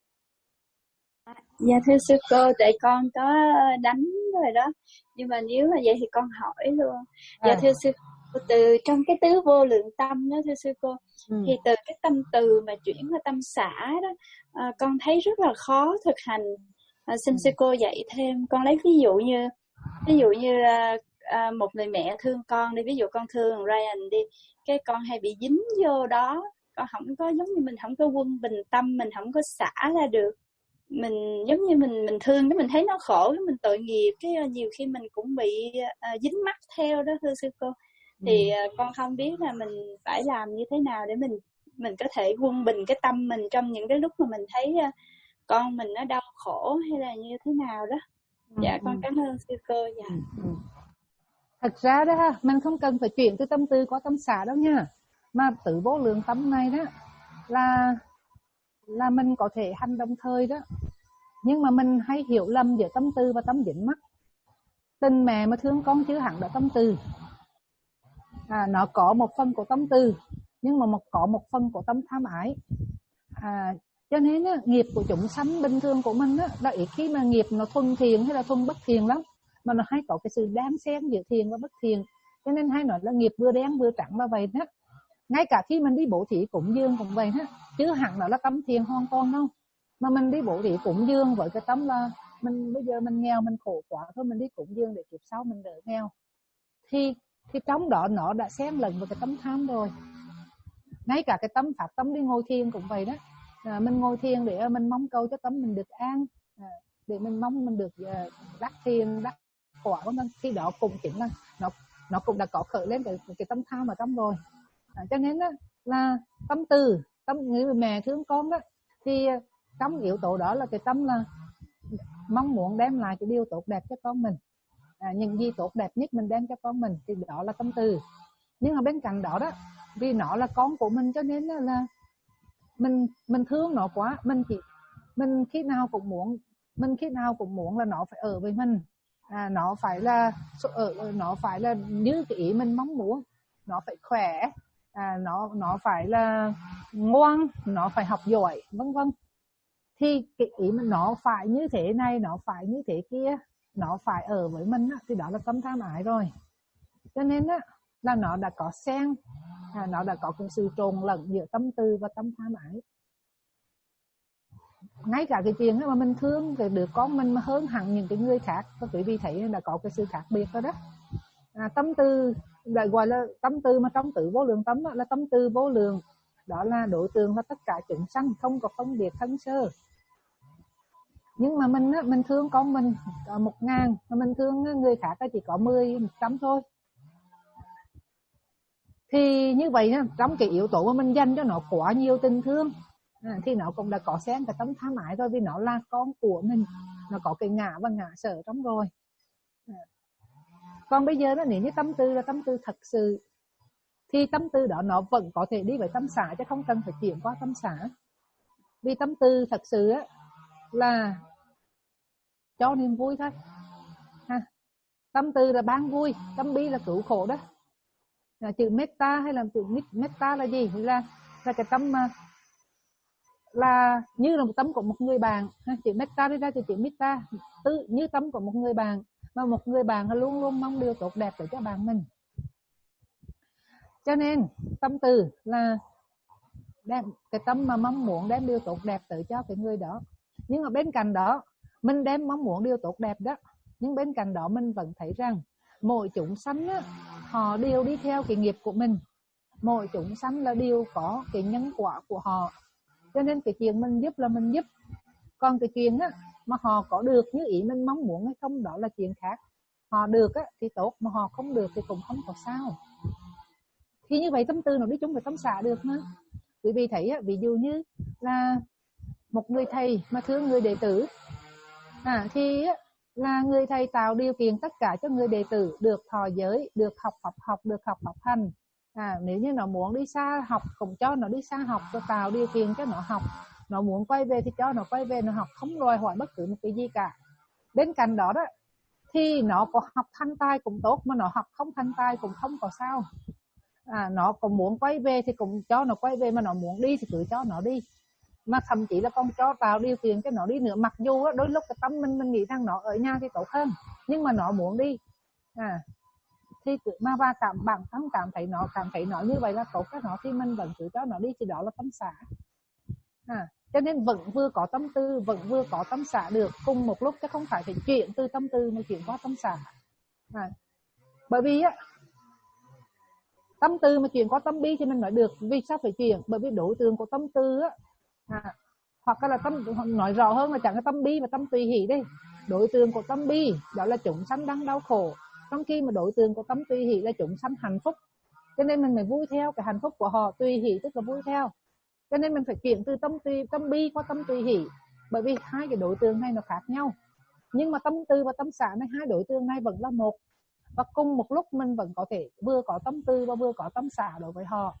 Dạ thưa sư cô, tại con có đánh rồi đó, nhưng mà nếu mà vậy thì con hỏi luôn. Dạ à. Thưa sư cô, từ trong cái tứ vô lượng tâm đó thưa sư cô, ừ. thì từ cái tâm từ mà chuyển qua tâm xả đó, à, con thấy rất là khó thực hành. À, xin ừ. sư cô dạy thêm. Con lấy ví dụ như ví dụ như à, một người mẹ thương con đi, ví dụ con thương Ryan đi, cái con hay bị dính vô đó, con không có giống như mình không có quân bình tâm, mình không có xả ra được. Mình giống như mình mình thương cái mình thấy nó khổ, mình tội nghiệp, cái nhiều khi mình cũng bị uh, dính mắc theo đó thưa sư cô. Thì uh, con không biết là mình phải làm như thế nào để mình mình có thể quân bình cái tâm mình trong những cái lúc mà mình thấy uh, con mình nó đau khổ hay là như thế nào đó. Dạ ừ, con cảm ơn sư cô. Dạ. Ừ. Thật ra đó ha, mình không cần phải chuyển từ tâm tư qua tâm xả đâu nha, mà từ vô lượng tâm này đó là là mình có thể hành đồng thời đó, nhưng mà mình hay hiểu lầm giữa tâm tư và tâm dính mắc. Tình mẹ mà thương con chứ hẳn đã tâm tư, à, nó có một phần của tâm tư nhưng mà một có một phần của tâm tham ái. À, cho nên á, nghiệp của chúng sanh bình thường của mình á, là ít khi mà nghiệp nó thuần thiện hay là thuần bất thiện lắm, mà nó hay có cái sự đan xen giữa thiện và bất thiện. Cho nên hay nói là nghiệp vừa đen vừa trắng là vậy đó. Ngay cả khi mình đi bố thí cúng dường cũng vậy đó, chứ hẳn nó là tâm thiện hoàn toàn đâu. Mà mình đi bố thí cúng dường với cái tâm là mình bây giờ mình nghèo, mình khổ quá thôi, mình đi cúng dường để kiếp sau mình đỡ nghèo, thì thì trong đó nó đã xen lẫn vào cái tâm tham rồi. Ngay cả cái tâm pháp tâm đi ngồi thiền cũng vậy đó. À, mình ngồi thiền để mình mong cầu cho tâm mình được an, à, để mình mong mình được uh, đắc thiền đắc quả, khi đó cũng chính là nó nó cũng đã có khởi lên cái, cái tâm tham ở trong rồi. À, cho nên đó là tâm từ, tâm người mẹ thương con đó, thì trong yếu tố đó là cái tâm là mong muốn đem lại cái điều tốt đẹp cho con mình, à, những gì tốt đẹp nhất mình đem cho con mình, thì đó là tâm từ. Nhưng mà bên cạnh đó đó, vì nó là con của mình cho nên là mình mình thương nó quá, mình chỉ mình khi nào cũng muốn mình khi nào cũng muốn là nó phải ở với mình, à, nó phải là nó phải là như cái ý mình mong muốn, nó phải khỏe, à, nó nó phải là ngoan, nó phải học giỏi, vân vân. Thì cái ý mình nó phải như thế này, nó phải như thế kia, nó phải ở với mình á, thì đó là tâm tham ái rồi. Cho nên á là nó đã có xen, à, nó đã có cái sự trộn lẫn giữa tâm từ và tâm tham ái. Ngay cả cái chuyện mà mình thương cái đứa con mình mà hơn hẳn những cái người khác, các quý vị thấy đã có cái sự khác biệt rồi đó. À, tâm từ lại gọi là tâm từ mà trong tứ vô lượng tâm đó, là tâm từ vô lượng, đó là đối tượng là tất cả chúng sanh, không có phân biệt thân sơ. Nhưng mà mình á, mình thương con mình có một ngàn, mà mình thương người khác chỉ có mười, một trăm thôi. Thì như vậy trong cái yếu tố mà mình dành cho nó quá nhiều tình thương, à, thì nó cũng đã có xen cái tâm tham ái rồi, vì nó là con của mình, nó có cái ngã và ngã sở trong rồi. À. Còn bây giờ nó nếu như tâm tư là tâm tư thật sự, thì tâm tư đó nó vẫn có thể đi với tâm xả, chứ không cần phải chuyển qua tâm xả. Vì tâm tư thật sự á, là cho niềm vui thôi. Ha. Tâm tư là ban vui, tâm bi là cứu khổ đó. Là chữ metta hay là chữ metta là gì? Là là cái tâm mà là như là một tâm của một người bạn. Chữ metta đi ra từ chữ metta, tư như tâm của một người bạn, mà một người bạn luôn luôn mong điều tốt đẹp để cho bạn mình. Cho nên tâm từ là đem cái tâm mà mong muốn đem điều tốt đẹp tới cho cái người đó. Nhưng mà bên cạnh đó mình đem mong muốn điều tốt đẹp đó, nhưng bên cạnh đó mình vẫn thấy rằng mỗi chúng sanh á, họ đều đi theo cái nghiệp của mình. Mỗi chúng sanh là đều có cái nhân quả của họ. Cho nên cái chuyện mình giúp là mình giúp. Còn cái chuyện á, mà họ có được như ý mình mong muốn hay không, đó là chuyện khác. Họ được á, thì tốt, mà họ không được thì cũng không có sao. Thì như vậy tâm tư nó đi chung với tâm xả được mà. Quý vị thấy á, ví dụ như là một người thầy mà thương người đệ tử, à, thì á, là người thầy tạo điều kiện tất cả cho người đệ tử được thọ giới, được học học học, được học học hành. À, nếu như nó muốn đi xa học cũng cho nó đi xa học, rồi tạo điều kiện cho nó học. Nó muốn quay về thì cho nó quay về, nó học, không đòi hỏi bất cứ một cái gì cả. Bên cạnh đó đó thì nó có học thành tài cũng tốt, mà nó học không thành tài cũng không có sao. À, nó còn muốn quay về thì cũng cho nó quay về, mà nó muốn đi thì cứ cho nó đi. Mà thậm chí là con cho tạo điều kiện cho nó đi nữa, mặc dù đôi lúc cái tâm mình mình nghĩ rằng nó ở nhà thì tốt hơn, nhưng mà nó muốn đi, à, thì mà và cảm bản thân cảm thấy nó cảm thấy nó như vậy là tốt cho nó, thì mình vẫn cứ cho nó đi, thì đó là tâm xả. À, cho nên vẫn vừa có tâm tư, vẫn vừa có tâm xả được cùng một lúc, chứ không phải phải chuyển từ tâm tư mà chuyển qua tâm xả. À, bởi vì á, tâm tư mà chuyển qua tâm bi thì mình nói được. Vì sao phải chuyển? Bởi vì đối tượng của tâm tư á, à, hoặc là tâm, nói rõ hơn là chẳng là tâm bi mà tâm tùy hỷ đi. Đối tượng của tâm bi đó là chúng sanh đang đau khổ, trong khi mà đối tượng của tâm tùy hỷ là chúng sanh hạnh phúc. Cho nên mình phải vui theo cái hạnh phúc của họ. Tùy hỷ tức là vui theo. Cho nên mình phải chuyển từ tâm tùy, tâm bi qua tâm tùy hỷ, bởi vì hai cái đối tượng này nó khác nhau. Nhưng mà tâm tư và tâm xả này, hai đối tượng này vẫn là một, và cùng một lúc mình vẫn có thể vừa có tâm tư và vừa có tâm xả đối với họ.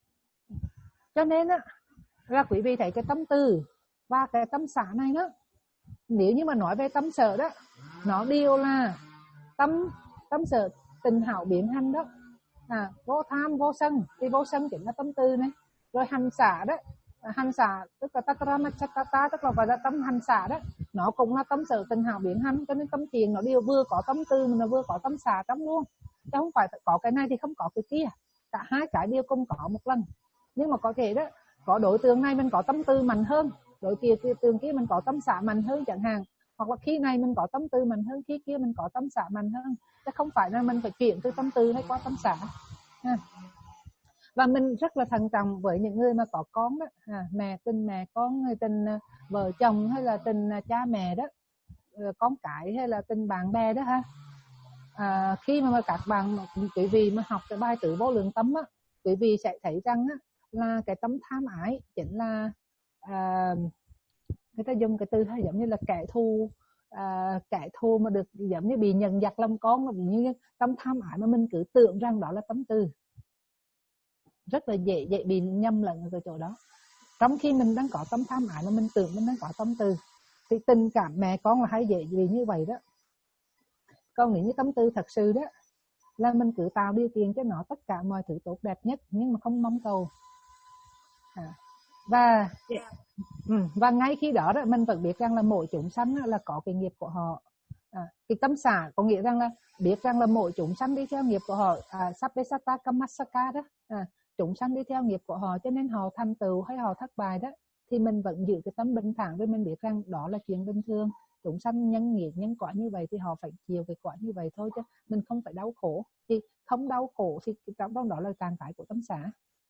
Cho nên á, là quý vị thấy cái tâm tư và cái tâm xả này đó, nếu như mà nói về tâm sở đó, nó đều là tâm tâm sở tình hảo biến hành đó. À, vô tham vô sân, thì vô sân chính là tâm tư này. Rồi hành xả đó, hành xả tức là tattramachatata, tức là gọi là tâm hành xả đó, nó cũng là tâm sở tình hảo biến hành. Cho nên tâm thiền nó đều vừa có tâm tư mà nó vừa có tâm xả trong luôn, chứ không phải có cái này thì không có cái kia. Cả hai cái đều cùng có một lần. Nhưng mà có thể đó, có đối tượng này mình có tâm tư mạnh hơn, đối kia tượng kia mình có tâm xả mạnh hơn chẳng hạn, hoặc là khi này mình có tâm tư mạnh hơn, khi kia mình có tâm xả mạnh hơn, chứ không phải là mình phải chuyển từ tâm tư hay qua tâm xả. Ha. Và mình rất là thận trọng với những người mà có con đó, à, mẹ tình mẹ con, người tình vợ chồng, hay là tình cha mẹ đó, con cái, hay là tình bạn bè đó ha. À, khi mà các bạn quý vị mà học cái bài tứ vô lượng tâm á, quý vị sẽ thấy rằng á, là cái tâm tham ái chính là à, người ta dùng cái từ hay giống như là kẻ thù, à, kẻ thù mà được giống như bị nhận giặc làm con, ví như tâm tham ái mà mình cứ tưởng rằng đó là tâm từ, rất là dễ dễ bị nhầm lẫn ở cái chỗ đó. Trong khi mình đang có tâm tham ái mà mình tưởng mình đang có tâm từ, thì tình cảm mẹ con là hay dễ bị như vậy đó. Còn nếu như tâm từ thật sự đó là mình cứ tạo điều kiện cho nó tất cả mọi thứ tốt đẹp nhất, nhưng mà không mong cầu. À, và yeah. ừ, và ngay khi đó, đó mình vẫn biết rằng là mỗi chúng sanh là có cái nghiệp của họ. À, cái tâm xả có nghĩa rằng là biết rằng là mỗi chúng sanh đi theo nghiệp của họ, à, Sabbesata Kammasaka đó, à, chúng sanh đi theo nghiệp của họ, cho nên họ thành tựu hay họ thất bại đó, thì mình vẫn giữ cái tâm bình thản, với mình biết rằng đó là chuyện bình thường. Chúng sanh nhân nghiệp nhân quả như vậy thì họ phải chịu cái quả như vậy thôi, chứ mình không phải đau khổ. Thì không đau khổ thì trong đó là trạng thái của tâm xả.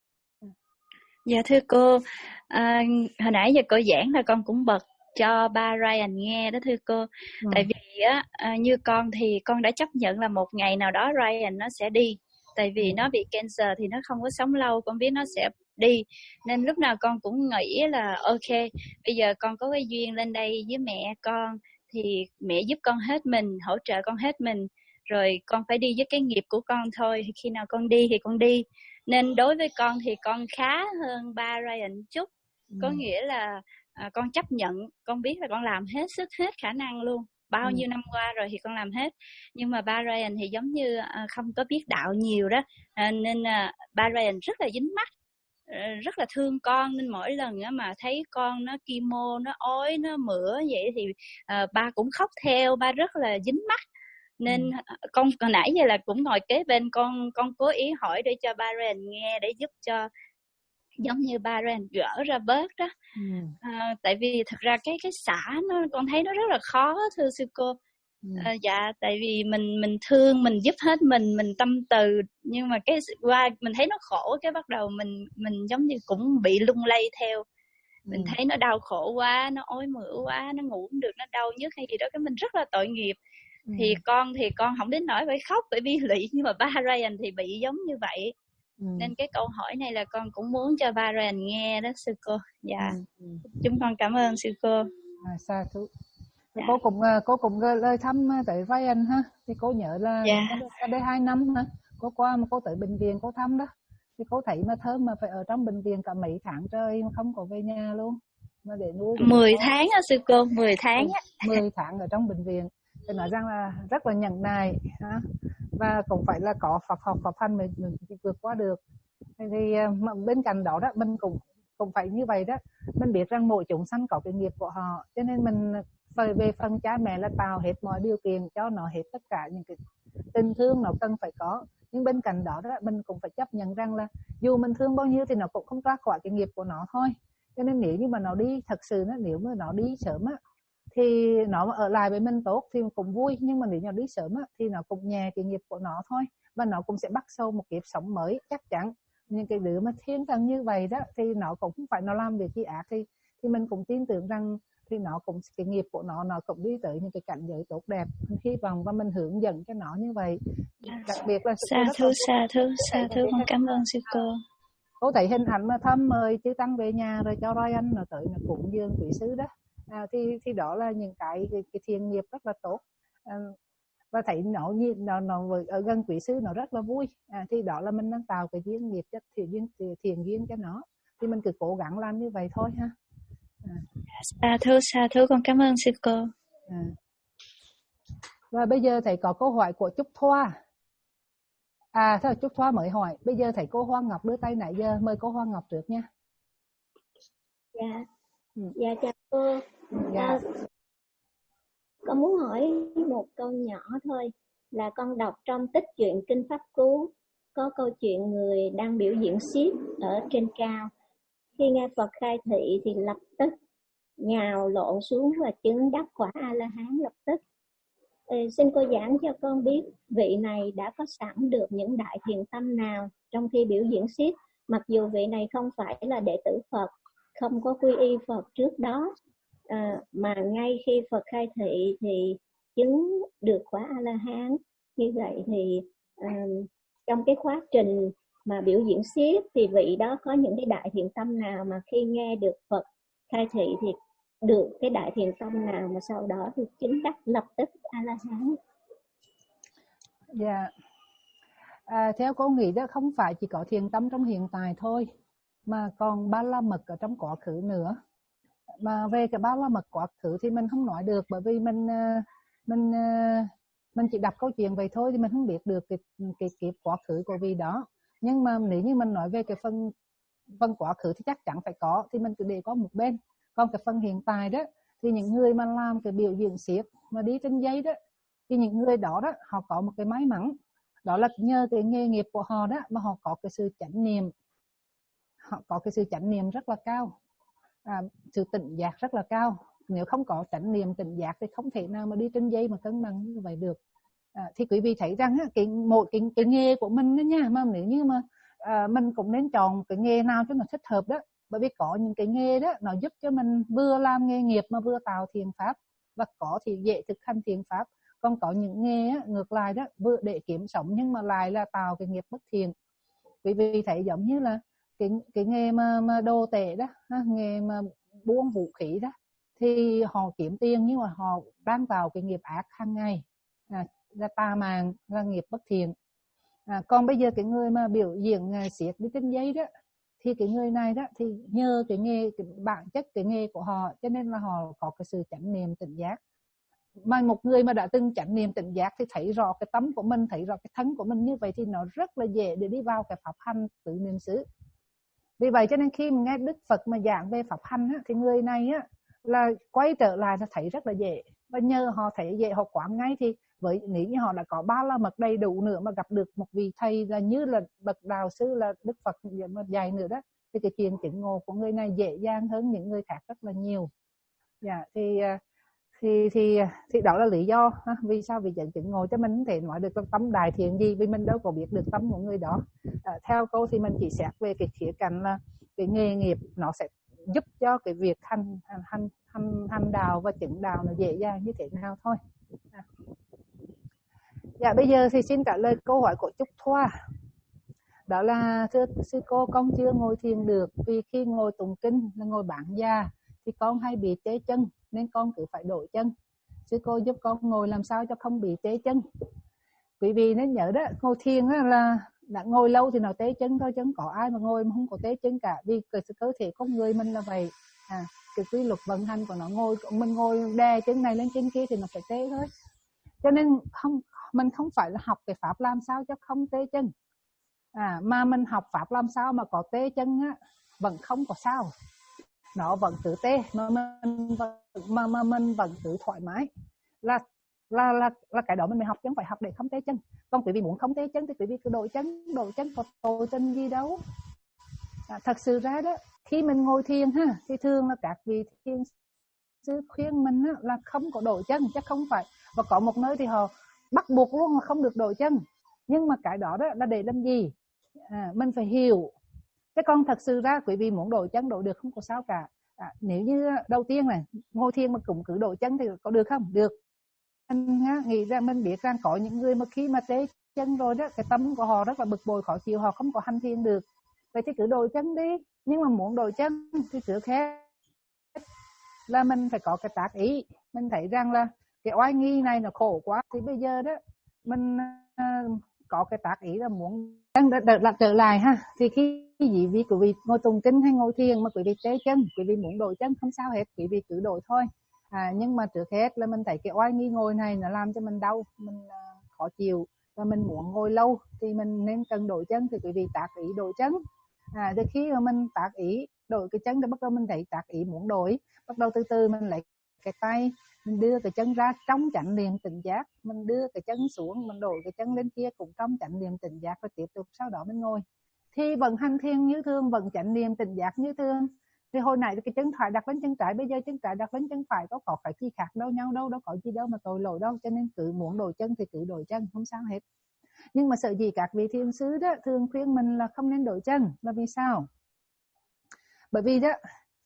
Dạ thưa cô, à, hồi nãy giờ cô giảng là con cũng bật cho ba Ryan nghe đó thưa cô. Ừ. Tại vì á, à, như con thì con đã chấp nhận là một ngày nào đó Ryan nó sẽ đi. Tại vì ừ. nó bị cancer thì nó không có sống lâu, con biết nó sẽ đi. Nên lúc nào con cũng nghĩ là ok, bây giờ con có cái duyên lên đây với mẹ con, thì mẹ giúp con hết mình, hỗ trợ con hết mình. Rồi con phải đi với cái nghiệp của con thôi, khi nào con đi thì con đi. Nên đối với con thì con khá hơn ba Ryan chút. Ừ. Có nghĩa là à, con chấp nhận, con biết là con làm hết sức hết khả năng luôn. Bao ừ. nhiêu năm qua rồi thì con làm hết. Nhưng mà ba Ryan thì giống như à, không có biết đạo nhiều đó. À, nên à, ba Ryan rất là dính mắt, à, rất là thương con. Nên mỗi lần á, mà thấy con nó chemo, nó ói, nó mửa vậy thì à, ba cũng khóc theo, ba rất là dính mắt. Nên ừ. con hồi nãy giờ là cũng ngồi kế bên con, con cố ý hỏi để cho ba Ryan nghe, để giúp cho giống như ba Ryan gỡ ra bớt đó. Ừ. À, tại vì thật ra cái cái xả nó, con thấy nó rất là khó thưa sư cô. Ừ. À, dạ tại vì mình mình thương, mình giúp hết mình, mình tâm từ, nhưng mà cái qua mình thấy nó khổ, cái bắt đầu mình mình giống như cũng bị lung lay theo. Mình ừ. thấy nó đau khổ quá, nó ói mửa quá, nó ngủ không được, nó đau nhức hay gì đó, cái mình rất là tội nghiệp. Ừ. Thì con thì con không đến nỗi phải khóc, phải bi lụy, nhưng mà ba Ryan thì bị giống như vậy. Ừ. Nên cái câu hỏi này là con cũng muốn cho ba Ryan nghe đó sư cô. Dạ. Ừ. Ừ. Chúng con cảm ơn sư cô. À, sa thú. Dạ. Cô cũng cô cũng lời thăm tới Ryan ha. Thì cô nhớ là dạ. Cách đây hai năm hả? Cô qua mà cô tới bệnh viện cô thăm đó. Thì cô thấy mà thơm mà phải ở trong bệnh viện cả mấy tháng trời mà không có về nhà luôn. Mà để nuôi mười tháng á sư cô, mười tháng á. mười tháng ở trong bệnh viện. Thì nói rằng là rất là nhẫn nại ha? Và cũng phải là có Phật học Phật hành mình, mình vượt qua được. Thì bên cạnh đó đó mình cũng cũng phải như vậy đó, mình biết rằng mỗi chúng sanh có cái nghiệp của họ, cho nên mình về về phần cha mẹ là tạo hết mọi điều kiện cho nó hết tất cả những cái tình thương nó cần phải có. Nhưng bên cạnh đó đó mình cũng phải chấp nhận rằng là dù mình thương bao nhiêu thì nó cũng không ra khỏi cái nghiệp của nó thôi. Cho nên nếu như mà nó đi thật sự nó nếu mà nó đi sớm á thì nó ở lại với mình tốt thì cũng vui, nhưng mà nếu nó đi sớm á thì nó cũng nhẹ cái nghiệp của nó thôi, và nó cũng sẽ bắt sâu một kiếp sống mới chắc chắn. Những cái đứa mà thiên thần như vậy đó thì nó cũng không phải nó làm việc gì ác, thì thì mình cũng tin tưởng rằng thì nó cũng cái nghiệp của nó nó cũng đi tới những cái cảnh giới tốt đẹp, hy vọng và mình hướng dẫn cho nó như vậy. Đặc biệt là sa thú sa thú sa thú con cảm ơn sư cô. Cô thấy hình ảnh mà thăm mời chư tăng về nhà rồi cho Ryan nó tới nó cúng dường quý sứ đó, à, thì thì đó là những cái cái, cái thiện nghiệp rất là tốt. À, và thấy nó như nó nó ở gần quý sứ nó rất là vui. À, thì đó là mình đang tạo cái duyên nghiệp cho thiện duyên thiện duyên cho nó, thì mình cứ cố gắng làm như vậy thôi ha. À. Sa thú sa thú con cảm ơn sư cô. À. Và bây giờ thầy có câu hỏi của Trúc Thoa. À thôi Trúc Thoa mới hỏi, bây giờ thầy cô Hoa Ngọc đưa tay nãy giờ, mời cô Hoa Ngọc trước nha. Dạ. Ừ. Dạ chào cô. Dạ. À, con muốn hỏi một câu nhỏ thôi, là con đọc trong tích truyện Kinh Pháp Cú có câu chuyện người đang biểu diễn xiếc ở trên cao, khi nghe Phật khai thị thì lập tức nhào lộn xuống và chứng đắc quả A La Hán lập tức. Ừ, xin cô giảng cho con biết vị này đã có sẵn được những đại thiện tâm nào trong khi biểu diễn xiếc, mặc dù vị này không phải là đệ tử Phật, không có quy y Phật trước đó, à, mà ngay khi Phật khai thị thì chứng được quả A La Hán. Như vậy thì à, trong cái quá trình mà biểu diễn xiếc thì vị đó có những cái đại thiện tâm nào mà khi nghe được Phật khai thị thì được cái đại thiện tâm nào mà sau đó thì chứng đắc lập tức A La Hán? Dạ. À, theo cô nghĩ đó không phải chỉ có thiện tâm trong hiện tại thôi, mà còn ba la mật ở trong quá khứ nữa. Mà về cái ba la mật quá khứ thì mình không nói được, bởi vì mình mình mình chỉ đọc câu chuyện vậy thôi thì mình không biết được cái cái kiếp quá khứ của vị đó. Nhưng mà nếu như mình nói về cái phần phần quá khứ thì chắc chắn phải có, thì mình cứ để có một bên. Còn cái phần hiện tại đó thì những người mà làm cái biểu diễn xiếc mà đi trên giấy đó, thì những người đó đó họ có một cái may mắn, đó là nhờ cái nghề nghiệp của họ đó mà họ có cái sự chánh niệm, họ có cái sự chánh niệm rất là cao, à, sự tỉnh giác rất là cao. Nếu không có chánh niệm tỉnh giác thì không thể nào mà đi trên giấy mà cân bằng như vậy được. À, thì quý vị thấy rằng cái một cái, cái nghề của mình đó nha, mà nếu như mà à, mình cũng nên chọn cái nghề nào cho nó thích hợp đó. Bởi vì có những cái nghề đó nó giúp cho mình vừa làm nghề nghiệp mà vừa tạo thiện pháp, và có thì dễ thực hành thiện pháp. Còn có những nghề á, ngược lại đó, vừa để kiếm sống nhưng mà lại là tạo cái nghiệp bất thiện. Quý vị thấy giống như là cái cái nghề mà, mà đồ tể đó, nghề mà buôn vũ khí đó, thì họ kiếm tiền nhưng mà họ đang vào cái nghiệp ác hàng ngày, à, là tà màng, là nghiệp bất thiện. À, còn bây giờ cái người mà biểu diễn xiếc đi trên giấy đó, thì cái người này đó thì nhờ cái nghề, cái bản chất cái nghề của họ, cho nên là họ có cái sự chánh niệm tỉnh giác. Mà một người mà đã từng chánh niệm tỉnh giác thì thấy rõ cái tấm của mình, thấy rõ cái thân của mình như vậy, thì nó rất là dễ để đi vào cái pháp hành tự niệm xứ. Vì vậy cho nên khi mà nghe Đức Phật mà giảng về pháp hành á, thì người này á, là quay trở lại là thấy rất là dễ. Và nhờ họ thấy dễ, họ quán ngay. Thì với nếu như họ đã có ba la mật đầy đủ nữa mà gặp được một vị thầy là như là bậc đạo sư là Đức Phật mà dạy nữa đó, thì cái chuyện chứng ngộ của người này dễ dàng hơn những người khác rất là nhiều. Dạ, thì thì thì thì đó là lý do ha, vì sao vị dẫn chứng ngộ. Cho mình không thể nói được tâm đại thiện gì, vì mình đâu có biết được tâm của người đó. À, theo cô thì mình chỉ xét về cái khía cạnh là cái nghề nghiệp nó sẽ giúp cho cái việc hành hành hành hành đạo và chứng đạo nó dễ dàng như thế nào thôi. À. Dạ, bây giờ thì xin trả lời câu hỏi của Trúc Thoa. Đó là thưa sư cô, con chưa ngồi thiền được vì khi ngồi tụng kinh là ngồi bản già thì con hay bị chế chân, nên con cứ phải đổi chân. Sư cô giúp con ngồi làm sao cho không bị chế chân. Quý vị nên nhớ đó, ngồi thiền là đã ngồi lâu thì nó tế chân thôi, chứ không có ai mà ngồi mà không có tế chân cả. Vì cái cơ thể con người mình là vậy, à, cái quy luật vận hành của nó, ngồi mình ngồi đè chân này lên chân kia thì nó phải tế thôi. Cho nên không, mình không phải là học cái pháp làm sao cho không tế chân, à, mà mình học pháp làm sao mà có tế chân á, vẫn không có sao, nó vẫn cứ tê mà mình vẫn, mà, mà mình vẫn cứ thoải mái, là là là là cái đó mình mới học, chứ không phải học để không tế chân. Còn quý vị muốn không tế chân thì quý vị cứ đổi chân, đổi chân có tội tình gì đâu. À, thật sự ra đó, khi mình ngồi thiền ha, thì thường là các vị thiền sư khuyên mình á, là không có đổi chân, chứ không phải. Và có một nơi thì họ bắt buộc luôn là không được đổi chân, nhưng mà cái đó đó là để làm gì? À, mình phải hiểu. Chứ còn thật sự ra quý vị muốn đổi chân đổi được, không có sao cả. À, nếu như đầu tiên này ngồi thiền mà cũng cứ đổi chân thì có được không? Được. Mình nghĩ ra mình biết rằng có những người mà khi mà tế chân rồi đó, cái tâm của họ rất là bực bội khó chịu, họ không có hành thiền được. Vậy thì cứ đổi chân đi. Nhưng mà muốn đổi chân thì trước hết là mình phải có cái tác ý. Mình thấy rằng là cái oai nghi này nó khổ quá, thì bây giờ đó mình uh, có cái tác ý là muốn đợt lại trở lại ha. Thì khi quý vị quý vị ngồi tụng kinh hay ngồi thiền mà quý vị tế chân, quý vị muốn đổi chân không sao hết, quý vị cứ đổi thôi. À, nhưng mà trước hết là mình thấy cái oai nghi ngồi này nó làm cho mình đau, mình uh, khó chịu, và mình muốn ngồi lâu thì mình nên cần đổi chân, thì quý vị tác ý đổi chân. À, thì khi mà mình tác ý đổi cái chân thì bắt đầu mình thấy tác ý muốn đổi, bắt đầu từ từ mình lấy cái tay, mình đưa cái chân ra trong chánh niệm tỉnh giác, mình đưa cái chân xuống, mình đổi cái chân lên kia cũng trong chánh niệm tỉnh giác, và tiếp tục sau đó mình ngồi. Thì vận hành thiền như thường, vận chánh niệm tỉnh giác như thường. Thì hồi nãy cái chân phải đặt lên chân trái, bây giờ chân trái đặt lên chân phải, có có phải chi khác đâu nhau đâu, đâu có gì đâu mà tội lỗi đâu. Cho nên cứ muốn đổi chân thì cứ đổi chân, không sao hết. Nhưng mà sợ gì các vị thiền sư đó thường khuyên mình là không nên đổi chân, là vì sao? Bởi vì đó,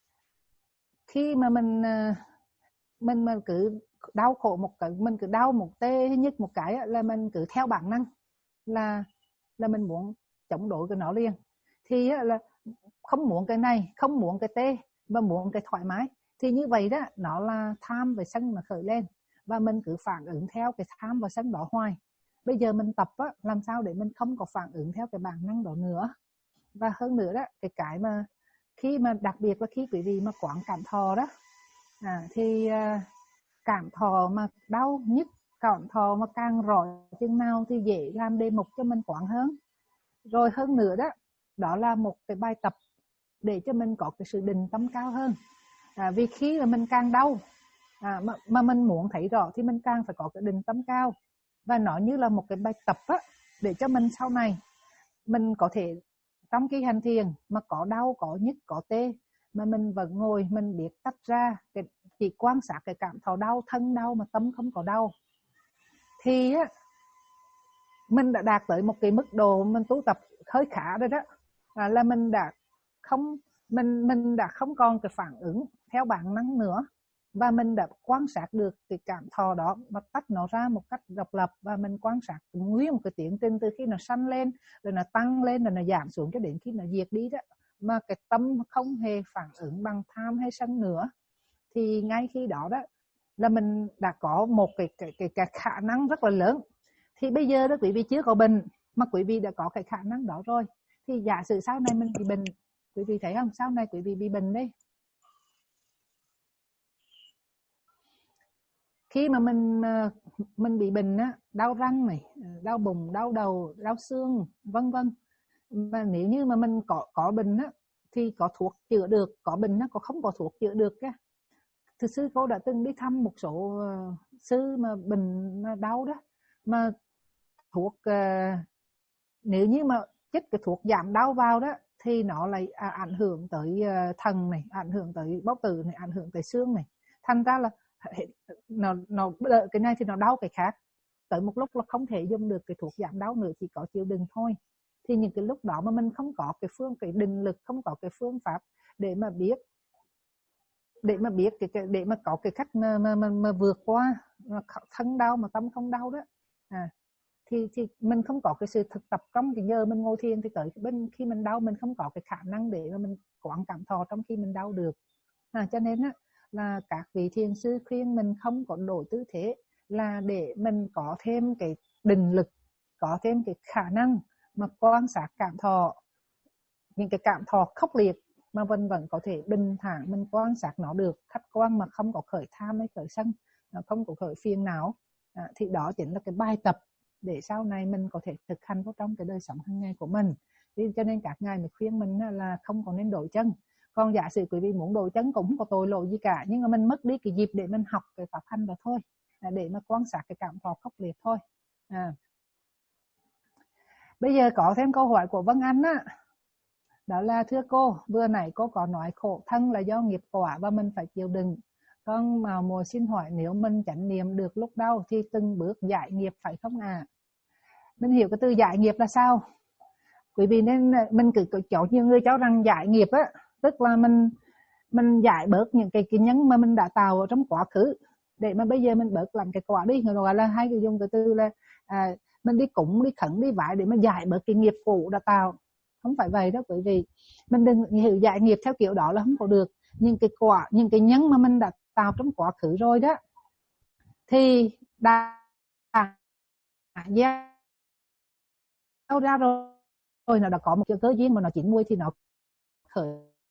khi mà mình mình mà cứ đau khổ một cái, mình cứ đau một tê nhất một cái là mình cứ theo bản năng là là mình muốn chống đối cái nó liền. Thì là không muốn cái này, không muốn cái tê, mà muốn cái thoải mái. Thì như vậy đó, nó là tham và sân mà khởi lên, và mình cứ phản ứng theo cái tham và sân đó hoài. Bây giờ mình tập á, làm sao để mình không có phản ứng theo cái bản năng đó nữa. Và hơn nữa đó, cái cái mà khi mà đặc biệt là khi quý vị mà quán cảm thọ đó, à, thì uh, cảm thọ mà đau nhức cảm thọ mà càng rõ chừng nào thì dễ làm đề mục cho mình quán hơn. Rồi hơn nữa đó, đó là một cái bài tập để cho mình có cái sự định tâm cao hơn. À, vì khi mà mình càng đau à, mà, mà mình muốn thấy rõ thì mình càng phải có cái định tâm cao. Và nó như là một cái bài tập á, để cho mình sau này mình có thể trong cái hành thiền mà có đau, có nhức, có tê mà mình vẫn ngồi, mình biết tách ra, cái, chỉ quan sát cái cảm thọ đau, thân đau mà tâm không có đau, thì á, mình đã đạt tới một cái mức độ mình tu tập hơi khá rồi đó, à, là mình đã không mình mình đã không còn cái phản ứng theo bản năng nữa, và mình đã quan sát được cái cảm thọ đó và tách nó ra một cách độc lập, và mình quan sát nguyên một cái tiến trình từ khi nó sanh lên rồi nó tăng lên rồi nó giảm xuống cho đến khi nó diệt đi đó, mà cái tâm không hề phản ứng bằng tham hay sân nữa. Thì ngay khi đó đó là mình đã có một cái cái cái, cái khả năng rất là lớn. Thì bây giờ đó quý vị chưa có bệnh mà quý vị đã có cái khả năng đó rồi, thì giả sử sau này mình bị bệnh, quý vị thấy không, sau này quý vị bị bệnh đấy, khi mà mình mình bị bệnh á, đau răng này, đau bụng, đau đầu, đau xương, vân vân, mà nếu như mà mình có có bệnh á thì có thuốc chữa được, có bệnh á có không có thuốc chữa được á. Thực sư cô đã từng đi thăm một số uh, sư mà bệnh mà đau đó, mà thuốc uh, nếu như mà chích cái thuốc giảm đau vào đó thì nó lại à, ảnh hưởng tới uh, thần này, ảnh hưởng tới bóc tử này, ảnh hưởng tới xương này, thành ra là nó nó cái này thì nó đau cái khác, tới một lúc là không thể dùng được cái thuốc giảm đau nữa, chỉ có chịu đựng thôi. Thì những cái lúc đó mà mình không có cái phương cái định lực, không có cái phương pháp để mà biết để mà biết cái, cái để mà có cái cách mà mà mà, mà vượt qua mà thân đau mà tâm không đau đó, à, thì thì mình không có cái sự thực tập trong cái giờ mình ngồi thiền, thì tới bên khi mình đau mình không có cái khả năng để mà mình quán cảm thọ trong khi mình đau được, à, cho nên á là các vị thiền sư khuyên mình không có đổi tư thế, là để mình có thêm cái định lực, có thêm cái khả năng mà quan sát cảm thọ, những cái cảm thọ khốc liệt mà vẫn vẫn có thể bình thản mình quan sát nó được khách quan, mà không có khởi tham hay khởi sân, không có khởi phiền não, à, thì đó chính là cái bài tập để sau này mình có thể thực hành vào trong cái đời sống hàng ngày của mình. Thì cho nên các ngài mới khuyên mình là không có nên đổi chân. Còn giả sử quý vị muốn đổi chân cũng không có tội lỗi gì cả, nhưng mà mình mất đi cái dịp để mình học cái pháp hành đó thôi, để mà quan sát cái cảm thọ khốc liệt thôi. À. Bây giờ có thêm câu hỏi của Vân Anh á, đó là thưa cô, vừa nãy cô có nói khổ thân là do nghiệp quả và mình phải chịu đựng. Con mà mùa xin hỏi, nếu mình chánh niệm được lúc đau thì từng bước giải nghiệp phải không à? Mình hiểu cái từ giải nghiệp là sao? Quý vị nên mình cứ chỗ nhiều người cho rằng giải nghiệp á, tức là mình mình giải bớt những cái cái nhân mà mình đã tạo ở trong quá khứ, để mà bây giờ mình bớt làm cái quả đi, gọi là hay dùng cái từ là à, mình đi cúng, đi khẩn, đi vái để mà giải bớt cái nghiệp cũ đã tạo. Không phải vậy đó quý vị. Mình đừng hiểu giải nghiệp theo kiểu đó là không có được. Nhưng cái quả, những cái nhân mà mình đã tạo trong quá khứ rồi đó, thì đã gieo ra rồi, rồi nó đã có một cái cơ duyên mà nó chín muồi thì nó khởi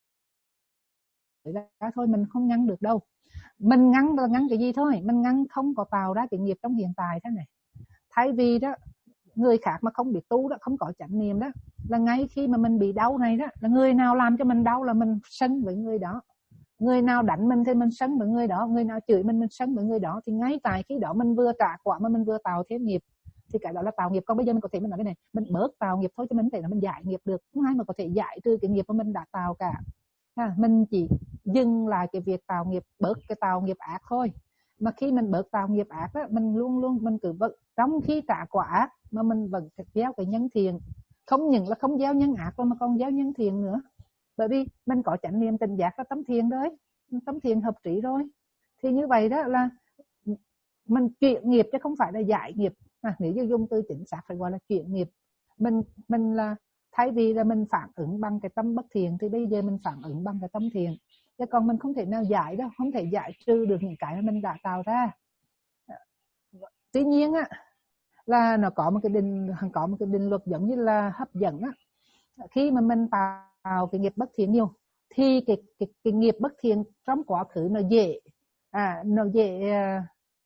ra thôi, mình không ngăn được đâu. Mình ngăn là ngăn cái gì thôi, mình ngăn không có tạo ra cái nghiệp trong hiện tại thế này. Thay vì đó người khác mà không biết tu đó, không có chánh niệm đó, là ngay khi mà mình bị đau này đó, là người nào làm cho mình đau là mình sân với người đó, người nào đánh mình thì mình sân với người đó, người nào chửi mình mình sân với người đó. Thì ngay tại khi đó mình vừa trả quả mà mình vừa tạo thêm nghiệp, thì cái đó là tạo nghiệp. Còn bây giờ mình có thể mình nói cái này, mình bớt tạo nghiệp thôi, cho mình thể là mình giải nghiệp được, không ai mà có thể giải trừ cái nghiệp mà mình đã tạo cả. À, mình chỉ dừng lại cái việc tạo nghiệp, bớt cái tạo nghiệp ác thôi. Mà khi mình bớt tạo nghiệp ác đó, mình luôn luôn mình cứ vẫn trong khi trả quả ác mà mình vẫn gieo cái nhân thiện, không những là không gieo nhân ác mà còn gieo nhân thiện nữa. Bởi vì mình có chánh niệm tỉnh giác là tâm thiện đấy, tâm thiện hợp trí rồi. Thì như vậy đó là mình chuyển nghiệp chứ không phải là giải nghiệp. À, nếu như dùng từ chính xác phải gọi là chuyển nghiệp. Mình mình là thay vì là mình phản ứng bằng cái tâm bất thiện thì bây giờ mình phản ứng bằng cái tâm thiện. Chứ còn mình không thể nào giải đâu, không thể giải trừ được những cái mà mình đã tạo ra. Tuy nhiên á, là nó có một cái định có một cái định luật giống như là hấp dẫn á. Khi mà mình tạo cái nghiệp bất thiện nhiều thì cái cái cái nghiệp bất thiện trong quá khứ nó dễ à nó dễ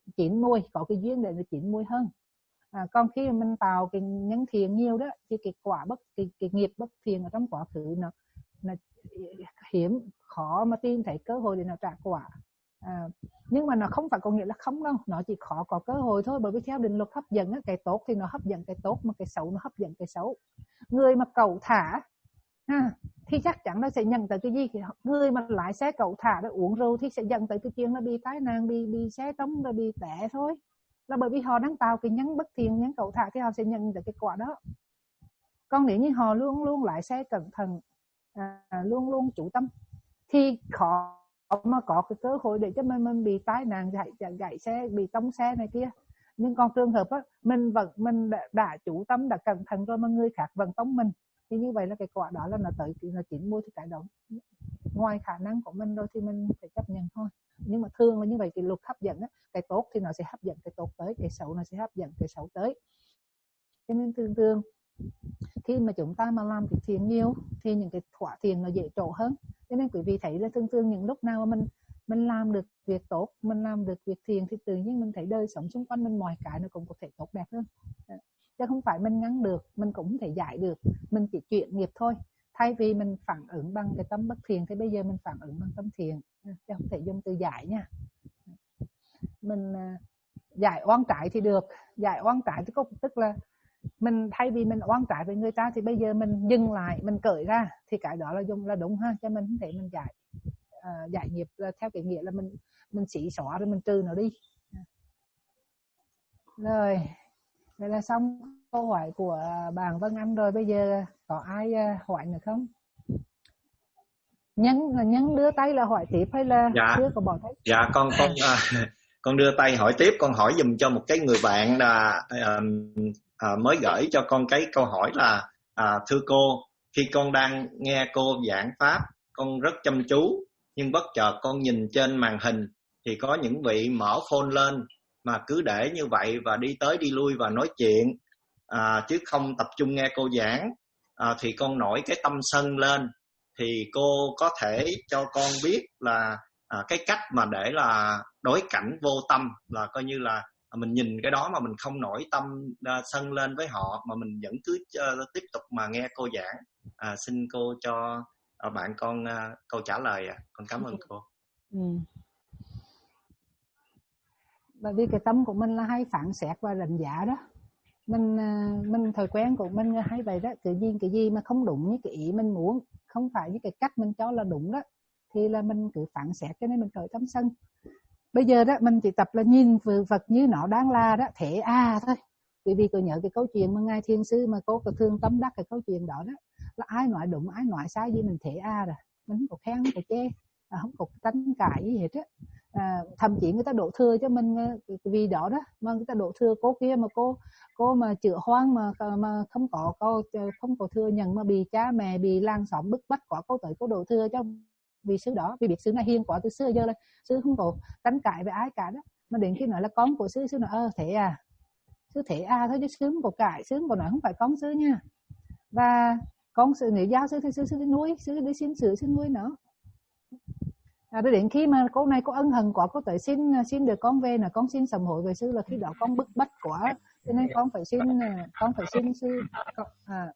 chín mùi, có cái duyên để nó chín mùi hơn. À, còn khi mà mình tạo cái nhân thiện nhiều đó thì cái quả bất cái, cái nghiệp bất thiện ở trong quá khứ nó, nó hiếm khó mà tìm thấy cơ hội để nó trả quả. À, nhưng mà nó không phải có nghĩa là không đâu, nó chỉ khó có cơ hội thôi, bởi vì theo định luật hấp dẫn á, cái tốt thì nó hấp dẫn cái tốt, mà cái xấu nó hấp dẫn cái xấu. Người mà cẩu thả ha, thì chắc chắn nó sẽ nhận tới cái gì. Người mà lái xe cẩu thả, nó uống rượu thì sẽ dẫn tới cái chuyện là bị tai nạn, bị bị xe tông, rồi bị té thôi. Là bởi vì họ đang tạo cái nhân bất thiện, nhân cẩu thả thì họ sẽ nhận được cái quả đó. Còn nếu như họ luôn luôn lái xe cẩn thận, à, luôn luôn chủ tâm, thì khó mà có cái cơ hội để cho mình, mình bị tai nạn, gãy, gãy xe, bị tông xe này kia. Nhưng còn trường hợp á, mình vẫn mình đã, đã chủ tâm, đã cẩn thận rồi mà người khác vẫn tông mình, thì như vậy là cái quả đó là nó tới là chín mùi thì cái đó ngoài khả năng của mình rồi thì mình phải chấp nhận thôi. Nhưng mà thường là như vậy, cái luật hấp dẫn á, cái tốt thì nó sẽ hấp dẫn cái tốt tới, cái xấu nó sẽ hấp dẫn cái xấu tới. Cho nên thường thường khi mà chúng ta mà làm cái thiện nhiều thì những cái quả thiện nó dễ trổ hơn. Cho nên quý vị thấy là thường thường những lúc nào mà mình mình làm được việc tốt, mình làm được việc thiện thì tự nhiên mình thấy đời sống xung quanh mình mọi cái nó cũng có thể tốt đẹp hơn. Chứ không phải mình ngắn được, mình cũng không thể giải được, mình chỉ chuyển nghiệp thôi. Thay vì mình phản ứng bằng cái tâm bất thiện thì bây giờ mình phản ứng bằng tâm thiện, chứ không thể dùng từ giải nha. Mình giải oan trái thì được, giải oan trái thì cũng tức là mình thay vì mình oan trái với người ta thì bây giờ mình dừng lại, mình cởi ra, thì cái đó là dùng là đúng ha, cho mình không thể mình giải uh, giải nghiệp là theo cái nghĩa là mình mình xỉ xóa rồi mình trừ nó đi. Rồi, vậy là xong câu hỏi của bạn Vân Anh rồi. Bây giờ có ai hỏi nữa không? Nhấn nhấn đưa tay là hỏi tiếp hay là dạ. chưa có bỏ tay? Dạ con con à, con đưa tay hỏi tiếp. Con hỏi dùm cho một cái người bạn là à, à, mới gửi cho con cái câu hỏi là à, thưa cô, khi con đang nghe cô giảng pháp, con rất chăm chú, nhưng bất chợt con nhìn trên màn hình thì có những vị mở phone lên mà cứ để như vậy và đi tới đi lui và nói chuyện, à, chứ không tập trung nghe cô giảng, à, thì con nổi cái tâm sân lên. Thì cô có thể cho con biết là à, cái cách mà để là đối cảnh vô tâm, là coi như là mình nhìn cái đó mà mình không nổi tâm uh, sân lên với họ, mà mình vẫn cứ uh, tiếp tục mà nghe cô giảng. À, xin cô cho uh, bạn con uh, câu trả lời. À. Con cảm ơn cô. Ừ. Bởi vì cái tâm của mình là hay phản xét và đánh giá đó. Mình mình thời quen của mình hay vậy đó, tự nhiên cái gì mà không đúng như cái ý mình muốn, không phải như cái cách mình cho là đúng đó, thì là mình cứ phản xét, cho nên mình khởi tâm sân. Bây giờ đó mình chỉ tập là nhìn vật như nó đang là đó, thế à thôi. Bởi vì tôi nhớ cái câu chuyện mà ngài Thiên Sư mà cô có thương tâm đắc cái câu chuyện đó đó, là ai nói đúng ai nói sai gì mình thế à rồi, mình không có khen không có chê, không có tranh cãi gì hết á. À, thậm chí người ta đổ thừa cho mình vì đó đó, mà người ta đổ thừa cô kia mà cô cô mà chữa hoang mà mà không có cô không có thừa nhận, mà bị cha mẹ bị làng xóm bức bách quá, cô tới cô đổ thừa cho vì sư đó, vì biết sư này hiền quá từ xưa giờ là sư không có tranh cãi với ai cả đó. Mà đến khi nói là con của sư, sư nói ơ thế à, sư thế à thôi chứ sư không có cãi, sư không có nói không phải con sư nha, và con sư nếu giao sư thì sư sư đi nuôi, sư đi xin sửa sư nuôi nữa. À, đến khi mà cô này có ân hận quá, cô tới xin xin được con về, là con xin sám hối về sư, là khi đó con bức bách quá cho nên con phải xin con phải xin sư à,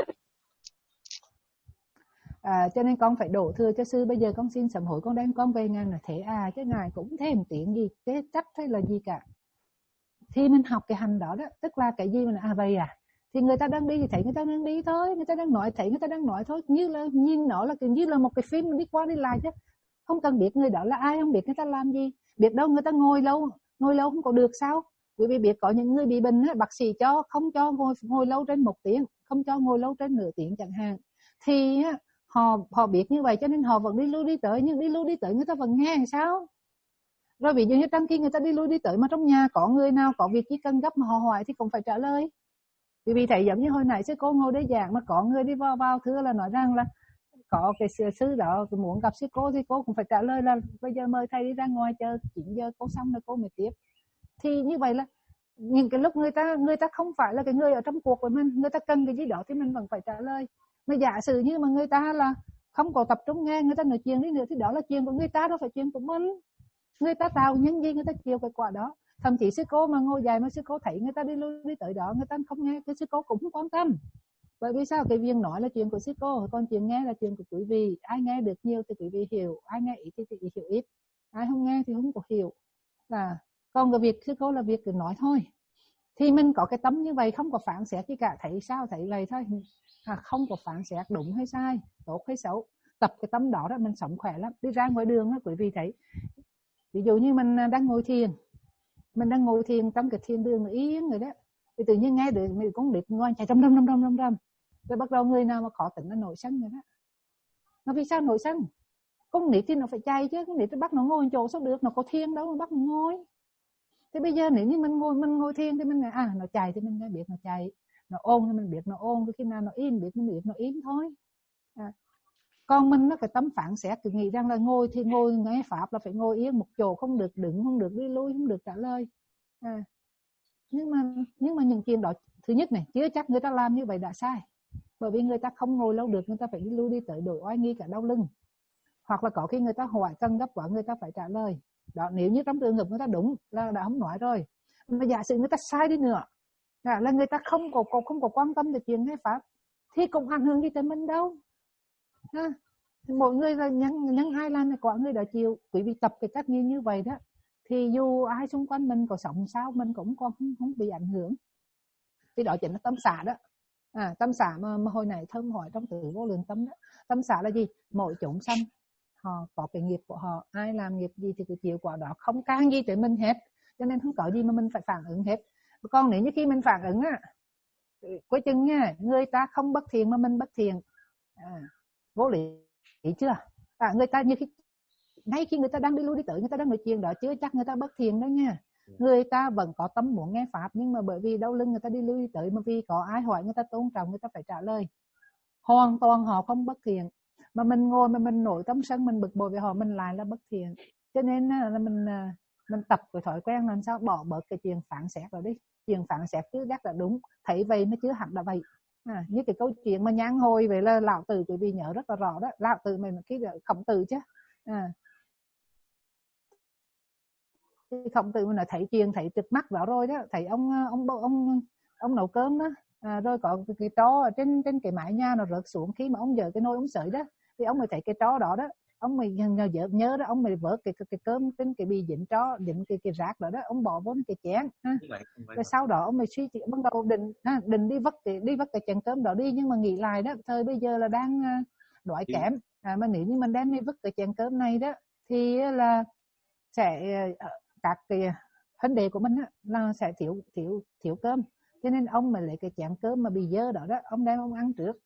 à, cho nên con phải đổ thừa cho sư, bây giờ con xin sám hối, con đem con về. Ngài là thế à, chứ ngài cũng thêm tiếng gì thế trách hay là gì cả. Thì mình học cái hành đó đó, tức là cái gì mà à vậy à, thì người ta đang đi thì thấy người ta đang đi thôi, người ta đang nói thấy người ta đang nói thôi, như là nhìn nó là như là một cái phim mình đi qua đi lại chứ không cần biết người đó là ai, không biết người ta làm gì, biết đâu người ta ngồi lâu ngồi lâu không có được sao. Bởi vì biết có những người bị bệnh, bác sĩ cho không cho ngồi ngồi lâu trên một tiếng, không cho ngồi lâu trên nửa tiếng chẳng hạn, thì họ họ biết như vậy cho nên họ vẫn đi lui đi tới, nhưng đi lui đi tới người ta vẫn nghe hay sao. Rồi ví dụ như trong khi người ta đi lui đi tới mà trong nhà có người nào có việc chỉ cần gấp mà họ hỏi thì cũng phải trả lời. Vì vì thấy giống như hồi nãy sư cô ngồi đây giảng mà có người đi vào vào thưa là nói rằng là có cái sư đó muốn gặp sư cô thì cô cũng phải trả lời là bây giờ mời thầy đi ra ngoài chờ chín giờ cô xong rồi cô mới tiếp. Thì như vậy là những cái lúc người ta người ta không phải là cái người ở trong cuộc của mình, người ta cần cái gì đó thì mình vẫn phải trả lời. Mà giả sử như mà người ta là không có tập trung nghe, người ta nói chuyện đi nữa thì đó là chuyện của người ta, đâu phải chuyện của mình. Người ta tạo những gì người ta chịu cái quả đó. Thậm chí sư cô mà ngồi dài mà sư cô thấy người ta đi lui đi tới đó, người ta không nghe, cái sư cô cũng không quan tâm. Bởi vì sao? Cái việc nói là chuyện của sư cô, còn chuyện nghe là chuyện của quý vị. Ai nghe được nhiều thì quý vị hiểu, ai nghe ít thì quý vị hiểu ít, ai không nghe thì không có hiểu. Là còn cái việc sư cô là việc cứ nói thôi. Thì mình có cái tấm như vậy, không có phán xét gì cả, thấy sao thấy vậy thôi, à, không có phán xét đúng hay sai, tốt hay xấu. Tập cái tấm đó đó mình sống khỏe lắm. Đi ra ngoài đường đó quý vị thấy, ví dụ như mình đang ngồi thiền, mình đang ngồi thiền trong cái thiền đường yên rồi đó, thì tự nhiên nghe được mình cũng được ngoan chạy rầm rầm rầm rầm rầm rầm, rồi bắt đầu người nào mà khó tính nó nổi sân rồi đó. Nó vì sao nổi sân? Con nít thì nó phải chạy chứ, con nít nó bắt nó ngồi chỗ sao được, nó có thiền đâu mà bắt nó ngồi. Thế bây giờ nếu như mình ngồi mình ngồi thiền thì mình nói, à nó chạy thì mình biết nó chạy, nó ôn thì mình biết nó ôn, khi nào nó im biết mình biết nó im thôi. À. Còn mình nó cái tấm phản xét cứ nghĩ rằng là ngồi thì ngồi nghe pháp là phải ngồi yên một chỗ, không được đứng, không được đi lui, không được trả lời. À. Nhưng mà nhưng mà những chuyện đó, thứ nhất này, chưa chắc người ta làm như vậy đã sai, bởi vì người ta không ngồi lâu được, người ta phải đi lui đi tới đổi oai nghi cả đau lưng, hoặc là có khi người ta hỏi cần gấp quá người ta phải trả lời. Đó, nếu như trong trường hợp người ta đúng là đã không nói rồi, mà giả sử người ta sai đi nữa là người ta không có không có quan tâm về chuyện nghe pháp thì cũng ảnh hưởng gì tới mình đâu ha. Mỗi người là nhân nhân hai lần là có người đã chịu. Quý vị tập cái cách nhìn như vậy đó thì dù ai xung quanh mình có sống sao mình cũng còn không, không bị ảnh hưởng. Thì đó chính là tâm xả đó. À, tâm xả mà, mà hồi nãy Thơm hỏi trong Từ Vô Lượng Tâm đó. Tâm xả là gì? Mỗi chúng sanh họ có cái nghiệp của họ, ai làm nghiệp gì thì cứ chịu quả đó, không can gì tới mình hết, cho nên không có gì mà mình phải phản ứng hết. Còn nếu như khi mình phản ứng á, coi chừng nha, người ta không bất thiện mà mình bất thiện, à, vô lý chưa? À, người ta như khi ngay khi người ta đang đi lui đi tới, người ta đang nói chuyện đó, chưa chắc người ta bất thiện đó nha. Người ta vẫn có tâm muốn nghe pháp, nhưng mà bởi vì đau lưng người ta đi lui đi tới, mà vì có ai hỏi người ta tôn trọng, người ta phải trả lời. Hoàn toàn họ không bất thiện, mà mình ngồi mà mình nổi tâm sân, mình bực bội với họ, mình lại là bất thiện. Cho nên là mình mình tập cái thói quen làm sao bỏ bớt cái chuyện phản xét rồi đi. Chuyện phản xét chứ chắc là đúng, thấy vậy mới chứ hẳn là vậy. À, như cái câu chuyện mà Nhang Hồi vậy là Lão Tử, quý vị nhớ rất là rõ đó. Lão Tử mình cái Khổng Tử chứ. À, Khổng Tử mình là thấy chuyện thấy trực mắt vào rồi đó, thấy ông ông ông ông, ông nấu cơm đó. À, rồi có cái, cái tro ở trên trên cái mái nhà nó rớt xuống khi mà ông dỡ cái nồi ông sưởi đó, thì ông mới thấy cái tro đó đó, ông mới nhờ nhớ, nhớ đó, ông mới vớt cái, cái cái cơm trên cái bì dính tro, dính cái cái rác đó đó, ông bỏ vô cái chén ha. Rồi sau đó ông mới suy nghĩ, bắt đầu định ha, định đi vất cái đi vất cái chén cơm đó đi, nhưng mà nghĩ lại đó, thời bây giờ là đang đói kém, à, mà nếu như mình đem đi vất cái chén cơm này đó thì là sẽ các cái vấn đề của mình là sẽ thiếu thiếu thiếu cơm. Cho nên ông mà lấy cái chén cơm mà bị dơ đó đó, ông đem ông ăn trước.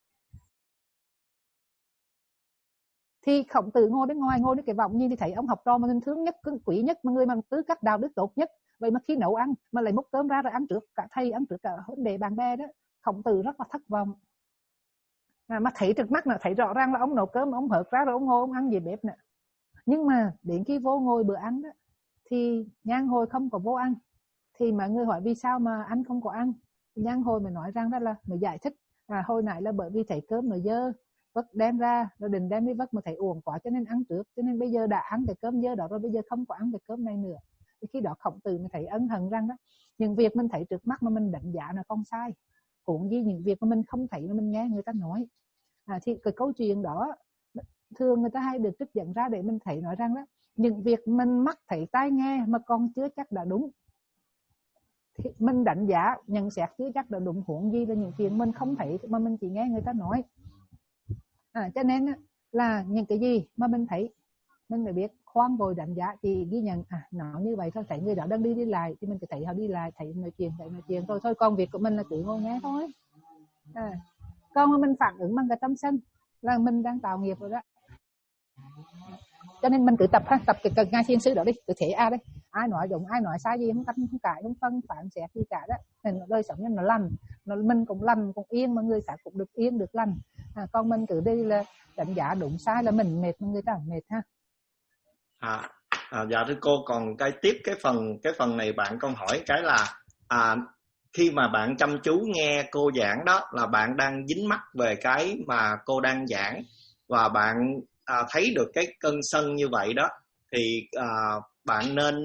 Thì Khổng Tử ngồi bên ngoài, ngồi đến cái vọng nhìn thì thấy ông học trò mà thương nhất, quý nhất, mà người mà tư cách đạo đức tốt nhất. Vậy mà khi nấu ăn mà lấy múc cơm ra rồi ăn trước cả thầy, ăn trước cả vấn đề bạn bè đó, Khổng Tử rất là thất vọng. À, mà thấy trước mắt là thấy rõ ràng là ông nấu cơm, ông hớt ra rồi ông ngồi ông ăn về bếp nè. Nhưng mà đến khi vô ngồi bữa ăn đó thì Nhang Hồi không có vô ăn. Thì mọi người hỏi vì sao mà anh không có ăn, Nhang Hồi mới nói rằng đó là mới giải thích, à, hồi nãy là bởi vì thấy cơm nó dơ, vất đem ra rồi định đem đi vất mà thấy uổng quá cho nên ăn trước, cho nên bây giờ đã ăn cái cơm dơ đó rồi, bây giờ không có ăn cái cơm này nữa. Thì khi đó Khổng Tử mới thấy ân hận rằng đó, những việc mình thấy trước mắt mà mình đánh giá là không sai, cũng như những việc mà mình không thấy mà mình nghe người ta nói. À, thì cái câu chuyện đó thường người ta hay được trích dẫn ra để mình thấy nói rằng đó, những việc mình mắt thấy tai nghe mà còn chưa chắc đã đúng, thì mình đánh giá nhận xét chưa chắc đã đúng, huống gì là những chuyện mình không thấy mà mình chỉ nghe người ta nói. À, cho nên là những cái gì mà mình thấy mình phải biết khoan vội đánh giá, chỉ ghi nhận à nó như vậy thôi, thấy người đó đang đi đi lại thì mình phải thấy họ đi lại, thấy nói chuyện thấy nói chuyện thôi thôi, còn việc của mình là cứ ngồi nghe thôi. À, còn mà mình phản ứng bằng cái tâm sân là mình đang tạo nghiệp rồi đó. Cho nên mình cứ tập ha, tập cái cần ngay thiên sư đó đi, cứ thế a đấy, ai nói đúng ai nói sai gì không cắt không cãi không phân phản xét gì cả đó. Nên đời sống nhân nó lành, nó mình cũng lành cũng yên, mà người khác cũng được yên được lành. À, còn mình cứ đi là đánh giá đúng sai là mình mệt mà người ta mệt ha. À, à dạ thưa cô, còn cái tiếp cái phần cái phần này bạn con hỏi cái là à, khi mà bạn chăm chú nghe cô giảng đó là bạn đang dính mắc về cái mà cô đang giảng, và bạn à, thấy được cái cơn sân như vậy đó, thì à, bạn nên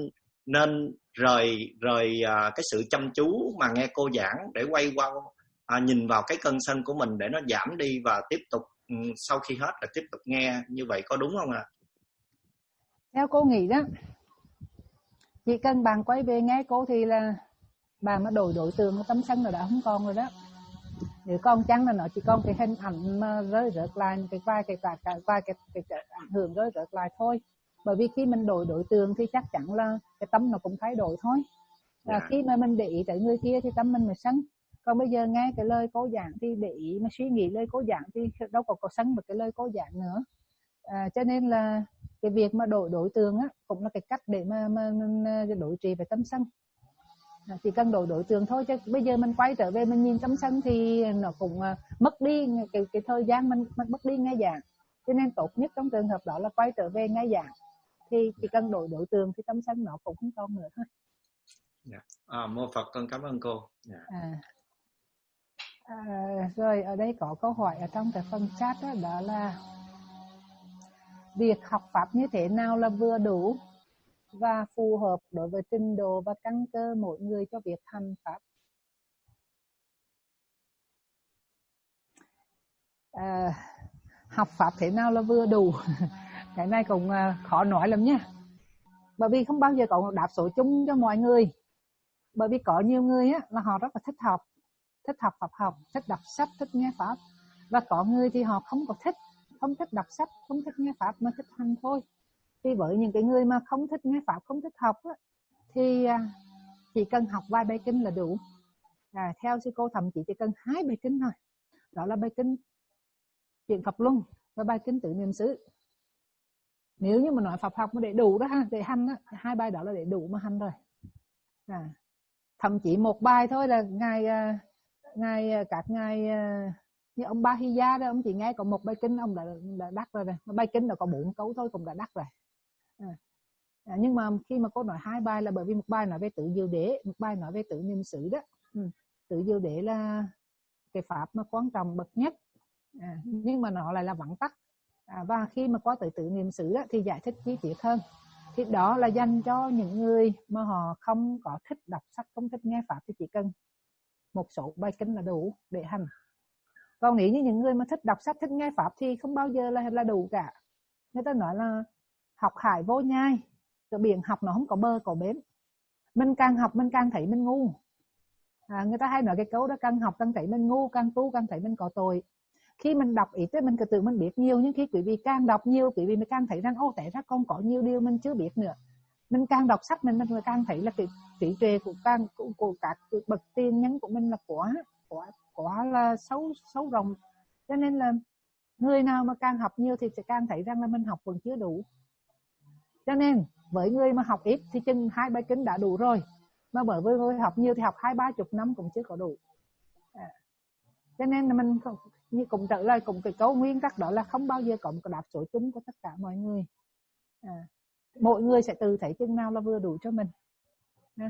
nên rời rời à, cái sự chăm chú mà nghe cô giảng để quay qua à, nhìn vào cái cơn sân của mình để nó giảm đi, và tiếp tục ừ, sau khi hết là tiếp tục nghe, như vậy có đúng không ạ? À? Theo cô nghĩ đó, chỉ cần bạn quay về nghe cô thì là bạn mà đổi đối tượng của tâm sân là đã không còn rồi đó. Nếu còn chăng là nó chỉ còn cái hình ảnh mà rơi rớt lại, cái vài cái cái cái vài cái, cái, cái ảnh hưởng rơi rớt lại thôi. Bởi vì khi mình đổi đối tượng thì chắc chắn là cái tâm nó cũng thay đổi thôi. Và yeah. Khi mà mình để ý tới người kia thì tâm mình mới sân. Còn bây giờ nghe cái lời cô giảng thì để ý mà suy nghĩ lời cô giảng thì đâu có có sân được cái lời cô giảng nữa. À, cho nên là cái việc mà đổi đối tượng á cũng là cái cách để mà, mà, mà đối trị về tâm sân. À, chỉ cần đổi đối tượng thôi, chứ bây giờ mình quay trở về mình nhìn tâm sân thì nó cũng uh, mất đi cái, cái thời gian mình, mình mất đi nghe giảng. Cho nên tốt nhất trong trường hợp đó là quay trở về nghe giảng. Thì chỉ cần đổi đối tượng thì tâm sân nó cũng không còn nữa thôi. Yeah. À, mô Phật, con cảm ơn cô. Yeah. À. À, rồi ở đây có câu hỏi ở trong cái phần chat đó, đó là việc học pháp như thế nào là vừa đủ và phù hợp đối với trình độ và căn cơ mỗi người cho việc hành pháp. À, học pháp thế nào là vừa đủ cái này cũng khó nói lắm nha, bởi vì không bao giờ có một đáp số chung cho mọi người. Bởi vì có nhiều người á, là họ rất là thích học, thích học Phật học, thích đọc sách, thích nghe pháp. Và có người thì họ không có thích, không thích đọc sách, không thích nghe pháp mà thích hành thôi. Thì với những cái người mà không thích nghe pháp, không thích học á, thì chỉ cần học vài bài kinh là đủ. À, theo sư cô thậm chí chỉ cần hai bài kinh thôi. Đó là bài kinh Chuyện Pháp Luân và bài kinh Tự Niệm xứ. Nếu như mà nói Pháp học mà để đủ đó ha, để hành á, hai bài đó là để đủ mà hành rồi. À, thậm chí một bài thôi là ngài ngài các ngài như ông Ba Hy Gia đó, ông chỉ nghe có một bài kinh ông đã, đã đắc rồi này. Bài kinh là có bốn câu thôi cũng đã đắc rồi. À. À, nhưng mà khi mà cô nói hai bài là bởi vì một bài nói về Tự Diệu Đế, một bài nói về Tự Niệm xứ đó. Ừ. Tự Diệu Đế là cái pháp mà quan trọng bậc nhất, à, nhưng mà nó lại là vắn tắt. À, và khi mà qua tới Tự Niệm xứ á, thì giải thích chi tiết hơn. Thì đó là dành cho những người mà họ không có thích đọc sách, không thích nghe pháp, thì chỉ cần một số bài kinh là đủ để hành. Còn nghĩ như những người mà thích đọc sách, thích nghe pháp thì không bao giờ là là đủ cả. Người ta nói là học hải vô nhai, cái biển học nó không có bờ có bến. Mình càng học mình càng thấy mình ngu. À, người ta hay nói cái câu đó, càng học càng thấy mình ngu, càng tu càng thấy mình có tội. Khi mình đọc ít mình cứ tưởng mình biết nhiều, nhưng khi quý vị càng đọc nhiều, quý vị mới càng thấy rằng ô, tại ra con có nhiều điều mình chưa biết nữa. Mình càng đọc sách mình mình càng thấy là cái trí tuệ của càng của, của các bậc tiền nhân của mình là quá quá quá là sâu sâu rộng. Cho nên là người nào mà càng học nhiều thì sẽ càng thấy rằng là mình học vẫn chưa đủ. Cho nên với người mà học ít thì chừng hai bài kinh đã đủ rồi, mà bởi với người học nhiều thì học hai ba chục năm cũng chưa có đủ. À. Cho nên là mình không, như cũng trở lại cùng cái câu nguyên tắc đó là không bao giờ có một cái đáp số chung của tất cả mọi người. À. Mỗi người sẽ tự thấy chừng nào là vừa đủ cho mình. À.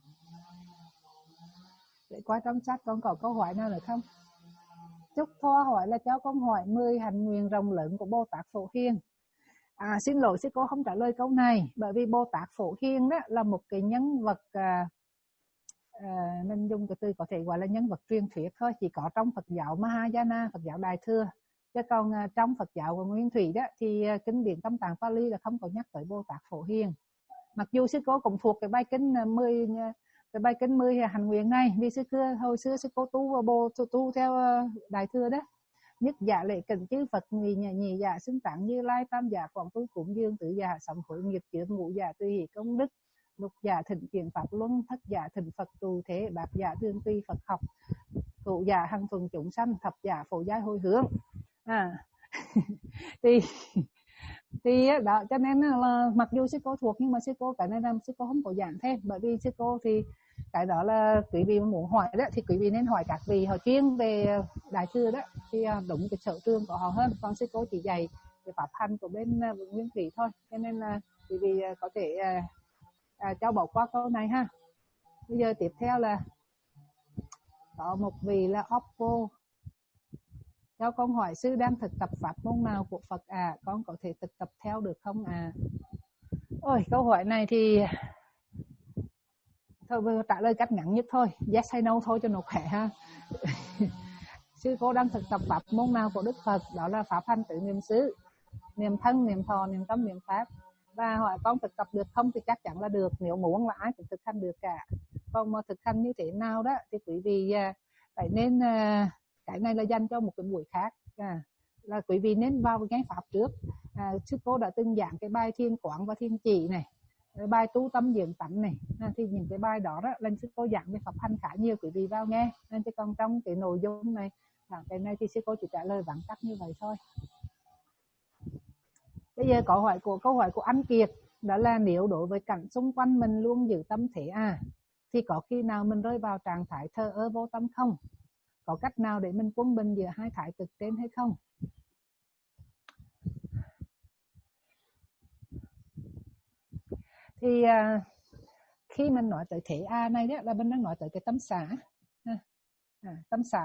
Để qua trong chat con có câu hỏi nào nữa không? Chúc Thoa hỏi là cháu con hỏi mười hành nguyện rộng lớn của Bồ Tát Phổ Hiền. À, xin lỗi sư cô không trả lời câu này, bởi vì Bồ Tát Phổ Hiền đó là một cái nhân vật, à, à, mình dùng cái từ có thể gọi là nhân vật truyền thuyết thôi, chỉ có trong Phật giáo Mahayana, Phật giáo Đại Thừa. Chứ còn à, trong Phật giáo của Nguyên Thủy đó thì à, kinh điển Tam Tạng Pali là không có nhắc tới Bồ Tát Phổ Hiền. Mặc dù sư cô cũng thuộc cái bài kinh mười cái bài kinh mười hành nguyện này, vì sư cô hồi xưa sư cô tu và bồ tu, tu theo Đại Thừa đó. Nhất giả lễ kính chư Phật, nhị nhị giả xưng tạng Như Lai, tam giả quảng tu cúng dường, tứ giả sống khối nghiệp chướng, ngũ giả tùy hỷ công đức, lục giả thịnh chuyển pháp luân, thất giả thịnh Phật tù thế, bát giả thương tùy Phật học, cửu giả hằng thuần chúng sanh, thập giả phổ giai hồi hướng. À thì thì đó, cho nên là mặc dù sư cô thuộc nhưng mà sư cô cái này là sư cô không có giảng thêm, bởi vì sư cô thì cái đó là quý vị muốn hỏi đó thì quý vị nên hỏi các vị họ chuyên về Đại Thừa đó, thì đúng cái sở trường của họ hơn. Còn sư cô chỉ dạy cái pháp hành của bên Nguyên Thủy thôi, cho nên là quý vị có thể à, à, cho bỏ qua câu này ha. Bây giờ tiếp theo là có một vị là Oppo. Cháu con hỏi sư đang thực tập pháp môn nào của Phật à, con có thể thực tập theo được không à? Ôi, câu hỏi này thì thôi trả lời cách ngắn nhất thôi, yes hay no thôi cho nó khỏe ha. Sư cô đang thực tập pháp môn nào của Đức Phật, đó là pháp hành tứ niệm xứ, niệm thân, niệm thọ, niệm tâm, niệm pháp. Và hỏi con thực tập được không thì chắc chắn là được, nếu muốn là ai cũng thực hành được cả. Còn mà thực hành như thế nào đó thì quý vị phải nên, cái này là dành cho một cái buổi khác, à, là quý vị nên vào cái pháp trước. À, sư cô đã từng giảng cái bài thiên quán và thiên chỉ này, cái bài tu tâm dưỡng tánh này, à, thì những cái bài đó đó lên sư cô giảng về pháp hành khá nhiều, quý vị vào nghe. Nên chứ còn trong cái nội dung này, cái này thì sư cô chỉ trả lời vắn tắt như vậy thôi. Bây giờ câu hỏi của câu hỏi của anh Kiệt đó là nếu đối với cảnh xung quanh mình luôn giữ tâm thế à, thì có khi nào mình rơi vào trạng thái thờ ơ vô tâm không? Có cách nào để mình quân bình giữa hai thái cực trên hay không? Thì à, khi mình nói tới thế A này đó, là mình đang nói tới cái tâm xả, à, tâm xả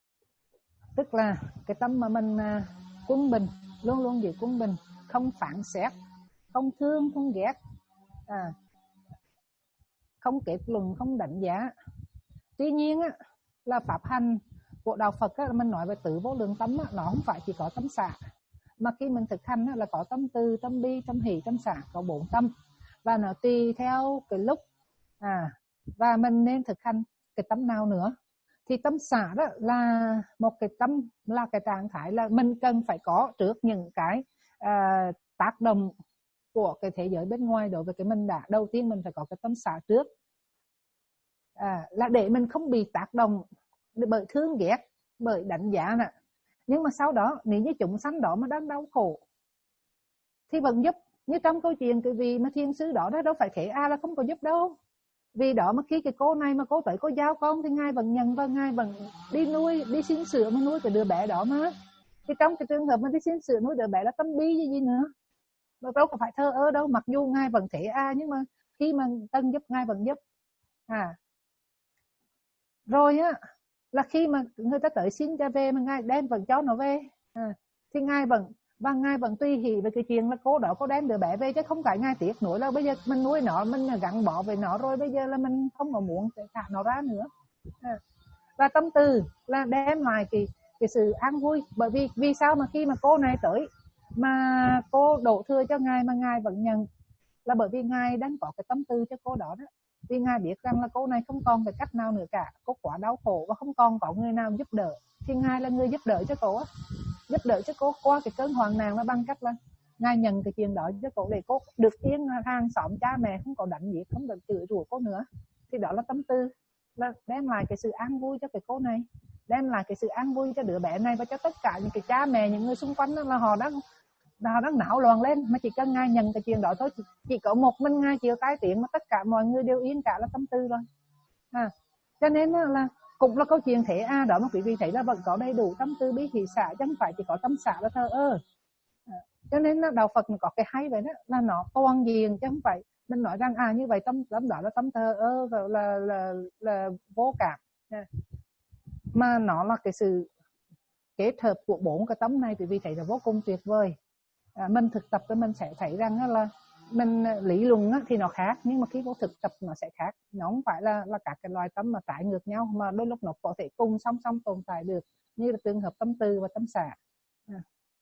tức là cái tâm mà mình à, quân bình, luôn luôn giữ quân bình, không phản xét, không thương, không ghét, à, không kết luận, không đánh giá. Tuy nhiên á, là pháp hành của đạo Phật á, mình nói về tứ vô lượng tâm á, nó không phải chỉ có tâm xả, mà khi mình thực hành á, là có tâm từ, tâm bi, tâm hỷ, tâm xả, có bốn tâm, và nó tùy theo cái lúc, à, và mình nên thực hành cái tâm nào nữa. Thì tâm xả đó là một cái tâm, là cái trạng thái là mình cần phải có trước những cái à, tác động của cái thế giới bên ngoài đối với cái mình đã. Đầu tiên mình phải có cái tâm xả trước, à, là để mình không bị tác động bởi thương ghét, bởi đánh giá nè. Nhưng mà sau đó nếu như chúng sanh đó mà đang đau khổ thì vẫn giúp. Như trong câu chuyện cái vị mà thiên sứ đó, đó đâu phải thế A là không có giúp đâu. Vì đó mà khi cái cô này mà cô tới cô giao con thì ngài vẫn nhận, và ngài vẫn đi nuôi, đi xin sữa mà nuôi cái đứa bé đó mà. Thì trong cái trường hợp mà đi xin sữa nuôi đứa bé là tâm bi gì gì nữa, đâu có phải thơ ơ đâu. Mặc dù ngài vẫn thế A, nhưng mà khi mà tân giúp ngài vẫn giúp, à. Rồi á, là khi mà người ta tới xin cho về mà ngài đem vẫn cho nó về, à, thì ngài vẫn, và ngài vẫn tùy hỷ về cái chuyện là cô đó có đem đứa bé về, chứ không phải ngài tiếc nuối là bây giờ mình nuôi nó, mình gắn bỏ về nó rồi bây giờ là mình không có muốn thả nó ra nữa, à. Và tâm từ là đem lại cái cái sự an vui. Bởi vì vì sao mà khi mà cô này tới mà cô đổ thừa cho ngài mà ngài vẫn nhận, là bởi vì ngài đang có cái tâm từ cho cô đó đó. Vì ngài biết rằng là cô này không còn cái cách nào nữa cả, cô quá đau khổ và không còn có người nào giúp đỡ, thì ngài là người giúp đỡ cho cô, giúp đỡ cho cô qua cái cơn hoạn nạn, là bằng cách là ngài nhận cái chuyện đó cho cô, để cô được yên hàng xóm cha mẹ không có đánh giết, không được chửi rủa cô nữa. Thì đó là tâm tư, là đem lại cái sự an vui cho cái cô này, đem lại cái sự an vui cho đứa bé này, và cho tất cả những cái cha mẹ, những người xung quanh đó, là họ đang họ đang não loạn lên. Mà chỉ cần ngài nhận cái chuyện đó thôi, chỉ có một mình ngài chịu cái tiếng mà tất cả mọi người đều yên cả, là tâm tư rồi, à. Cho nên là cũng là câu chuyện thế A đó mà quý vị thấy là vẫn có đầy đủ tâm tư bi hỷ xả, chứ không phải chỉ có tâm xả là thờ ơ, à. Cho nên là đạo Phật có cái hay vậy đó, là nó toàn diện, chứ không phải mình nói rằng à như vậy tâm tâm đó là tâm thờ ơ, và là, là, là, là vô cảm, à. Mà nó là cái sự kết hợp của bốn cái tấm này, quý vị thấy là vô cùng tuyệt vời. À, mình thực tập thì mình sẽ thấy rằng là mình lý luận thì nó khác, nhưng mà khi vô thực tập nó sẽ khác. Nó không phải là, là các cái loài tâm mà trái ngược nhau, mà đôi lúc nó có thể cùng song song tồn tại được, như là trường hợp tâm từ và tâm xả, à.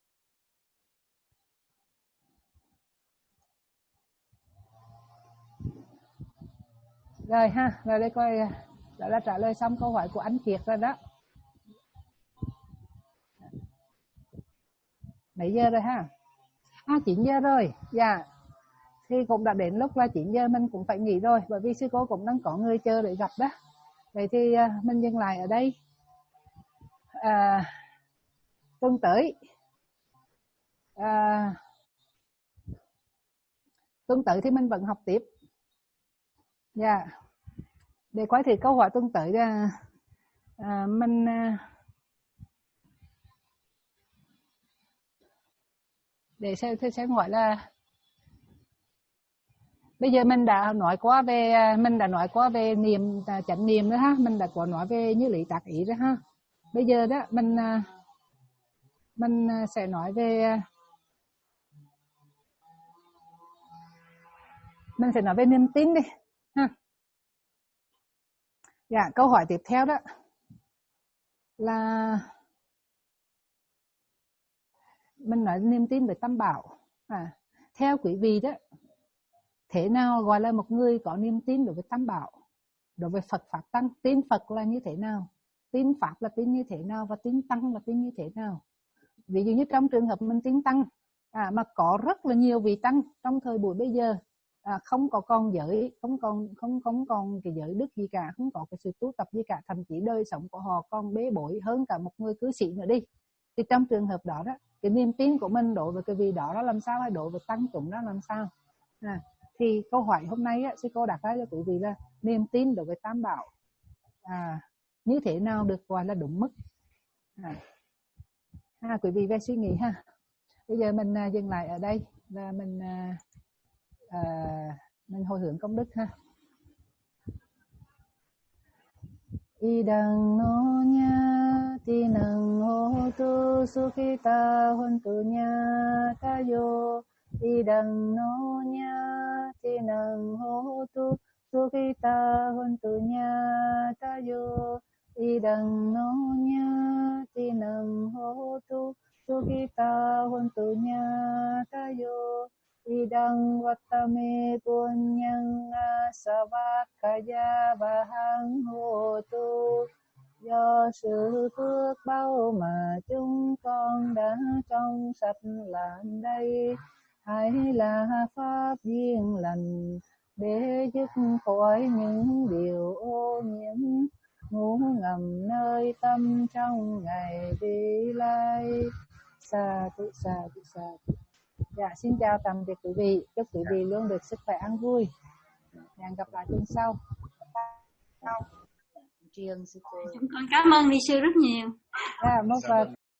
Rồi ha, rồi đây coi, đó là trả lời xong câu hỏi của anh Kiệt rồi đó. Mấy giờ rồi ha? À, chín giờ rồi, dạ. Thì cũng đã đến lúc là chín giờ mình cũng phải nghỉ rồi, bởi vì sư cô cũng đang có người chờ để gặp đó. Vậy thì mình dừng lại ở đây. À, tuần tới, à, tuần tới thì mình vẫn học tiếp. Dạ. Để quay thì câu hỏi tuần tới là à, mình để xem xem gọi là bây giờ mình đã nói qua về mình đã nói qua về niệm chánh niệm nữa ha, mình đã có nói về như lý tác ý rồi ha. Bây giờ đó mình mình sẽ nói về mình sẽ nói về niềm tin đi ha. Dạ, câu hỏi tiếp theo đó là mình nói niềm tin về Tam Bảo. À, theo quý vị đó, thế nào gọi là một người có niềm tin đối với Tam Bảo, đối với Phật Pháp Tăng? Tin Phật là như thế nào, tin Pháp là tin như thế nào, và tin Tăng là tin như thế nào? Ví dụ như trong trường hợp mình tin Tăng, à, mà có rất là nhiều vị Tăng trong thời buổi bây giờ, à, không có còn giới, không còn không không còn cái giới đức gì cả, không có cái sự tu tập gì cả, thậm chí đời sống của họ còn bế bối hơn cả một người cư sĩ nữa đi. Thì trong trường hợp đó đó, cái niềm tin của mình đối với cái vị đó nó làm sao, hay đối với tăng chúng nó làm sao? À, thì câu hỏi hôm nay á, sư cô đặt ra cho quý vị là niềm tin đối với Tam Bảo à, như thế nào được gọi là đúng mức? À, à, quý vị về suy nghĩ ha. Bây giờ mình à, dừng lại ở đây và mình à, à, mình hồi hướng công đức ha. Idang no nya tinang hotu sukhita hontu nya tayo. Idang no nya tinang hotu sukhita hontu nya tayo. Idang no nya tinang hotu sukhita hontu nya tayo. Idang vatame punyang savakaya bahang hotu. Do sự phước bao mà chúng con đã trong sạch làm đây, hãy là pháp duyên lành để dứt khỏi những điều ô nhiễm ngủ ngầm nơi tâm trong ngày vị lai. Sa tu sa tu sa tu. Dạ, xin chào tạm biệt quý vị, chúc quý vị luôn được sức khỏe an vui. Hẹn gặp lại tuần sau. Chúng con cảm ơn ni sư rất nhiều. Dạ, một